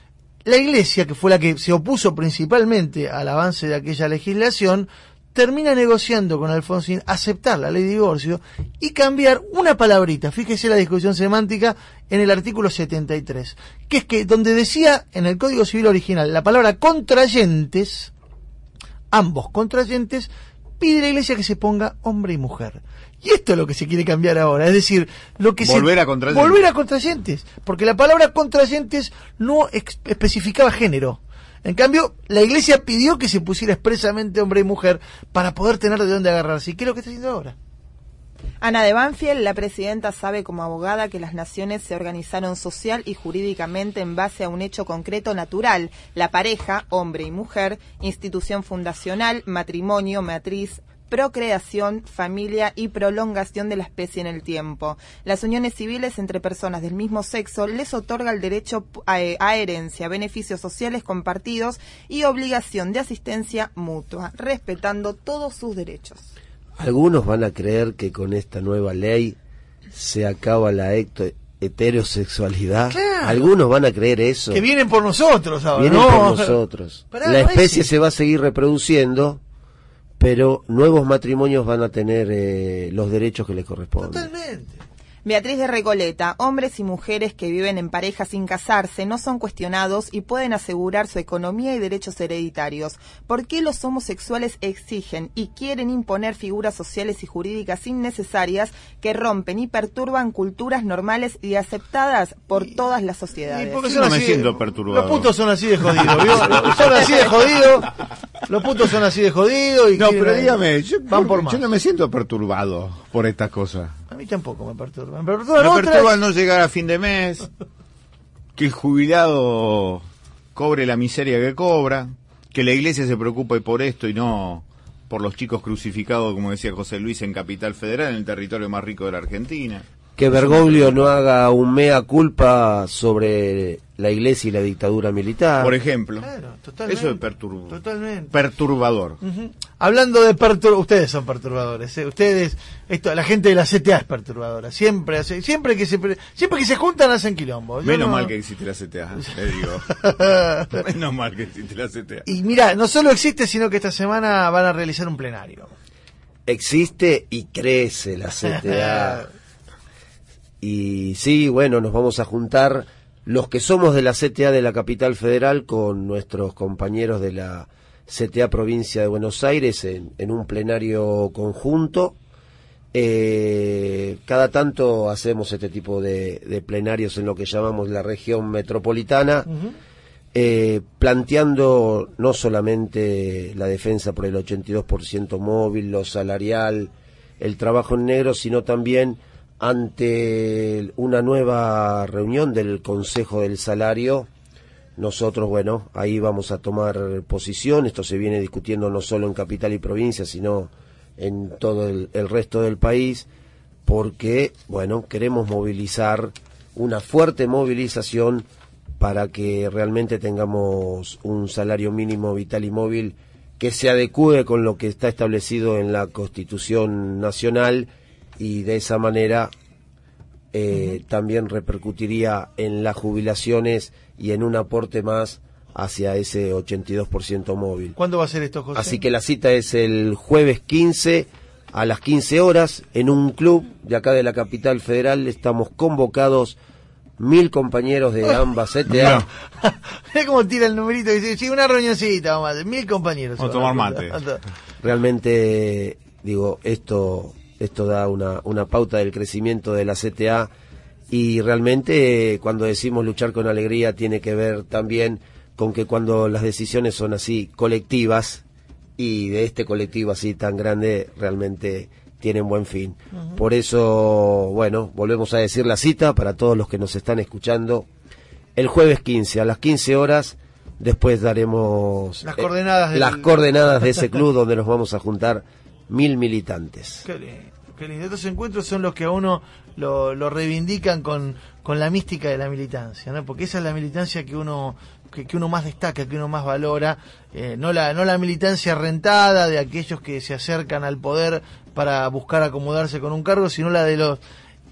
la Iglesia, que fue la que se opuso principalmente al avance de aquella legislación, termina negociando con Alfonsín aceptar la ley de divorcio y cambiar una palabrita, fíjese la discusión semántica en el artículo setenta y tres, que es que donde decía en el Código Civil original la palabra contrayentes, ambos contrayentes, pide la Iglesia que se ponga hombre y mujer. Y esto es lo que se quiere cambiar ahora, es decir, lo que volver se, a contrayentes. Volver a contrayentes, porque la palabra contrayentes no ex- especificaba género. En cambio, la Iglesia pidió que se pusiera expresamente hombre y mujer para poder tener de dónde agarrarse. ¿Y qué es lo que está haciendo ahora? Ana de Banfield, la presidenta, sabe como abogada que las naciones se organizaron social y jurídicamente en base a un hecho concreto natural, la pareja, hombre y mujer, institución fundacional, matrimonio, matriz, procreación, familia y prolongación de la especie en el tiempo. Las uniones civiles entre personas del mismo sexo les otorga el derecho a, a herencia, beneficios sociales compartidos y obligación de asistencia mutua, respetando todos sus derechos. Algunos van a creer que con esta nueva ley se acaba la hecto- heterosexualidad. Claro. Algunos van a creer eso. Que vienen por nosotros ahora. Vienen no. por nosotros. Pará, la no especie es... se va a seguir reproduciendo, pero nuevos matrimonios van a tener eh, los derechos que les corresponden. Totalmente. Beatriz de Recoleta, hombres y mujeres que viven en pareja sin casarse no son cuestionados y pueden asegurar su economía y derechos hereditarios. ¿Por qué los homosexuales exigen y quieren imponer figuras sociales y jurídicas innecesarias que rompen y perturban culturas normales y aceptadas por todas las sociedades? Porque Yo son no me así siento de, perturbado. Los putos son así de jodidos, ¿vio? Son así de jodidos. Los putos son así de jodidos. Y No, quieren- pero dígame, yo, van por más. yo no me siento perturbado por estas cosas. A mí tampoco me perturban. Me perturban Me otras. perturba no llegar a fin de mes, que el jubilado cobre la miseria que cobra, que la Iglesia se preocupe por esto y no por los chicos crucificados, como decía José Luis, en Capital Federal, en el territorio más rico de la Argentina. Que Bergoglio no haga un mea culpa sobre la Iglesia y la dictadura militar. Por ejemplo. Claro, totalmente. Eso es pertur- Totalmente. perturbador. Uh-huh. Hablando de perturbadores, ustedes son perturbadores, ¿eh? Ustedes, esto, la gente de la C T A es perturbadora, siempre hace, siempre que se siempre que se juntan hacen quilombo. Yo Menos no... mal que existe la C T A, le digo. Menos mal que existe la C T A. Y mira, no solo existe, sino que esta semana van a realizar un plenario. Existe y crece la C T A. Y sí, bueno, nos vamos a juntar los que somos de la C T A de la Capital Federal con nuestros compañeros de la C T A Provincia de Buenos Aires en, en un plenario conjunto. Eh, cada tanto hacemos este tipo de, de plenarios en lo que llamamos la región metropolitana, Uh-huh. eh, planteando no solamente la defensa por el ochenta y dos por ciento móvil, lo salarial, el trabajo en negro, sino también ante una nueva reunión del Consejo del Salario. Nosotros, bueno, ahí vamos a tomar posición. Esto se viene discutiendo no solo en capital y provincia, sino en todo el, el resto del país, porque, bueno, queremos movilizar una fuerte movilización para que realmente tengamos un salario mínimo vital y móvil que se adecue con lo que está establecido en la Constitución Nacional, y de esa manera eh, uh-huh. también repercutiría en las jubilaciones y en un aporte más hacia ese ochenta y dos por ciento móvil. ¿Cuándo va a ser esto, José? Así que la cita es el jueves quince a las quince horas en un club de acá de la Capital Federal. Estamos convocados mil compañeros de ambas C T A. Mira cómo tira el numerito y dice, sí, una reunioncita, vamos a hacer, mil compañeros. Vamos a tomar mate. Realmente, digo, esto esto da una, una pauta del crecimiento de la C T A, y realmente cuando decimos luchar con alegría tiene que ver también con que cuando las decisiones son así colectivas, y de este colectivo así tan grande, realmente tienen buen fin. Uh-huh. Por eso, bueno, volvemos a decir la cita para todos los que nos están escuchando. El jueves quince a las quince horas, después daremos las coordenadas, eh, del... las coordenadas de ese club donde nos vamos a juntar mil militantes. Qué lindo, qué lindo. Estos encuentros son los que a uno lo, lo reivindican con, con la mística de la militancia, ¿no? Porque esa es la militancia que uno que, que uno más destaca, que uno más valora, eh, no la no la militancia rentada de aquellos que se acercan al poder para buscar acomodarse con un cargo, sino la de los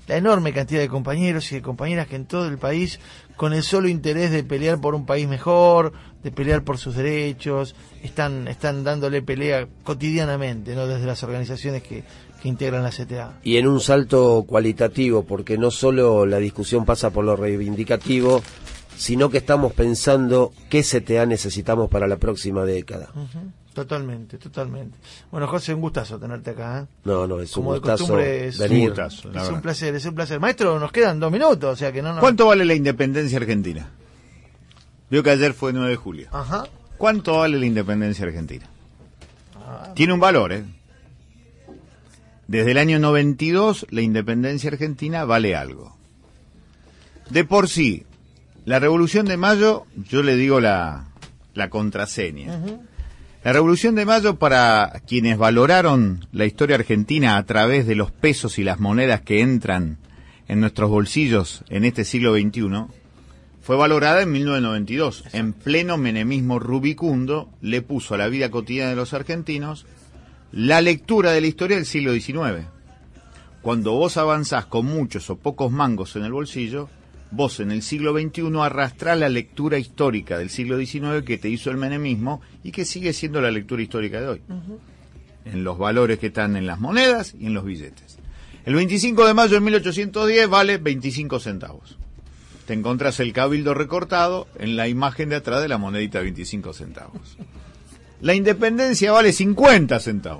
la enorme cantidad de compañeros y de compañeras que en todo el país, con el solo interés de pelear por un país mejor, de pelear por sus derechos, están están dándole pelea cotidianamente, ¿no? Desde las organizaciones que, que integran la C T A. Y en un salto cualitativo, porque no solo la discusión pasa por lo reivindicativo, sino que estamos pensando qué C T A necesitamos para la próxima década. Uh-huh. Totalmente, totalmente. Bueno, José, un gustazo tenerte acá, ¿eh? No, no, es Como un gustazo costumbre, es venir. Un gustazo, es un placer, es un placer. Maestro, nos quedan dos minutos, o sea que no... no... ¿Cuánto vale la independencia argentina? Vio que ayer fue nueve de julio. Ajá. ¿Cuánto vale la independencia argentina? Ah, Tiene un valor, ¿eh? Desde el año noventa y dos, la independencia argentina vale algo. De por sí, la Revolución de Mayo, yo le digo la, la contraseña. uh-huh. La Revolución de Mayo, para quienes valoraron la historia argentina a través de los pesos y las monedas que entran en nuestros bolsillos en este siglo veintiuno, fue valorada en mil novecientos noventa y dos. En pleno menemismo rubicundo, le puso a la vida cotidiana de los argentinos la lectura de la historia del siglo diecinueve. Cuando vos avanzás con muchos o pocos mangos en el bolsillo, vos en el siglo veintiuno arrastrás la lectura histórica del siglo diecinueve que te hizo el menemismo y que sigue siendo la lectura histórica de hoy. Uh-huh. En los valores que están en las monedas y en los billetes. El veinticinco de mayo de mil ochocientos diez vale veinticinco centavos. Te encontrás el cabildo recortado en la imagen de atrás de la monedita de veinticinco centavos. La independencia vale cincuenta centavos.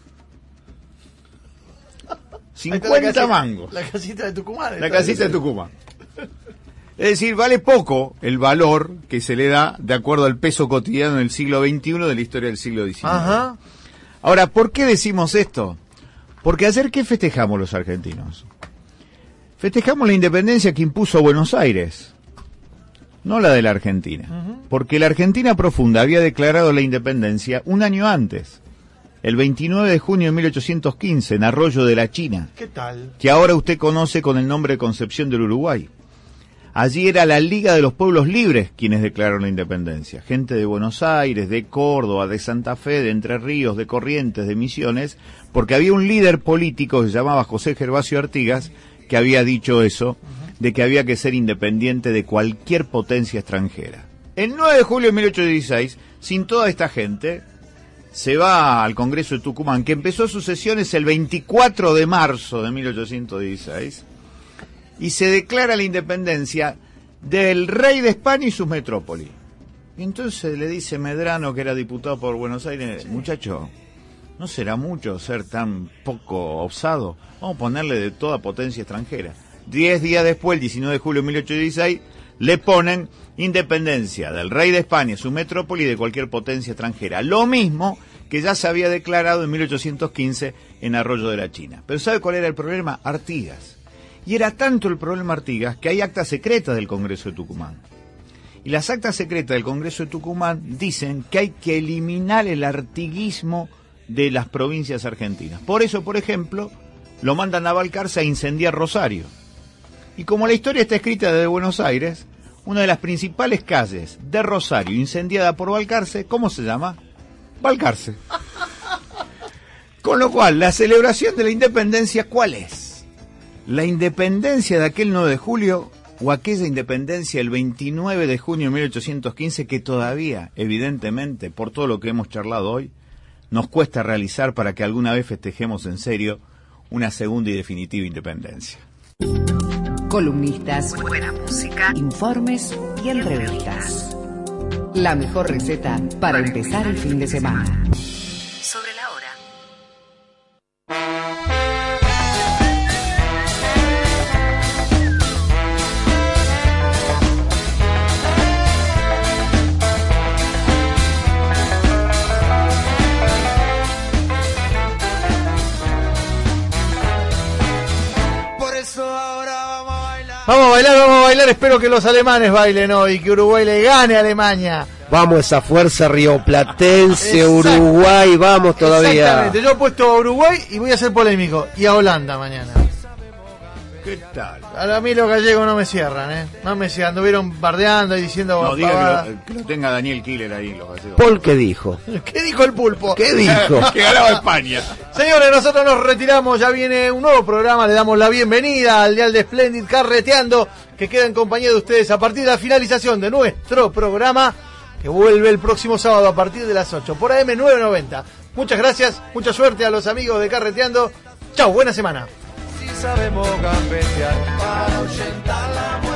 cincuenta mangos. La casita de Tucumán. La casita de Tucumán. Es decir, vale poco el valor que se le da de acuerdo al peso cotidiano del siglo veintiuno de la historia del siglo diecinueve. Ajá. Ahora, ¿por qué decimos esto? Porque ayer, ¿qué festejamos los argentinos? Festejamos la independencia que impuso Buenos Aires, no la de la Argentina. Uh-huh. Porque la Argentina profunda había declarado la independencia un año antes, el veintinueve de junio de mil ochocientos quince, en Arroyo de la China. ¿Qué tal? Que ahora usted conoce con el nombre de Concepción del Uruguay. Allí era la Liga de los Pueblos Libres quienes declararon la independencia. Gente de Buenos Aires, de Córdoba, de Santa Fe, de Entre Ríos, de Corrientes, de Misiones, porque había un líder político que se llamaba José Gervasio Artigas, que había dicho eso, de que había que ser independiente de cualquier potencia extranjera. El nueve de julio de mil ochocientos dieciséis, sin toda esta gente, se va al Congreso de Tucumán, que empezó sus sesiones el veinticuatro de marzo de mil ochocientos dieciséis, y se declara la independencia del rey de España y sus metrópolis. Y entonces le dice Medrano, que era diputado por Buenos Aires, muchacho, ¿no será mucho ser tan poco osado? Vamos a ponerle de toda potencia extranjera. Diez días después, el diecinueve de julio de mil ochocientos dieciséis, le ponen independencia del rey de España y su metrópoli y de cualquier potencia extranjera. Lo mismo que ya se había declarado en mil ochocientos quince en Arroyo de la China. Pero ¿sabe cuál era el problema? Artigas. Y era tanto el problema Artigas que hay actas secretas del Congreso de Tucumán. Y las actas secretas del Congreso de Tucumán dicen que hay que eliminar el artiguismo de las provincias argentinas. Por eso, por ejemplo, lo mandan a Balcarce a incendiar Rosario. Y como la historia está escrita desde Buenos Aires, una de las principales calles de Rosario incendiada por Balcarce, ¿cómo se llama? Balcarce. Con lo cual, la celebración de la independencia, ¿cuál es? La independencia de aquel nueve de julio o aquella independencia el veintinueve de junio de mil ochocientos quince que todavía, evidentemente, por todo lo que hemos charlado hoy, nos cuesta realizar para que alguna vez festejemos en serio una segunda y definitiva independencia. Columnistas, buena música, informes y entrevistas. La mejor receta para empezar el fin de semana. Sobre la hora. Vamos a bailar, vamos a bailar, espero que los alemanes bailen hoy, que Uruguay le gane a Alemania. Vamos, esa fuerza rioplatense, Uruguay, vamos todavía. Exactamente, yo he puesto a Uruguay y voy a ser polémico, y a Holanda mañana. ¿Qué tal? A mí los gallegos no me cierran, ¿eh? No me cierran, anduvieron bardeando y diciendo... No, diga que lo, que lo tenga Daniel Killer ahí, los gallegos. ¿Paul qué dijo? ¿Qué dijo el pulpo? ¿Qué dijo? Que ganaba España. Señores, nosotros nos retiramos, ya viene un nuevo programa, le damos la bienvenida al Dial de Splendid Carreteando, que queda en compañía de ustedes a partir de la finalización de nuestro programa, que vuelve el próximo sábado a partir de las ocho, por A M nueve noventa. Muchas gracias, mucha suerte a los amigos de Carreteando. Chau, buena semana. Si sabemos gambetear para ahuyentar la